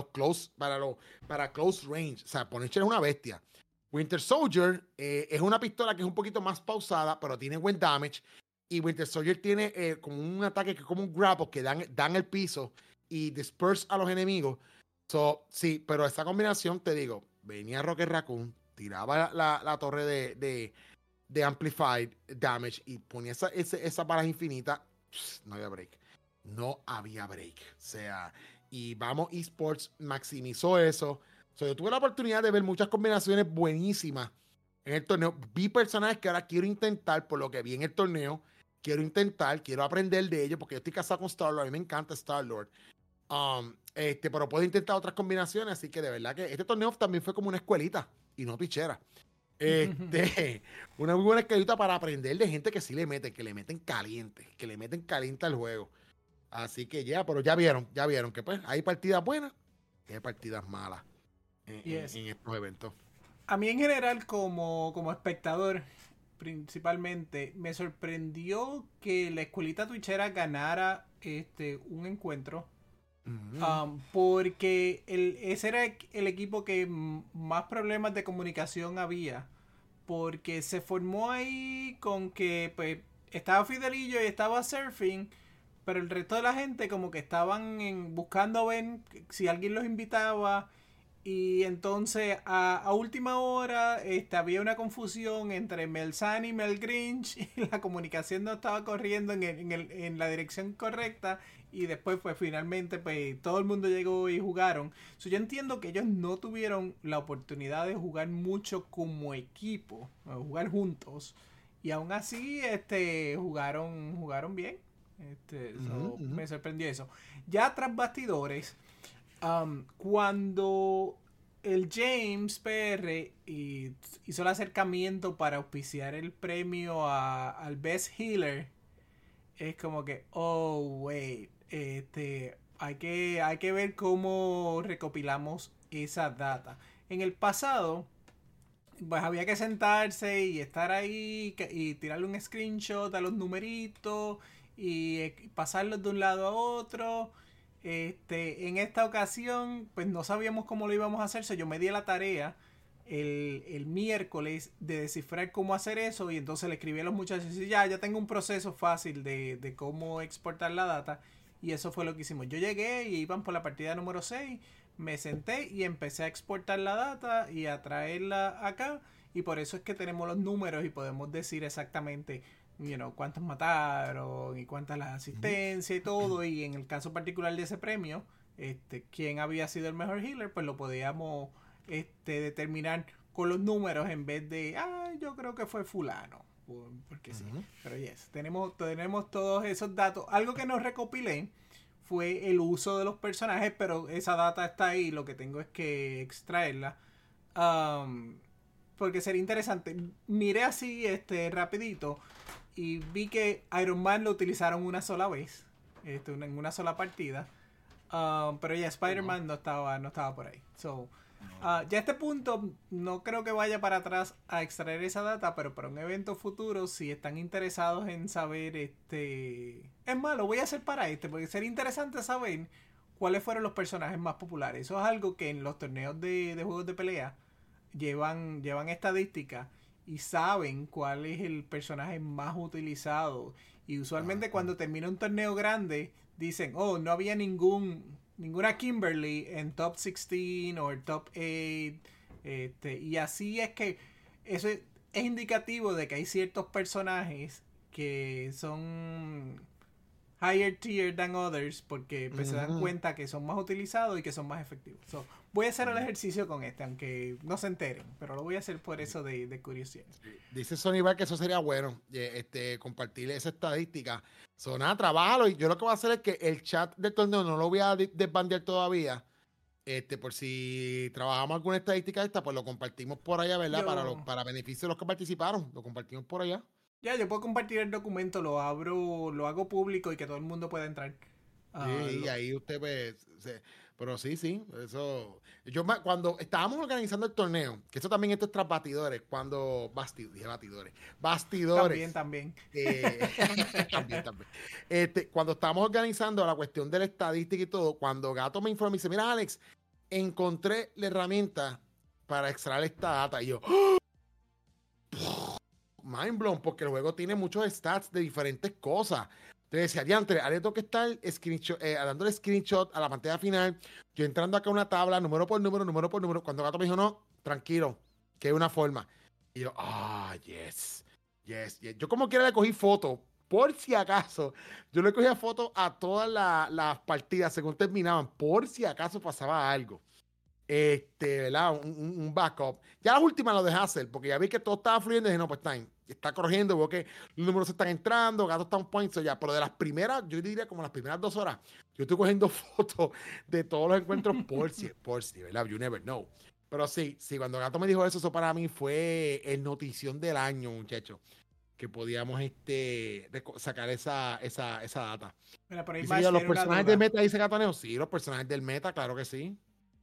[SPEAKER 2] close range. O sea, Punisher es una bestia. Winter Soldier es una pistola que es un poquito más pausada, pero tiene buen damage. Y Winter Soldier tiene como un ataque que es como un grapple que dan el piso y disperse a los enemigos. Sí, pero esa combinación, te digo, venía Rocket Raccoon, tiraba la torre de Amplified Damage y ponía esa balas infinita. No había break. No había break. O sea, y Vamos Esports maximizó eso. Yo tuve la oportunidad de ver muchas combinaciones buenísimas en el torneo. Vi personajes que ahora quiero intentar, por lo que vi en el torneo. Quiero aprender de ellos, porque yo estoy casado con Star-Lord. A mí me encanta Star-Lord. Pero puedo intentar otras combinaciones. Así que de verdad que este torneo también fue como una escuelita y no pichera. Una muy buena escuelita para aprender de gente que sí le meten, que le meten caliente al juego. Así que pero ya vieron que pues hay partidas buenas y hay partidas malas en estos eventos.
[SPEAKER 1] A mí en general como espectador principalmente me sorprendió que la escuelita twitchera ganara un encuentro. Porque ese era el equipo que más problemas de comunicación había, porque se formó ahí con que pues estaba Fidelillo y estaba Surfing, pero el resto de la gente como que estaban buscando ver si alguien los invitaba. Y entonces a última hora había una confusión entre Melsan y Mel Grinch y la comunicación no estaba corriendo en la dirección correcta. Y después pues finalmente pues todo el mundo llegó y jugaron. Yo entiendo que ellos no tuvieron la oportunidad de jugar mucho como equipo, jugar juntos. Y aún así jugaron bien. Me sorprendió eso. Ya tras bastidores, cuando el James PR hizo el acercamiento para auspiciar el premio al Best Healer, es como que, oh, wait, hay que ver cómo recopilamos esa data. En el pasado, pues había que sentarse y estar ahí y tirarle un screenshot a los numeritos y pasarlos de un lado a otro. En esta ocasión, pues no sabíamos cómo lo íbamos a hacer. Yo me di la tarea el miércoles de descifrar cómo hacer eso. Y entonces le escribí a los muchachos y ya tengo un proceso fácil de cómo exportar la data. Y eso fue lo que hicimos. Yo llegué y iban por la partida número 6. Me senté y empecé a exportar la data y a traerla acá. Y por eso es que tenemos los números y podemos decir exactamente cuántos mataron y cuántas las asistencias y todo. Y en el caso particular de ese premio, quién había sido el mejor healer, pues lo podíamos determinar con los números en vez de yo creo que fue fulano, porque sí. Pero tenemos todos esos datos. Algo que nos recopilé fue el uso de los personajes, pero esa data está ahí, lo que tengo es que extraerla. Porque sería interesante. Miré así rapidito y vi que Iron Man lo utilizaron una sola vez, en una sola partida. Pero ya Spider-Man no estaba por ahí. So, ya a este punto no creo que vaya para atrás a extraer esa data, pero para un evento futuro, si están interesados en saber, es más, lo voy a hacer para porque sería interesante saber cuáles fueron los personajes más populares. Eso es algo que en los torneos de juegos de pelea llevan estadísticas y saben cuál es el personaje más utilizado. Y usualmente cuando termina un torneo grande, dicen, oh, no había ninguna Kimberly en top 16 o top 8. Y así es que eso es indicativo de que hay ciertos personajes que son higher tier than others porque pues, se dan cuenta que son más utilizados y que son más efectivos. So, voy a hacer el ejercicio con aunque no se enteren, pero lo voy a hacer por eso de curiosidad.
[SPEAKER 2] Dice Sony Bar que eso sería bueno, compartir esa estadística. Nada, trabájalo. Y yo lo que voy a hacer es que el chat del torneo no lo voy a desbandear todavía. Por si trabajamos alguna estadística esta, pues lo compartimos por allá, ¿verdad? Para beneficio de los que participaron. Lo compartimos por allá.
[SPEAKER 1] Ya, yo puedo compartir el documento, lo hago público y que todo el mundo pueda entrar.
[SPEAKER 2] Y ahí usted pues... Pero sí, eso... Cuando estábamos organizando el torneo, que eso también es tras batidores, bastidores.
[SPEAKER 1] También.
[SPEAKER 2] También. Cuando estábamos organizando la cuestión de la estadística y todo, cuando Gato me informó y dice, mira Alex, encontré la herramienta para extraer esta data. Y yo... mind blown, porque el juego tiene muchos stats de diferentes cosas. Entonces decía, diantre, ahora tengo que estar dándole screenshot a la pantalla final, yo entrando acá a una tabla, número por número. Cuando Gato me dijo, no, tranquilo, que hay una forma. Y yo, yes. Yo como quiera le cogí foto, por si acaso. Yo le cogía foto a todas las partidas según terminaban, por si acaso pasaba algo. ¿Verdad? Un backup. Ya las últimas lo dejé hacer, porque ya vi que todo estaba fluyendo y dije, no, pues está corrigiendo, veo que los números se están entrando, Gato está un point, ya, pero de las primeras, yo diría como las primeras 2 horas, yo estoy cogiendo fotos de todos los encuentros por si, ¿verdad? You never know. Pero sí, cuando Gato me dijo eso para mí fue el notición del año, muchachos, que podíamos sacar esa data.
[SPEAKER 1] Mira, por ahí
[SPEAKER 2] los personajes del meta, dice Gato Neo, sí, los personajes del meta, claro que sí.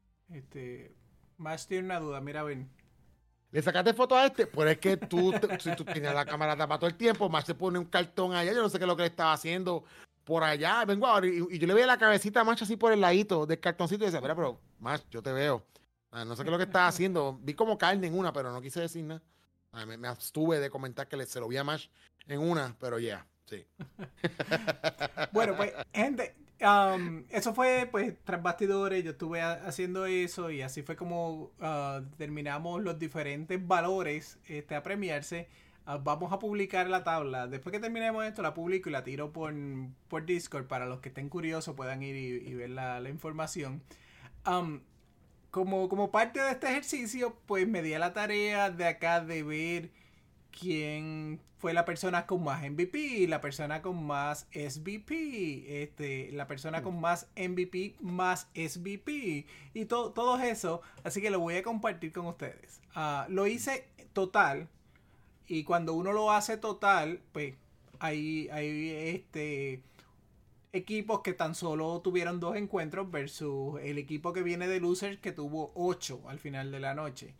[SPEAKER 1] Más tiene una duda, mira, ven.
[SPEAKER 2] ¿Le sacaste foto a este? Pues es que si tú tienes la cámara tapada todo el tiempo, más se pone un cartón allá, yo no sé qué es lo que le estaba haciendo por allá, vengo ahora, y yo le veía la cabecita a Macho así por el ladito del cartoncito y decía, mira, pero Macho, yo te veo. No sé qué es lo que estaba haciendo. Vi como carne en una, pero no quise decir nada. Me abstuve de comentar que se lo vi a Mash en una, pero sí.
[SPEAKER 1] Bueno, pues, gente, eso fue pues tras bastidores, yo estuve haciendo eso y así fue como terminamos los diferentes valores a premiarse. Vamos a publicar la tabla. Después que terminemos esto, la publico y la tiro por Discord para los que estén curiosos puedan ir y ver la información. Como parte de este ejercicio, pues me di a la tarea de acá de ver quién fue la persona con más MVP, la persona con más SVP, la persona con más MVP más SVP y todo eso. Así que lo voy a compartir con ustedes. Lo hice total y cuando uno lo hace total, pues hay equipos que tan solo tuvieron 2 encuentros versus el equipo que viene de Losers que tuvo 8 al final de la noche.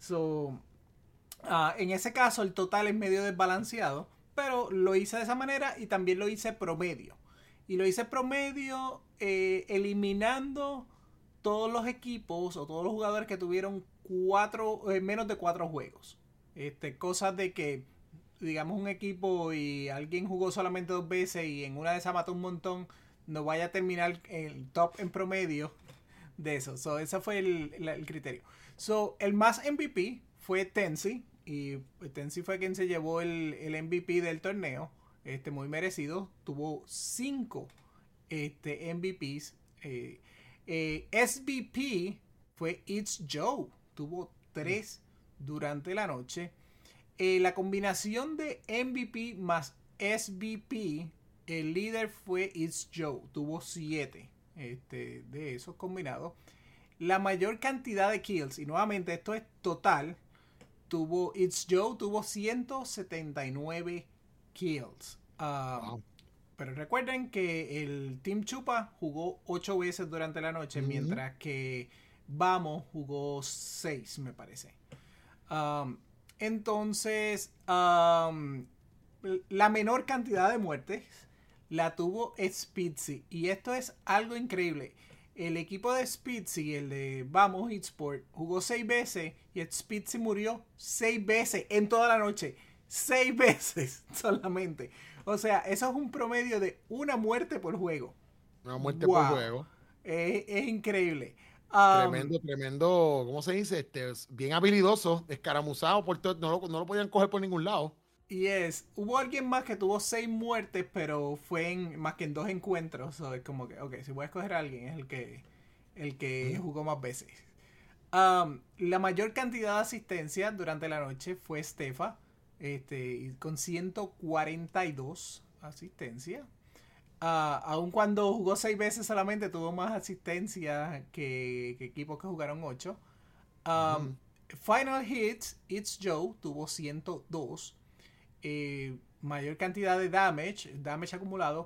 [SPEAKER 1] En ese caso el total es medio desbalanceado, pero lo hice de esa manera y también lo hice promedio. Y lo hice promedio eliminando todos los equipos o todos los jugadores que tuvieron menos de 4 juegos. Cosas de que, digamos, un equipo y alguien jugó solamente 2 veces y en una de esas mató un montón, no vaya a terminar el top en promedio de eso. Ese fue el criterio. El más MVP fue Tensi. Y Tensi fue quien se llevó el MVP del torneo. Muy merecido. Tuvo 5 MVPs. SVP fue It's Joe. Tuvo 3 durante la noche. La combinación de MVP más SVP el líder fue It's Joe, tuvo 7 de esos combinados. La mayor cantidad de kills, y nuevamente esto es total, It's Joe tuvo 179 kills.
[SPEAKER 2] Wow.
[SPEAKER 1] Pero recuerden que el Team Chupa jugó 8 veces durante la noche, mientras que Vamos jugó 6, me parece. Entonces, la menor cantidad de muertes la tuvo Spitzy. Y esto es algo increíble. El equipo de Spitzy, el de Vamos eSport, jugó 6 veces y Spitzy murió 6 veces en toda la noche. 6 veces solamente. O sea, eso es un promedio de una muerte por juego.
[SPEAKER 2] Una muerte por juego.
[SPEAKER 1] Es increíble.
[SPEAKER 2] Tremendo, ¿cómo se dice? Bien habilidoso, escaramuzado por todo, no lo podían coger por ningún lado.
[SPEAKER 1] Y hubo alguien más que tuvo 6 muertes, pero fue más que en 2 encuentros. So, es como que, ok, si voy a escoger a alguien, es el que jugó más veces. La mayor cantidad de asistencia durante la noche fue Stefa, con 142 asistencias. Aun cuando jugó 6 veces solamente, tuvo más asistencia que equipos que jugaron 8. Final Hits, It's Joe, tuvo 102. Mayor cantidad de damage acumulado,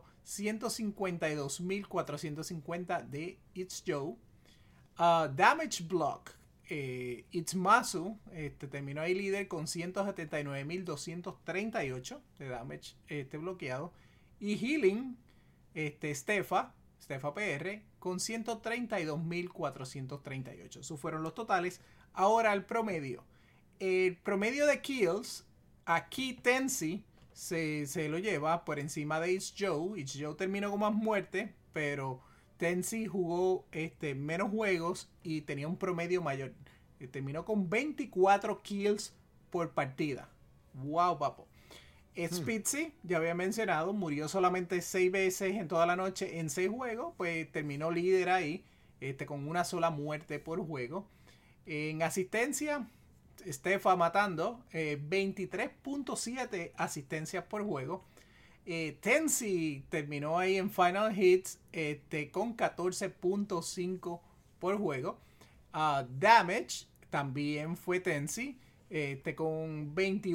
[SPEAKER 1] 152.450 de It's Joe. Damage Block, It's Masu, terminó ahí líder con 179.238 de damage bloqueado. Y Healing, Stefa PR, con 132.438. Esos fueron los totales. Ahora el promedio. El promedio de kills, aquí Tensi se lo lleva por encima de It's Joe. It's Joe terminó con más muerte, pero Tensi jugó menos juegos y tenía un promedio mayor. Terminó con 24 kills por partida. Wow, papo. Spitzy, ya había mencionado, murió solamente 6 veces en toda la noche en 6 juegos, pues terminó líder ahí, con una sola muerte por juego. En asistencia, Stefa matando, 23.7 asistencias por juego. Tensi terminó ahí en Final Hits con 14.5 por juego. Damage también fue Tensi, con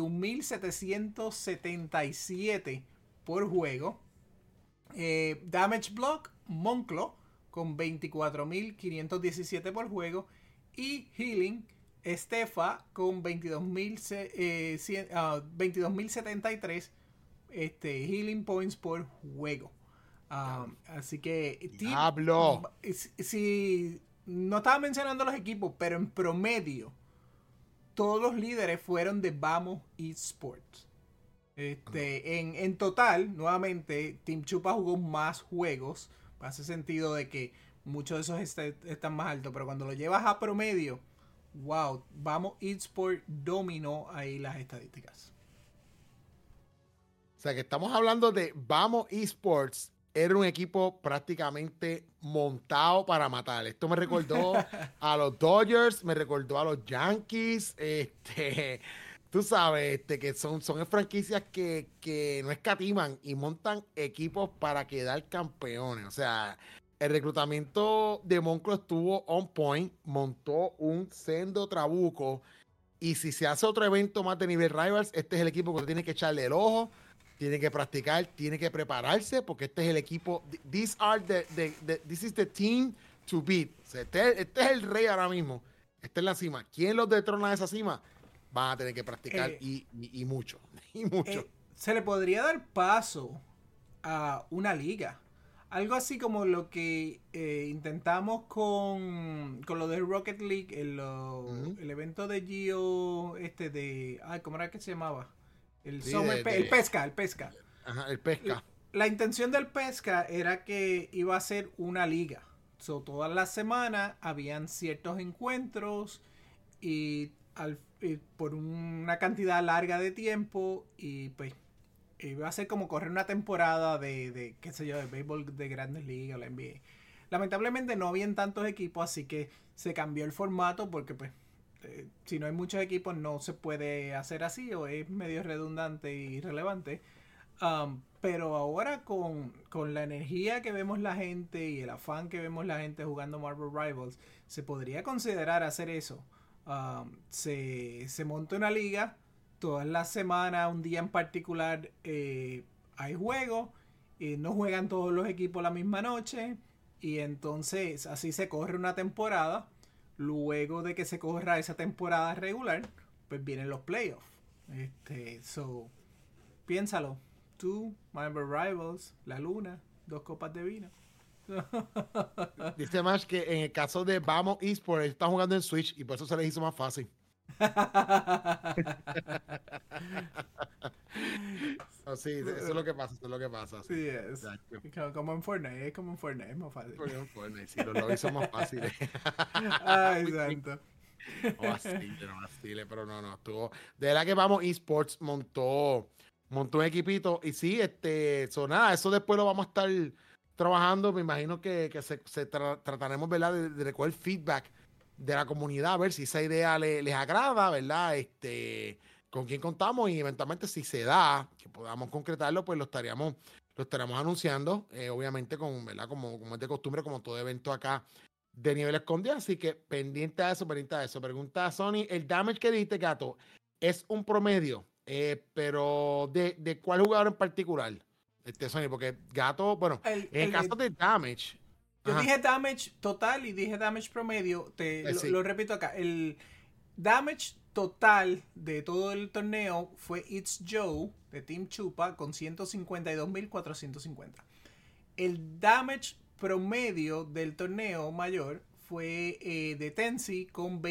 [SPEAKER 1] 21.777 por juego. Damage Block, Monclo, con 24.517 por juego. Y Healing, Stefa, con 22.073 Healing Points por juego. Así que
[SPEAKER 2] ¡Diablo!
[SPEAKER 1] Si no estaba mencionando los equipos, pero en promedio todos los líderes fueron de Vamos eSports. En total, nuevamente, Team Chupa jugó más juegos. Hace sentido de que muchos de esos están más altos, pero cuando lo llevas a promedio, wow, Vamos eSports dominó ahí las estadísticas.
[SPEAKER 2] O sea que estamos hablando de Vamos eSports. Era un equipo prácticamente montado para matar. Esto me recordó a los Dodgers, me recordó a los Yankees. Tú sabes, que son franquicias que no escatiman y montan equipos para quedar campeones. O sea, el reclutamiento de Monclo estuvo on point, montó un sendo trabuco. Y si se hace otro evento más de nivel Rivals, este es el equipo que tiene que echarle el ojo. Tiene que practicar, tiene que prepararse, porque este es el equipo. This is the team to beat. O sea, este es el rey ahora mismo. Este es la cima. ¿Quién los detrona de esa cima? Van a tener que practicar y mucho. Y mucho.
[SPEAKER 1] Se le podría dar paso a una liga. Algo así como lo que intentamos con lo de Rocket League, el evento de Gio, ¿cómo era que se llamaba? El pesca.
[SPEAKER 2] Ajá, el pesca.
[SPEAKER 1] La intención del pesca era que iba a ser una liga. Todas las semanas habían ciertos encuentros y por una cantidad larga de tiempo, y pues iba a ser como correr una temporada de qué sé yo, de béisbol de Grandes Ligas o la NBA. Lamentablemente no habían tantos equipos, así que se cambió el formato porque pues si no hay muchos equipos no se puede hacer así, o es medio redundante y irrelevante. Pero ahora con la energía que vemos la gente y el afán que vemos la gente jugando Marvel Rivals, se podría considerar hacer eso. Se monta una liga, todas las semanas, un día en particular, hay juegos, no juegan todos los equipos la misma noche, y entonces así se corre una temporada. Luego de que se corra esa temporada regular, pues vienen los playoffs. Piénsalo. Tú, Marvel Rivals, La Luna, 2 copas de vino.
[SPEAKER 2] Dice Mash que en el caso de Vamos Esports está jugando en Switch y por eso se les hizo más fácil. No, sí, eso es lo que pasa, eso es lo que pasa.
[SPEAKER 1] Sí, es como en Fortnite, es más fácil.
[SPEAKER 2] Como en Fortnite, sí, los lobbies son más fáciles.
[SPEAKER 1] Ay, santo.
[SPEAKER 2] No vacile, pero no, estuvo. De verdad que Vamos Esports montó un equipito y sí, nada, eso después lo vamos a estar trabajando. Me imagino que trataremos, ¿verdad? De recoger feedback de la comunidad, a ver si esa idea les agrada, ¿verdad? Con quién contamos y eventualmente si se da, que podamos concretarlo, pues lo estaremos anunciando, obviamente ¿verdad? Como es de costumbre, como todo evento acá de nivel escondido, así que pendiente a eso. Pregunta a Sony, el damage que diste, Gato, ¿es un promedio? Pero ¿de cuál jugador en particular? Sony, porque Gato, bueno, en el caso de damage...
[SPEAKER 1] Yo dije damage total y dije damage promedio,
[SPEAKER 2] Sí.
[SPEAKER 1] lo repito acá, el damage total de todo el torneo fue It's Joe de Team Chupa con 152.450. El damage promedio del torneo mayor fue de Tensi con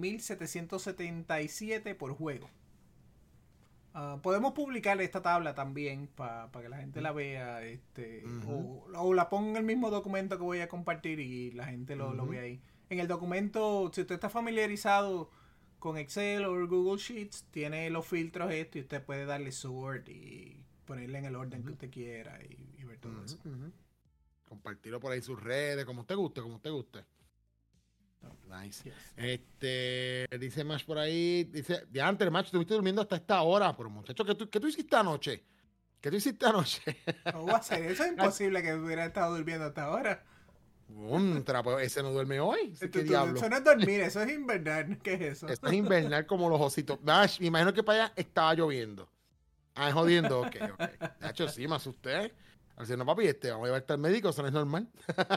[SPEAKER 1] 21.777 por juego. Podemos publicar esta tabla también para que la gente la vea, o la ponga en el mismo documento que voy a compartir y la gente lo ve ahí. En el documento, si usted está familiarizado con Excel o Google Sheets, tiene los filtros y usted puede darle sort y ponerle en el orden que usted quiera y ver todo eso.
[SPEAKER 2] Compartirlo por ahí en sus redes, como usted guste. Nice. Yes. Dice Mash por ahí, dice, de antes, Mash, estuviste durmiendo hasta esta hora, pero muchacho, ¿qué tú hiciste anoche?
[SPEAKER 1] ¿Cómo va a ser? Eso es imposible que hubiera estado durmiendo hasta ahora.
[SPEAKER 2] Ese no duerme hoy.
[SPEAKER 1] ¿Qué diablo? Eso no es dormir, eso es invernar. ¿Qué es eso?
[SPEAKER 2] Eso es invernar como los ositos. Mash, me imagino que para allá estaba lloviendo. Es jodiendo, ok. De hecho, sí, me asusté. Así, no, papi, vamos a llevarte al médico, eso no es normal.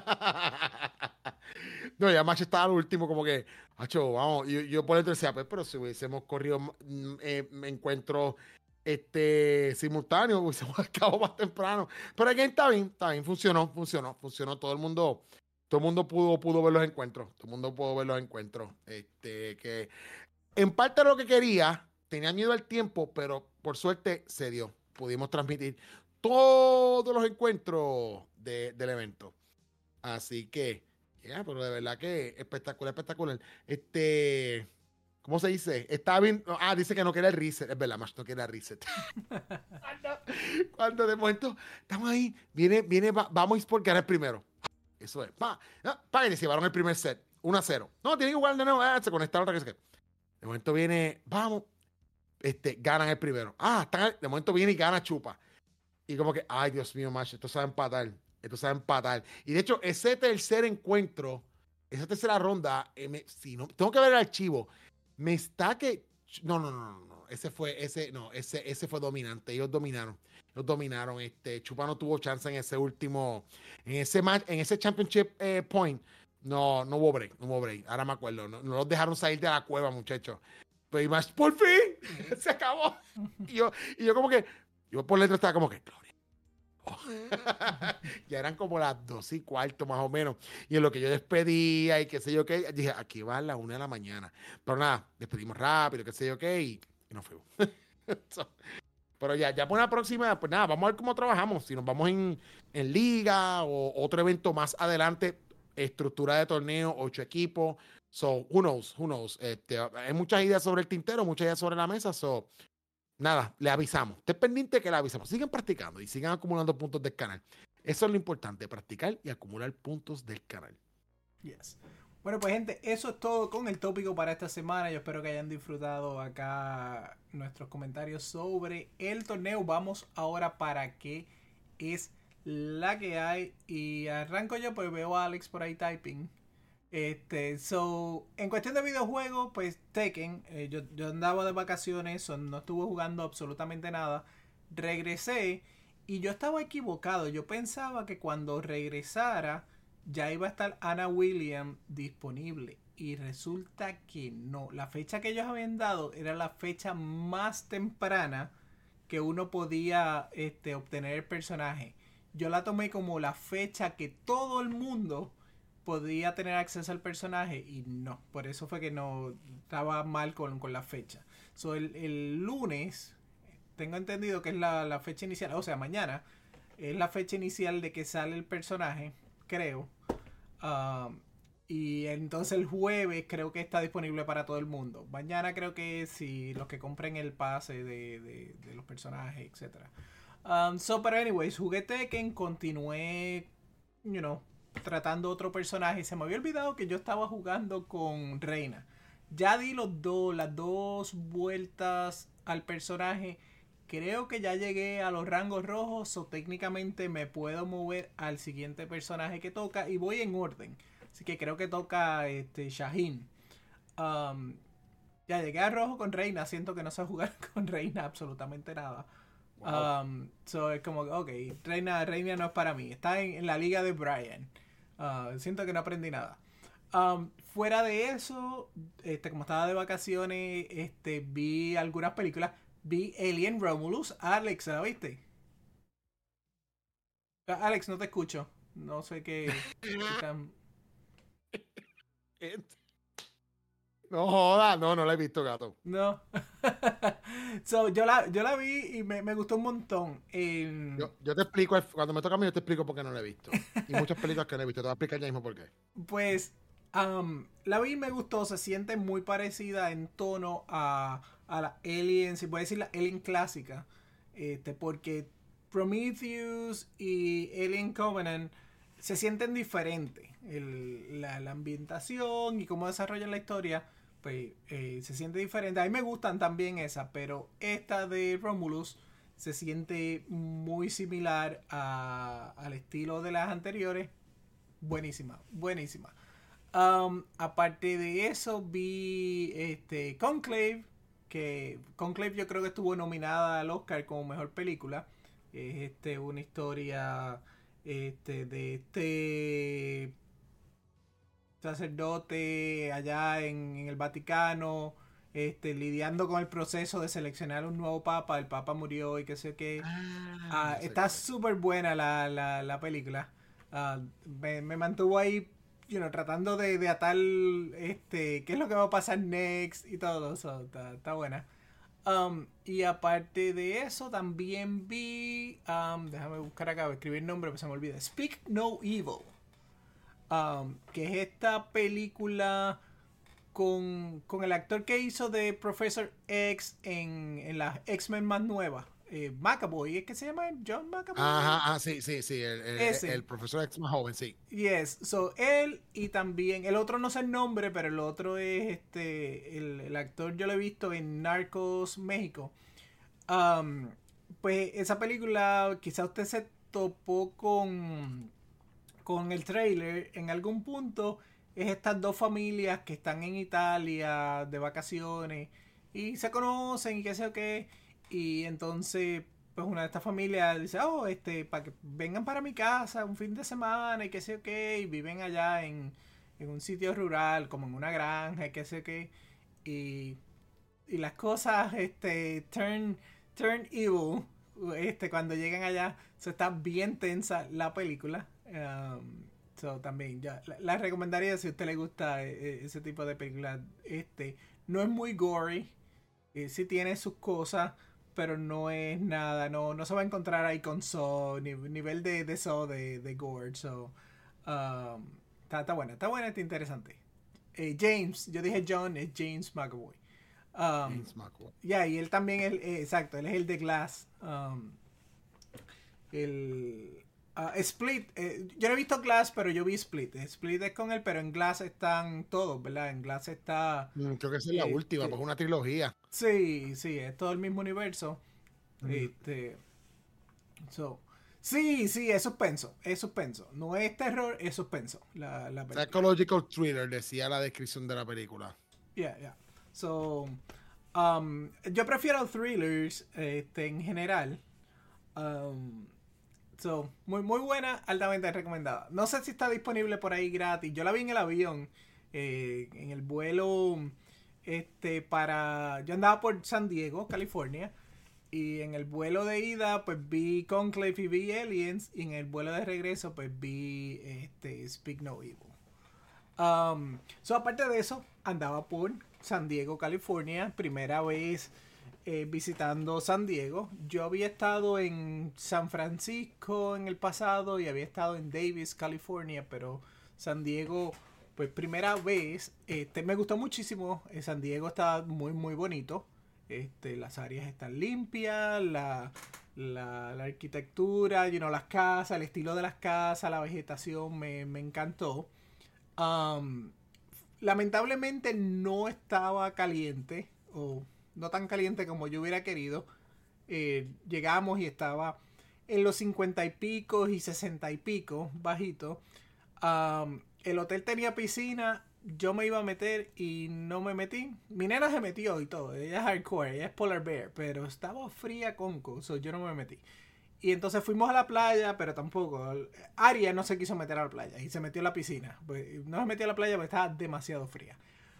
[SPEAKER 2] No, ya Macho estaba al último, como que, macho, vamos, yo por dentro decía, pues, pero si hubiésemos corrido encuentros simultáneos, hubiésemos acabado más temprano. Pero aquí está bien, funcionó. Todo el mundo pudo ver los encuentros. Que en parte lo que quería, tenía miedo al tiempo, pero por suerte se dio. Pudimos transmitir todos los encuentros del evento. Así que, pero de verdad que espectacular. ¿Cómo se dice? Está bien. Dice que no quiere el reset. Es verdad, más no quiere el reset. Cuando de momento estamos ahí, vamos por ganar primero. Eso es. Y se llevaron el primer set. 1-0. No, tienen que jugar de nuevo. Se conectaron otra vez. De momento viene, vamos. Ganan el primero. De momento viene y gana Chupa. Y como que, ay, Dios mío, macho, esto se va a empatar. Y de hecho, ese tercer encuentro, esa tercera ronda, tengo que ver el archivo. Me está que... No. Ese fue dominante. Ellos dominaron. Chupa no tuvo chance en ese último... En ese match, en ese championship point. No hubo break. Ahora me acuerdo. No los dejaron salir de la cueva, muchachos. Pero más, por fin, se acabó. Y yo como que... Yo por dentro estaba como que... Ya eran como las 2:15 más o menos, y en lo que yo despedía y qué sé yo qué, dije, aquí va a las 1 de la mañana, pero nada, despedimos rápido, qué sé yo qué, y nos fuimos. Pero ya por la próxima, pues nada, vamos a ver cómo trabajamos, si nos vamos en liga o otro evento más adelante, estructura de torneo, 8 equipos, who knows, hay muchas ideas sobre el tintero, muchas ideas sobre la mesa, nada, le avisamos. Esté pendiente que le avisamos. Sigan practicando y sigan acumulando puntos del canal. Eso es lo importante, practicar y acumular puntos del canal.
[SPEAKER 1] Yes. Bueno, pues gente, eso es todo con el tópico para esta semana. Yo espero que hayan disfrutado acá nuestros comentarios sobre el torneo. Vamos ahora para qué es la que hay. Y arranco yo, pues veo a Alex por ahí typing. En cuestión de videojuegos, pues Tekken, yo andaba de vacaciones, no estuve jugando absolutamente nada. Regresé y yo estaba equivocado. Yo pensaba que cuando regresara ya iba a estar Anna Williams disponible. Y resulta que no. La fecha que ellos habían dado era la fecha más temprana que uno podía obtener el personaje. Yo la tomé como la fecha que todo el mundo podía tener acceso al personaje y no. Por eso fue que no estaba mal con la fecha. El lunes, tengo entendido que es la fecha inicial, o sea, mañana es la fecha inicial de que sale el personaje, creo. Um, y entonces el jueves creo que está disponible para todo el mundo. Mañana creo que si los que compren el pase de los personajes, etc. Pero anyways, jugué Tekken, continué, tratando otro personaje. Se me había olvidado que yo estaba jugando con Reina. Ya di las dos vueltas al personaje. Creo que ya llegué a los rangos rojos, o técnicamente me puedo mover al siguiente personaje que toca y voy en orden. Así que creo que toca Shaheen. Um, ya llegué a rojo con Reina, siento que no sé jugar con Reina absolutamente nada.
[SPEAKER 2] Wow.
[SPEAKER 1] Es como, ok, Reina no es para mí. Está en la liga de Brian. Siento que no aprendí nada. Fuera de eso, como estaba de vacaciones, vi algunas películas. Vi Alien Romulus. Alex, ¿la viste? Alex, no te escucho. No sé qué. Están...
[SPEAKER 2] No joda, no la he visto, gato.
[SPEAKER 1] No. Yo la vi y me gustó un montón.
[SPEAKER 2] Yo te explico, cuando me toca a mí, yo te explico por qué no la he visto. Y muchas películas que no he visto, te voy a explicar ya mismo por qué.
[SPEAKER 1] Pues la vi y me gustó. Se siente muy parecida en tono a la Alien, si voy a decir la Alien clásica. Porque Prometheus y Alien Covenant se sienten diferentes. La ambientación y cómo desarrollan la historia, pues se siente diferente. A mí me gustan también esas, pero esta de Romulus se siente muy similar al estilo de las anteriores. Buenísima, buenísima. Aparte de eso, vi Conclave, que Conclave yo creo que estuvo nominada al Oscar como mejor película. Es una historia de este sacerdote allá en el Vaticano, lidiando con el proceso de seleccionar un nuevo papa. El papa murió y qué sé qué.
[SPEAKER 2] Ah, ya sé
[SPEAKER 1] Está
[SPEAKER 2] cuál es.
[SPEAKER 1] súper buena la película. Me mantuvo ahí, tratando de atar qué es lo que va a pasar next y todo eso. Está buena. Y aparte de eso, también vi. Déjame buscar acá, escribir el nombre, pues se me olvida. Speak No Evil. Que es esta película con el actor que hizo de Professor X en las X-Men más nuevas. McAvoy, ¿es que se llama? John McAvoy.
[SPEAKER 2] Ajá, sí,
[SPEAKER 1] Ese.
[SPEAKER 2] el profesor X más joven, sí.
[SPEAKER 1] Yes, él y también, el otro no sé el nombre, pero el otro es el actor yo lo he visto en Narcos México. Um, pues esa película, quizá usted se topó con el trailer en algún punto. Es estas dos familias que están en Italia de vacaciones y se conocen y qué sé yo qué. Y entonces, pues una de estas familias dice, oh, para que vengan para mi casa un fin de semana y qué sé yo qué. Y viven allá en un sitio rural, como en una granja y qué sé yo qué. Y, y las cosas, turn evil, cuando llegan allá. Está bien tensa la película. También, ya, la recomendaría si a usted le gusta ese tipo de películas. No es muy gory, sí tiene sus cosas, pero no es nada, no se va a encontrar ahí con Saw, nivel de Saw de gore. Está buena, está interesante. James, yo dije John, es James McAvoy. Um,
[SPEAKER 2] James McAvoy.
[SPEAKER 1] y él también, exacto, él es el de Glass. El, Split, yo no he visto Glass, pero yo vi Split. Split es con él, pero en Glass están todos, ¿verdad? En Glass está...
[SPEAKER 2] Creo que esa es la última, pues una trilogía.
[SPEAKER 1] Sí, sí, es todo el mismo universo.
[SPEAKER 2] Mm.
[SPEAKER 1] Este, so, sí, sí, es suspenso, es suspenso. No es terror, es suspenso la película.
[SPEAKER 2] Psychological thriller, decía la descripción de la película.
[SPEAKER 1] Yeah, yeah. So, yo prefiero thrillers en general. Um, muy, muy buena, altamente recomendada. No sé si está disponible por ahí gratis. Yo la vi en el avión, en el vuelo, yo andaba por San Diego, California, y en el vuelo de ida, pues vi Conclave y vi Aliens, y en el vuelo de regreso, pues vi Speak No Evil. Aparte de eso, andaba por San Diego, California, primera vez visitando San Diego. Yo había estado en San Francisco en el pasado y había estado en Davis, California, pero San Diego, pues primera vez, me gustó muchísimo. San Diego está muy, muy bonito. Las áreas están limpias, la arquitectura, las casas, el estilo de las casas, la vegetación me encantó. Um, Lamentablemente no estaba caliente, o no tan caliente como yo hubiera querido. Llegamos y estaba en los 50 y pico y 60 y pico, bajito. El hotel tenía piscina, yo me iba a meter y no me metí. Mi nena se metió y todo, ella es hardcore, ella es polar bear, pero estaba fría conco, yo no me metí. Y entonces fuimos a la playa, pero tampoco. Aria no se quiso meter a la playa y se metió a la piscina. Pues, no se metió a la playa porque estaba demasiado fría.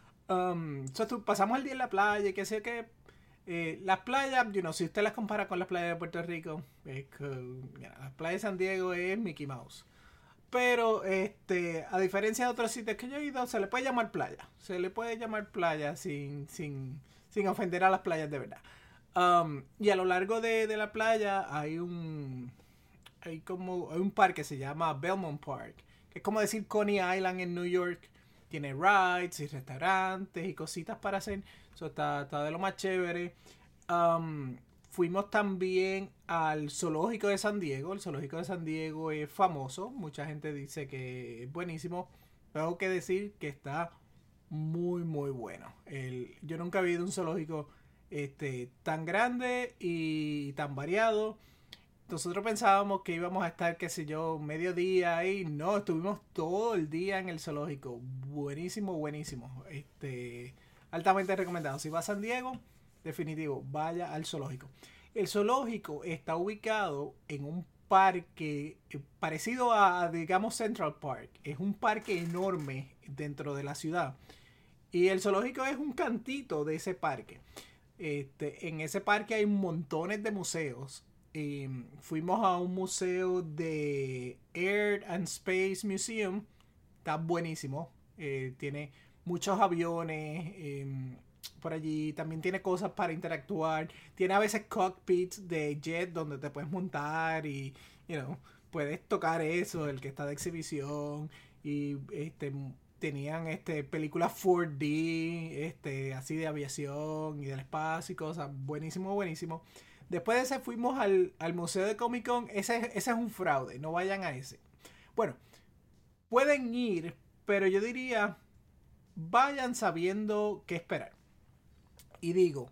[SPEAKER 1] Pasamos el día en la playa y que sé que las playas, si usted las compara con las playas de Puerto Rico, las playas de San Diego es Mickey Mouse. Pero a diferencia de otros sitios que yo he ido, se le puede llamar playa. Se le puede llamar playa sin ofender a las playas de verdad. Y a lo largo de la playa hay un parque que se llama Belmont Park, que es como decir Coney Island en New York. Tiene rides y restaurantes y cositas para hacer. Eso está de lo más chévere. Fuimos también al zoológico de San Diego. El zoológico de San Diego es famoso. Mucha gente dice que es buenísimo. Tengo que decir que está muy, muy bueno. Yo nunca he visto un zoológico tan grande y tan variado. Nosotros pensábamos que íbamos a estar, qué sé yo, mediodía ahí. No, estuvimos todo el día en el zoológico. Buenísimo, buenísimo. Altamente recomendado. Si va a San Diego, definitivo, vaya al zoológico. El zoológico está ubicado en un parque parecido digamos, Central Park. Es un parque enorme dentro de la ciudad. Y el zoológico es un cantito de ese parque. En ese parque hay montones de museos. Fuimos a un museo de Air and Space Museum. Está buenísimo. Tiene muchos aviones por allí. También tiene cosas para interactuar. Tiene a veces cockpits de jet donde te puedes montar y, puedes tocar eso, el que está de exhibición. Y tenían películas 4D, así de aviación y del espacio y cosas. Buenísimo, buenísimo. Después de ese fuimos al Museo de Comic Con. Ese es un fraude, no vayan a ese. Bueno, pueden ir, pero yo diría, vayan sabiendo qué esperar. Y digo,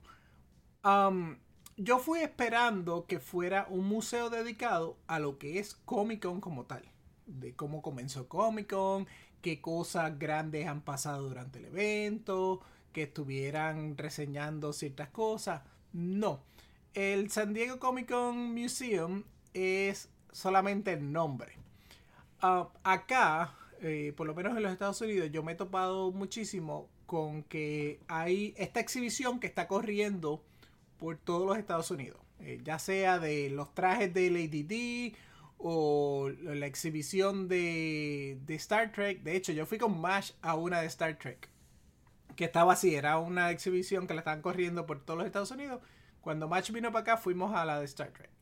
[SPEAKER 1] yo fui esperando que fuera un museo dedicado a lo que es Comic Con como tal. De cómo comenzó Comic Con, qué cosas grandes han pasado durante el evento, que estuvieran reseñando ciertas cosas. No. El San Diego Comic Con Museum es solamente el nombre. Acá, por lo menos en los Estados Unidos, yo me he topado muchísimo con que hay esta exhibición que está corriendo por todos los Estados Unidos. Ya sea de los trajes de Lady D o la exhibición de Star Trek. De hecho, yo fui con Mash a una de Star Trek. Que estaba así, era una exhibición que la estaban corriendo por todos los Estados Unidos. Cuando Match vino para acá, fuimos a la de Star Trek.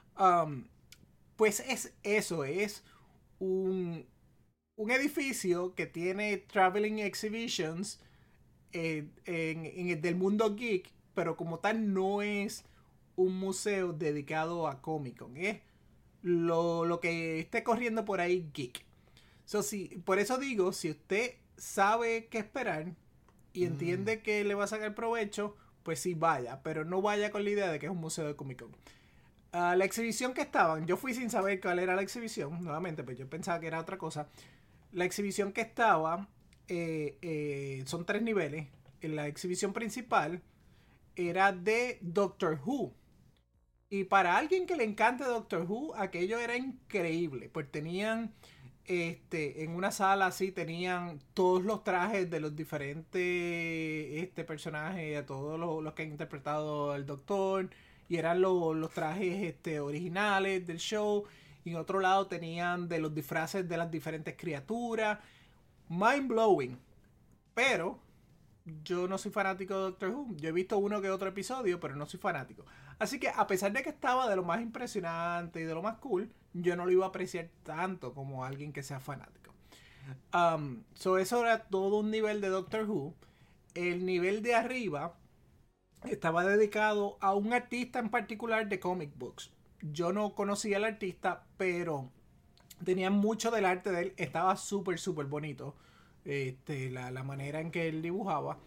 [SPEAKER 1] Pues es un edificio que tiene traveling exhibitions en el del mundo geek, pero como tal no es un museo dedicado a Comic Con. Es lo que esté corriendo por ahí geek. Por eso digo, si usted sabe qué esperar y entiende que le va a sacar provecho, pues sí vaya, pero no vaya con la idea de que es un museo de Comic Con. La exhibición que estaban, yo fui sin saber cuál era la exhibición, nuevamente, pues yo pensaba que era otra cosa. La exhibición que estaba, son 3 niveles. En la exhibición principal era de Doctor Who. Y para alguien que le encante Doctor Who, aquello era increíble. Pues tenían, en una sala así, tenían todos los trajes de los diferentes personajes, a todos los que han interpretado al Doctor. Y eran los trajes originales del show. Y en otro lado tenían de los disfraces de las diferentes criaturas. Mind blowing. Pero yo no soy fanático de Doctor Who. Yo he visto uno que otro episodio, pero no soy fanático. Así que a pesar de que estaba de lo más impresionante y de lo más cool, yo no lo iba a apreciar tanto como alguien que sea fanático. Eso era todo un nivel de Doctor Who. El nivel de arriba estaba dedicado a un artista en particular de comic books. Yo no conocía al artista, pero tenía mucho del arte de él. Estaba súper, súper bonito. La manera en que él dibujaba.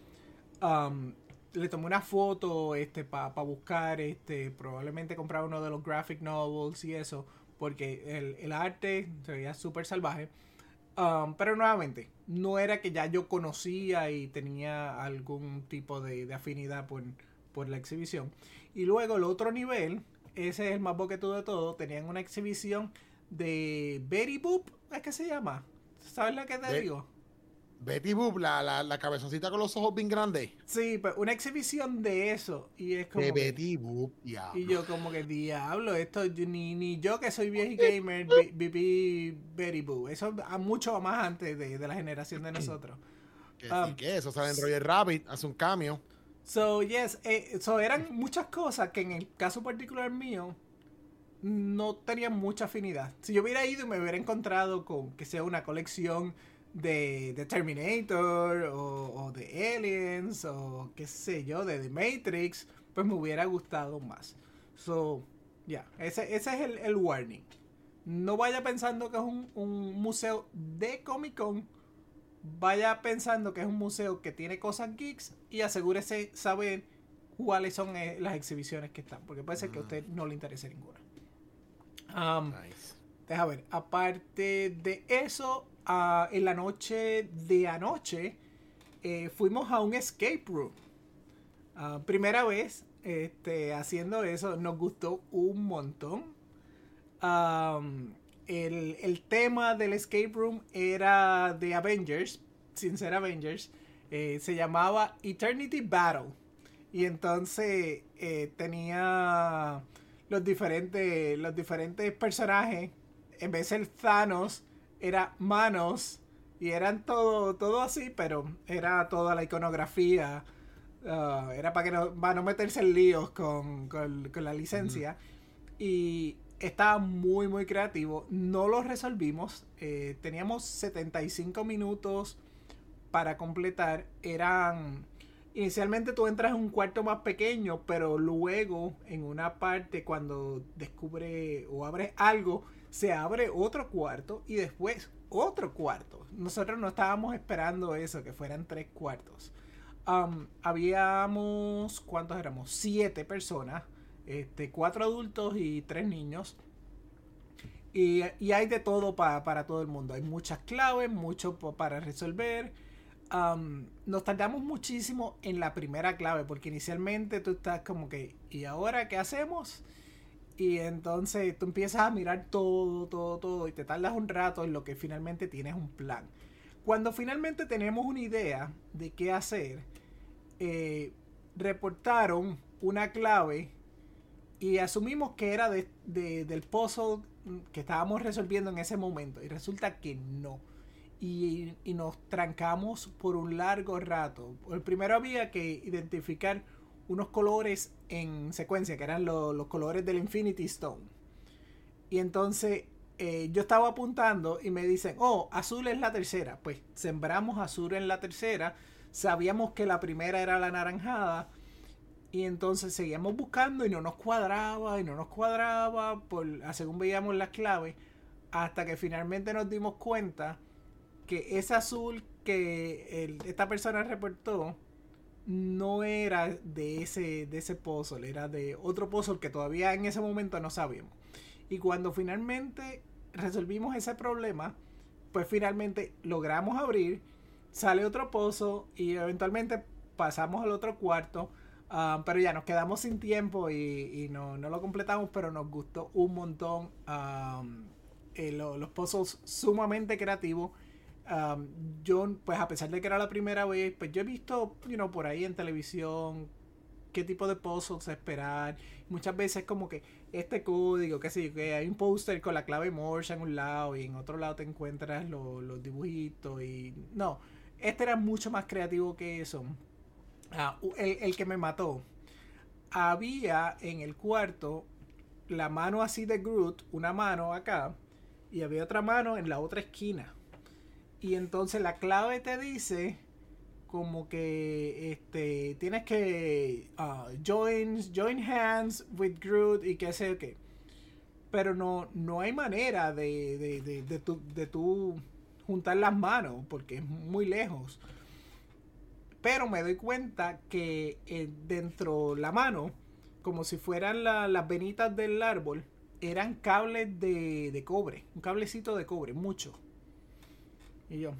[SPEAKER 1] Le tomé una foto para buscar, probablemente comprar uno de los graphic novels y eso, porque el arte se veía súper salvaje. Pero nuevamente, no era que ya yo conocía y tenía algún tipo de afinidad por la exhibición. Y luego el otro nivel, ese es el más boquetudo de todo, tenían una exhibición de Betty Boop, ¿es que se llama? ¿Sabes lo que te digo?
[SPEAKER 2] Betty Boop, la cabezoncita con los ojos bien grandes.
[SPEAKER 1] Sí, pues una exhibición de eso. Y es como
[SPEAKER 2] de Betty Boop, diablo.
[SPEAKER 1] Y yo como que, diablo, esto ni yo que soy viejo gamer viví Betty Boop. Eso mucho más antes de la generación de nosotros.
[SPEAKER 2] ¿Qué? Eso sale en Roger Rabbit, hace un cameo.
[SPEAKER 1] Eran muchas cosas que en el caso particular mío no tenían mucha afinidad. Si yo hubiera ido y me hubiera encontrado con que sea una colección de Terminator o de Aliens o qué sé yo, de The Matrix, pues me hubiera gustado más. Ese es el warning. No vaya pensando que es un museo de Comic Con. Vaya pensando que es un museo que tiene cosas geeks y asegúrese saber cuáles son las exhibiciones que están, porque puede ser que a usted no le interese ninguna. Nice. Deja ver, aparte de eso, en la noche de anoche fuimos a un escape room. Primera vez haciendo eso, nos gustó un montón. El tema del escape room era de Avengers, sin ser Avengers. Se llamaba Eternity Battle. Y entonces tenía los diferentes personajes. En vez de ser Thanos, era manos. Y eran todo así, pero era toda la iconografía. Era para no meterse en líos con la licencia. Y estaba muy, muy creativo. No lo resolvimos. Teníamos 75 minutos para completar. Inicialmente tú entras en un cuarto más pequeño, pero luego en una parte cuando descubre o abre algo, se abre otro cuarto y después otro cuarto. Nosotros no estábamos esperando eso, que fueran 3 cuartos. Habíamos, ¿cuántos éramos? 7 personas, 4 adultos y 3 niños. Y hay de todo para todo el mundo. Hay muchas claves, mucho para resolver. Nos tardamos muchísimo en la primera clave, porque inicialmente tú estás como que, ¿y ahora qué hacemos? Y entonces tú empiezas a mirar todo y te tardas un rato en lo que finalmente tienes un plan. Cuando finalmente tenemos una idea de qué hacer, reportaron una clave y asumimos que era del puzzle que estábamos resolviendo en ese momento, y resulta que no. Y nos trancamos por un largo rato. El primero había que identificar unos colores en secuencia, que eran los colores del Infinity Stone. Y entonces yo estaba apuntando y me dicen, azul es la tercera. Pues sembramos azul en la tercera. Sabíamos que la primera era la anaranjada. Y entonces seguíamos buscando y no nos cuadraba y no nos cuadraba según veíamos las claves, hasta que finalmente nos dimos cuenta que ese azul que esta persona reportó no era de ese puzzle, era de otro puzzle que todavía en ese momento no sabíamos. Y cuando finalmente resolvimos ese problema, pues finalmente logramos abrir, sale otro pozo y eventualmente pasamos al otro cuarto. Pero ya nos quedamos sin tiempo y no lo completamos, pero nos gustó un montón. Los puzzles sumamente creativos. Yo, pues a pesar de que era la primera vez, pues yo he visto, por ahí en televisión qué tipo de puzzles esperar. Muchas veces como que este código, qué sé yo, que hay un póster con la clave Morse en un lado y en otro lado te encuentras los dibujitos y... No, este era mucho más creativo que eso. El que me mató. Había en el cuarto la mano así de Groot, una mano acá, y había otra mano en la otra esquina. Y entonces la clave te dice como que tienes que join hands with Groot y qué sé qué. Pero no hay manera de tu juntar las manos porque es muy lejos. Pero me doy cuenta que dentro la mano, como si fueran las venitas del árbol, eran cables de cobre. Un cablecito de cobre, mucho. Y yo,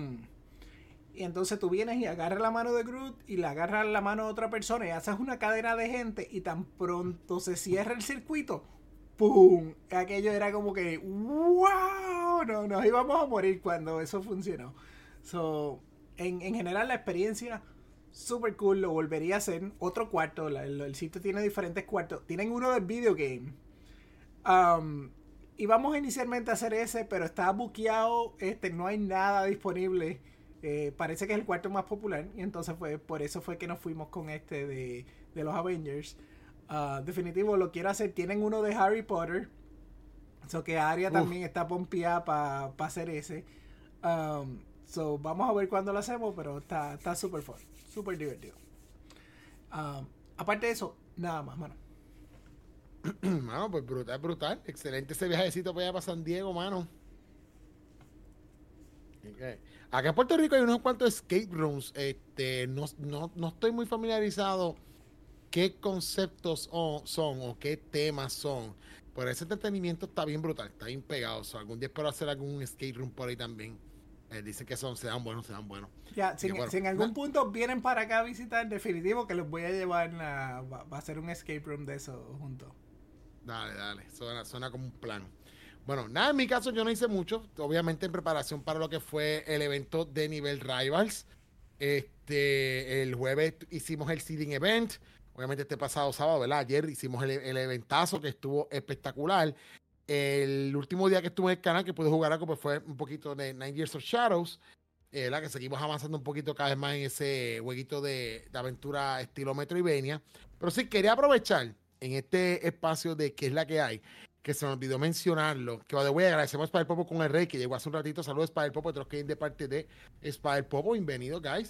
[SPEAKER 1] Y entonces tú vienes y agarras la mano de Groot y le agarras la mano de otra persona y haces una cadena de gente y tan pronto se cierra el circuito, ¡pum! Aquello era como que, ¡wow! No, nos íbamos a morir cuando eso funcionó. So, en general la experiencia super cool, lo volvería a hacer. Otro cuarto, el sitio tiene diferentes cuartos. Tienen uno del video game. Íbamos inicialmente a hacer ese, pero estaba buqueado, no hay nada disponible. Parece que es el cuarto más popular y entonces por eso fue que nos fuimos con de los Avengers. Definitivo lo quiero hacer. Tienen uno de Harry Potter, so que Aria también está pompeada para hacer ese. So vamos a ver cuándo lo hacemos, pero está super fun, super divertido. Aparte de eso, nada más, mano.
[SPEAKER 2] Mano, pues brutal, brutal. Excelente ese viajecito para allá para San Diego, mano. Okay. Acá en Puerto Rico hay unos cuantos escape rooms. No estoy muy familiarizado qué conceptos son o qué temas son. Pero ese entretenimiento está bien brutal, está bien pegado. So, algún día espero hacer algún escape room por ahí también. Dicen que se dan buenos, se dan buenos.
[SPEAKER 1] Ya, si en algún punto vienen para acá a visitar, definitivo que los voy a llevar va a ser un escape room de eso juntos.
[SPEAKER 2] Dale, suena como un plan. Bueno, nada, en mi caso yo no hice mucho, obviamente en preparación para lo que fue el evento de nivel Rivals. El jueves hicimos el seeding event, obviamente este pasado sábado, ¿verdad? Ayer hicimos el eventazo que estuvo espectacular. El último día que estuve en el canal que pude jugar algo pues fue un poquito de Nine Years of Shadows, ¿verdad? Que seguimos avanzando un poquito cada vez más en ese jueguito de aventura estilo Metroidvania. Pero sí, quería aprovechar en este espacio de qué es la que hay, que se me olvidó mencionarlo, que voy a agradecer a Spider Popo con el Rey, que llegó hace un ratito. Saludos Spider Popo, otros que vienen de parte de Spider Popo, bienvenido guys.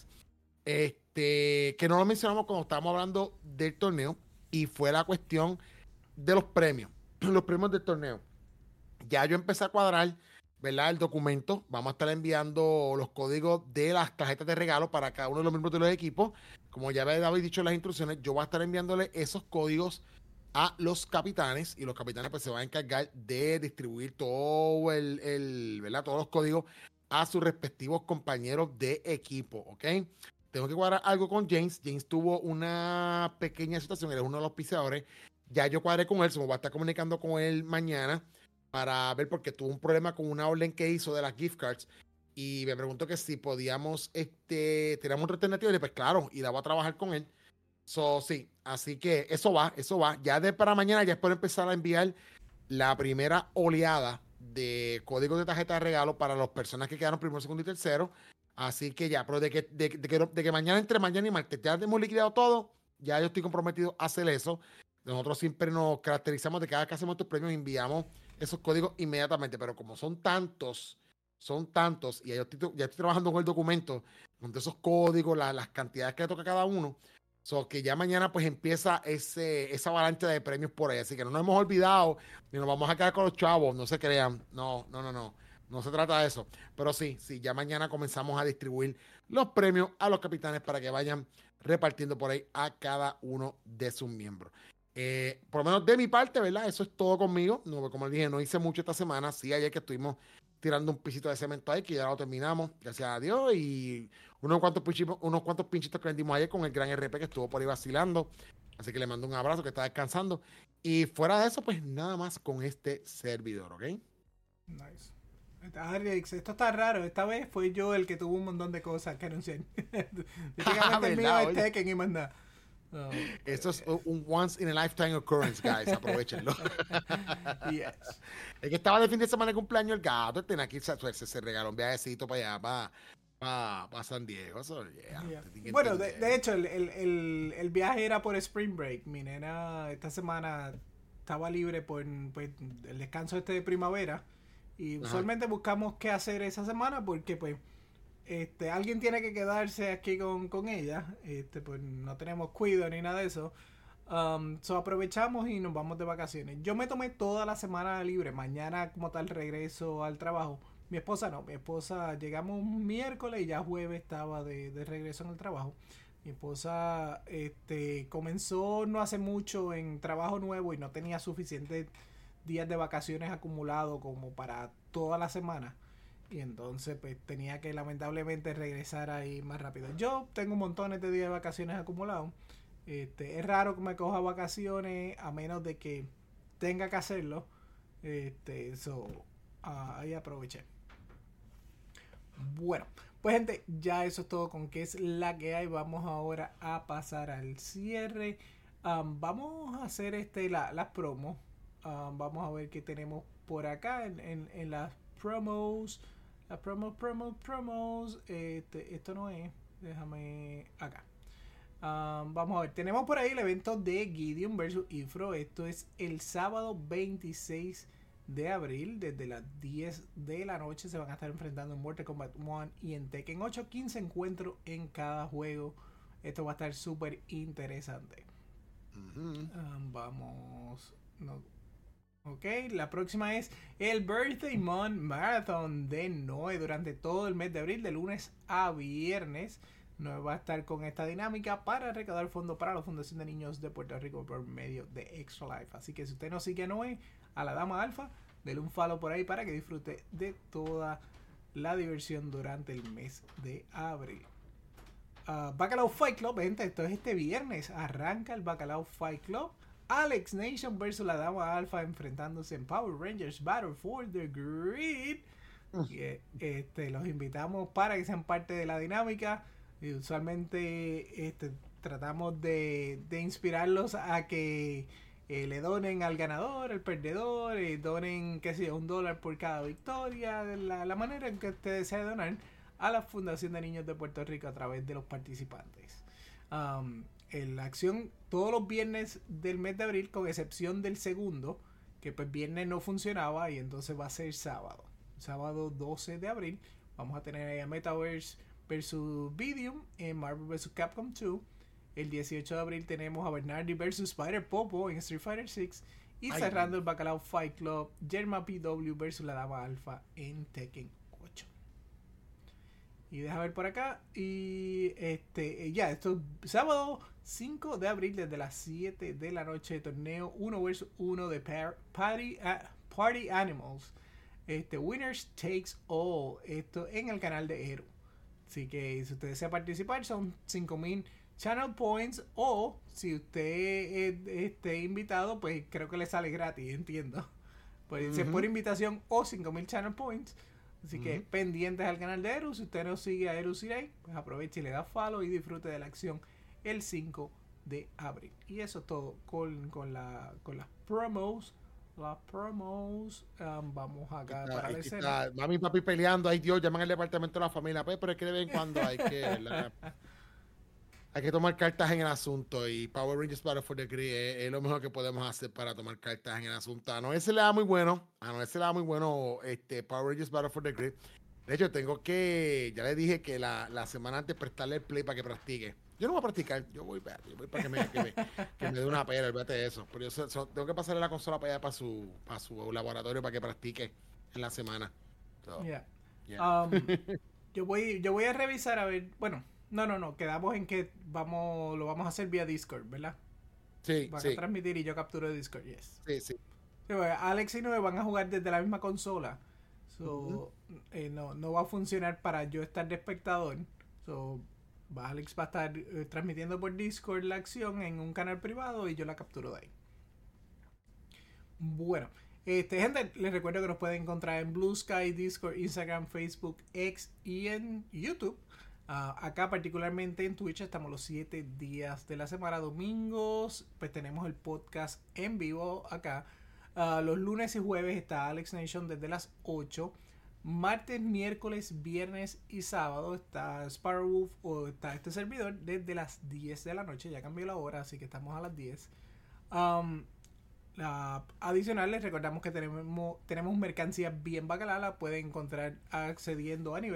[SPEAKER 2] Que no lo mencionamos cuando estábamos hablando del torneo, y fue la cuestión de los premios, los premios del torneo. Ya yo empecé a cuadrar, ¿verdad? El documento, vamos a estar enviando los códigos de las tarjetas de regalo para cada uno de los miembros de los equipos. Como ya habéis dicho en las instrucciones, yo voy a estar enviándole esos códigos a los capitanes, y los capitanes pues se van a encargar de distribuir todo ¿verdad? Todos los códigos a sus respectivos compañeros de equipo, ¿ok? Tengo que cuadrar algo con James. James tuvo una pequeña situación, él es uno de los piseadores. Ya yo cuadré con él, se me va a estar comunicando con él mañana para ver, porque tuvo un problema con una orden que hizo de las gift cards y me preguntó que si podíamos teníamos otra alternativa, y pues claro, y la voy a trabajar con él. Sí, así que eso va. Ya de para mañana ya espero empezar a enviar la primera oleada de códigos de tarjeta de regalo para las personas que quedaron primero, segundo y tercero. Así que ya, pero de que mañana, entre mañana y martes, ya hemos liquidado todo, ya yo estoy comprometido a hacer eso. Nosotros siempre nos caracterizamos de que cada vez que hacemos estos premios enviamos esos códigos inmediatamente, pero como son tantos, y ya estoy trabajando con el documento, con esos códigos, las cantidades que le toca a cada uno. So que ya mañana pues empieza esa avalancha de premios por ahí. Así que no nos hemos olvidado ni nos vamos a quedar con los chavos. No se crean. No. No se trata de eso. Pero sí, ya mañana comenzamos a distribuir los premios a los capitanes para que vayan repartiendo por ahí a cada uno de sus miembros. Por lo menos de mi parte, ¿verdad? Eso es todo conmigo. No, como les dije, no hice mucho esta semana. Sí, ayer que estuvimos tirando un pisito de cemento ahí, que ya lo terminamos, gracias a Dios. Y unos cuantos pinchitos que vendimos ayer con el gran RP que estuvo por ahí vacilando. Así que le mando un abrazo, que está descansando. Y fuera de eso, pues nada más con este servidor, ¿ok?
[SPEAKER 1] Nice. Alex, esto está raro. Esta vez fui yo el que tuvo un montón de cosas que anunciar. Típicamente el mío es Tekken y más nada. Oh,
[SPEAKER 2] Eso es un once in a lifetime occurrence, guys. Aprovechenlo.
[SPEAKER 1] Yes.
[SPEAKER 2] Es que estaba de fin de semana de cumpleaños el gato. Tenía que se regaló un viajecito para allá, para San Diego. So,
[SPEAKER 1] yeah. Bueno, de hecho, el viaje era por Spring Break. Mi nena esta semana estaba libre por pues, el descanso de primavera. Y usualmente buscamos qué hacer esa semana porque pues alguien tiene que quedarse aquí con ella. Pues no tenemos cuido ni nada de eso. So aprovechamos y nos vamos de vacaciones. Yo me tomé toda la semana libre. Mañana como tal regreso al trabajo. Mi esposa no. Mi esposa llegamos un miércoles y ya jueves estaba de regreso en el trabajo. Mi esposa comenzó no hace mucho en trabajo nuevo y no tenía suficientes días de vacaciones acumulados como para toda la semana. Y entonces pues tenía que lamentablemente regresar ahí más rápido. Yo tengo montones de días de vacaciones acumulados. Es raro que me coja vacaciones a menos de que tenga que hacerlo. Ahí aproveché. Bueno, pues gente, ya eso es todo con qué es la que hay. Vamos ahora a pasar al cierre. Vamos a hacer las promos. Vamos a ver qué tenemos por acá en las promos. Las promos. Esto no es. Déjame acá. Vamos a ver. Tenemos por ahí el evento de Gideon versus Ifro. Esto es el sábado 26 de abril. Desde las 10 de la noche se van a estar enfrentando en Mortal Kombat 1 y en Tekken 8. 15 encuentros en cada juego. Esto va a estar súper interesante. Vamos. No. Ok, la próxima es el Birthday Month Marathon de Noé durante todo el mes de abril, de lunes a viernes. Noé va a estar con esta dinámica para recaudar fondos para la Fundación de Niños de Puerto Rico por medio de Extra Life. Así que si usted no sigue a Noé, a la Dama Alfa, denle un follow por ahí para que disfrute de toda la diversión durante el mes de abril. Bacalao Fight Club, gente, esto es este viernes. Arranca el Bacalao Fight Club. Alex Nation versus la Dama Alpha enfrentándose en Power Rangers Battle for the Grid. Los invitamos para que sean parte de la dinámica. Y usualmente tratamos de inspirarlos a que le donen al ganador, al perdedor, donen, qué sé yo, $1 por cada victoria. La manera en que usted desea donar a la Fundación de Niños de Puerto Rico a través de los participantes. La acción todos los viernes del mes de abril, con excepción del segundo, que pues viernes no funcionaba y entonces va a ser sábado. Sábado 12 de abril vamos a tener a Metaverse versus Vidium en Marvel vs. Capcom 2. El 18 de abril tenemos a Bernardi versus Spider Popo en Street Fighter 6. Y cerrando el Bacalao Fight Club, Germa PW versus la Dama Alpha en Tekken 8. Y deja ver por acá. Y esto es sábado 5 de abril desde las 7 de la noche. Torneo 1 vs 1 de Party Animals. Winners Takes All. Esto en el canal de Eru. Así que si usted desea participar, son 5,000 channel points. O si usted esté invitado, pues creo que le sale gratis, entiendo. Puede ser por invitación o 5,000 channel points. Así que pendientes al canal de Eru. Si usted no sigue a Eru Sirei, pues aproveche y le da follow y disfrute de la acción el 5 de abril. Y eso es todo con las promos. Las promos. Vamos acá para la escena.
[SPEAKER 2] Mami y papi peleando. Ay Dios, llaman al departamento de la familia. Pero es que de vez en cuando hay que tomar cartas en el asunto. Y Power Rangers Battle for the Grid es lo mejor que podemos hacer para tomar cartas en el asunto. A Noé se le da muy bueno. Power Rangers Battle for the Grid. De hecho, ya le dije que la semana antes prestarle el play para que practique. Yo no voy a practicar, yo voy para que me dé una pera, olvídate de eso. Pero tengo que pasarle la consola para allá para su laboratorio para que practique en la semana. So,
[SPEAKER 1] Yeah.
[SPEAKER 2] yeah.
[SPEAKER 1] Yo voy a revisar a ver. Bueno, no. Quedamos en que lo vamos a hacer vía Discord, ¿verdad?
[SPEAKER 2] Sí,
[SPEAKER 1] Van
[SPEAKER 2] sí.
[SPEAKER 1] a transmitir y yo capturo Discord, yes.
[SPEAKER 2] Sí.
[SPEAKER 1] Sí, pues, Alex y Noé van a jugar desde la misma consola. So, no va a funcionar para yo estar de espectador. So, Alex va a estar transmitiendo por Discord la acción en un canal privado y yo la capturo de ahí. Bueno, gente, les recuerdo que nos pueden encontrar en Blue Sky, Discord, Instagram, Facebook, X y en YouTube. Acá particularmente en Twitch estamos los 7 días de la semana. Domingos pues tenemos el podcast en vivo acá. Los lunes y jueves está Alex Nation desde las 8. Martes, miércoles, viernes y sábado está Sparrowwolf o está este servidor desde las 10 de la noche. Ya cambió la hora, así que estamos a las 10. Adicional, les recordamos que tenemos mercancía bien bacala. La pueden encontrar accediendo a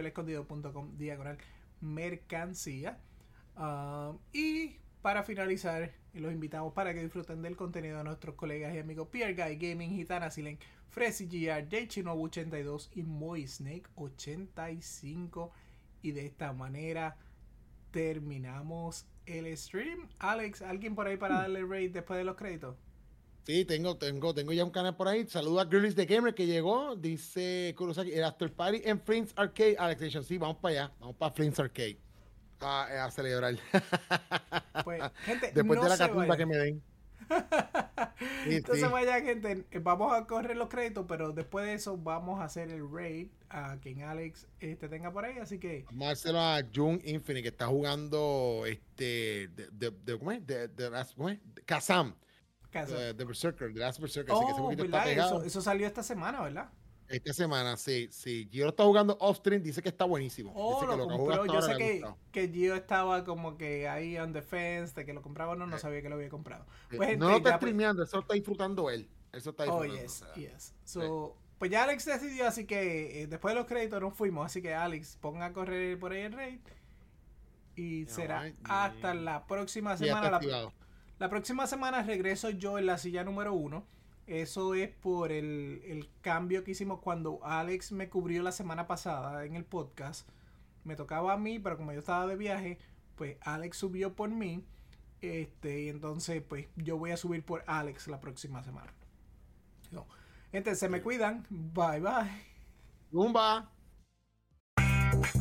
[SPEAKER 1] nivelescondido.com/mercancía. Y para finalizar, los invitamos para que disfruten del contenido de nuestros colegas y amigos Pierre Guy Gaming, Gitana Silen, Fresi GR, Jchinobu 82 y Moisnake 85. Y de esta manera terminamos el stream. Alex, ¿alguien por ahí para darle raid después de los créditos?
[SPEAKER 2] Sí, tengo ya un canal por ahí. Saluda a Girlies the Gamer que llegó. Dice Kurosaki, el After Party en Flames Arcade. Alex Nation, sí, vamos para allá. Vamos para Flames Arcade. A celebrar.
[SPEAKER 1] Pues, gente,
[SPEAKER 2] después
[SPEAKER 1] no
[SPEAKER 2] de la
[SPEAKER 1] se
[SPEAKER 2] catumba
[SPEAKER 1] vayan.
[SPEAKER 2] que me den. Sí,
[SPEAKER 1] Entonces
[SPEAKER 2] sí.
[SPEAKER 1] vayan, gente. Vamos a correr los créditos, pero después de eso vamos a hacer el raid a quien Alex tenga por ahí. Así que
[SPEAKER 2] Vamos a dárselo a June Infinite que está jugando ¿cómo es? ¿Cómo es? Kazam. The Berserker, The Last Berserker. Así que ese poquito está pegado.
[SPEAKER 1] Eso salió esta semana, ¿verdad?
[SPEAKER 2] Esta semana, sí. Gio lo está jugando off-stream, dice que está buenísimo. Dice que
[SPEAKER 1] Lo
[SPEAKER 2] que ha
[SPEAKER 1] compró.
[SPEAKER 2] jugado
[SPEAKER 1] Yo
[SPEAKER 2] hasta
[SPEAKER 1] sé
[SPEAKER 2] ahora
[SPEAKER 1] que Gio estaba como que ahí on the fence de que lo compraba o no sabía que lo había comprado. Pues, gente,
[SPEAKER 2] no lo está streameando, eso lo está disfrutando él. Eso está disfrutando.
[SPEAKER 1] Yes. So, pues ya Alex decidió, así que después de los créditos nos fuimos. Así que Alex, ponga a correr por ahí el raid. Y será hasta la próxima semana. La próxima semana regreso yo en la silla número 1. Eso es por el cambio que hicimos cuando Alex me cubrió la semana pasada en el podcast. Me tocaba a mí, pero como yo estaba de viaje, pues Alex subió por mí. Y entonces, pues yo voy a subir por Alex la próxima semana. No. Entonces, se me cuidan. Bye, bye.
[SPEAKER 2] Zumba.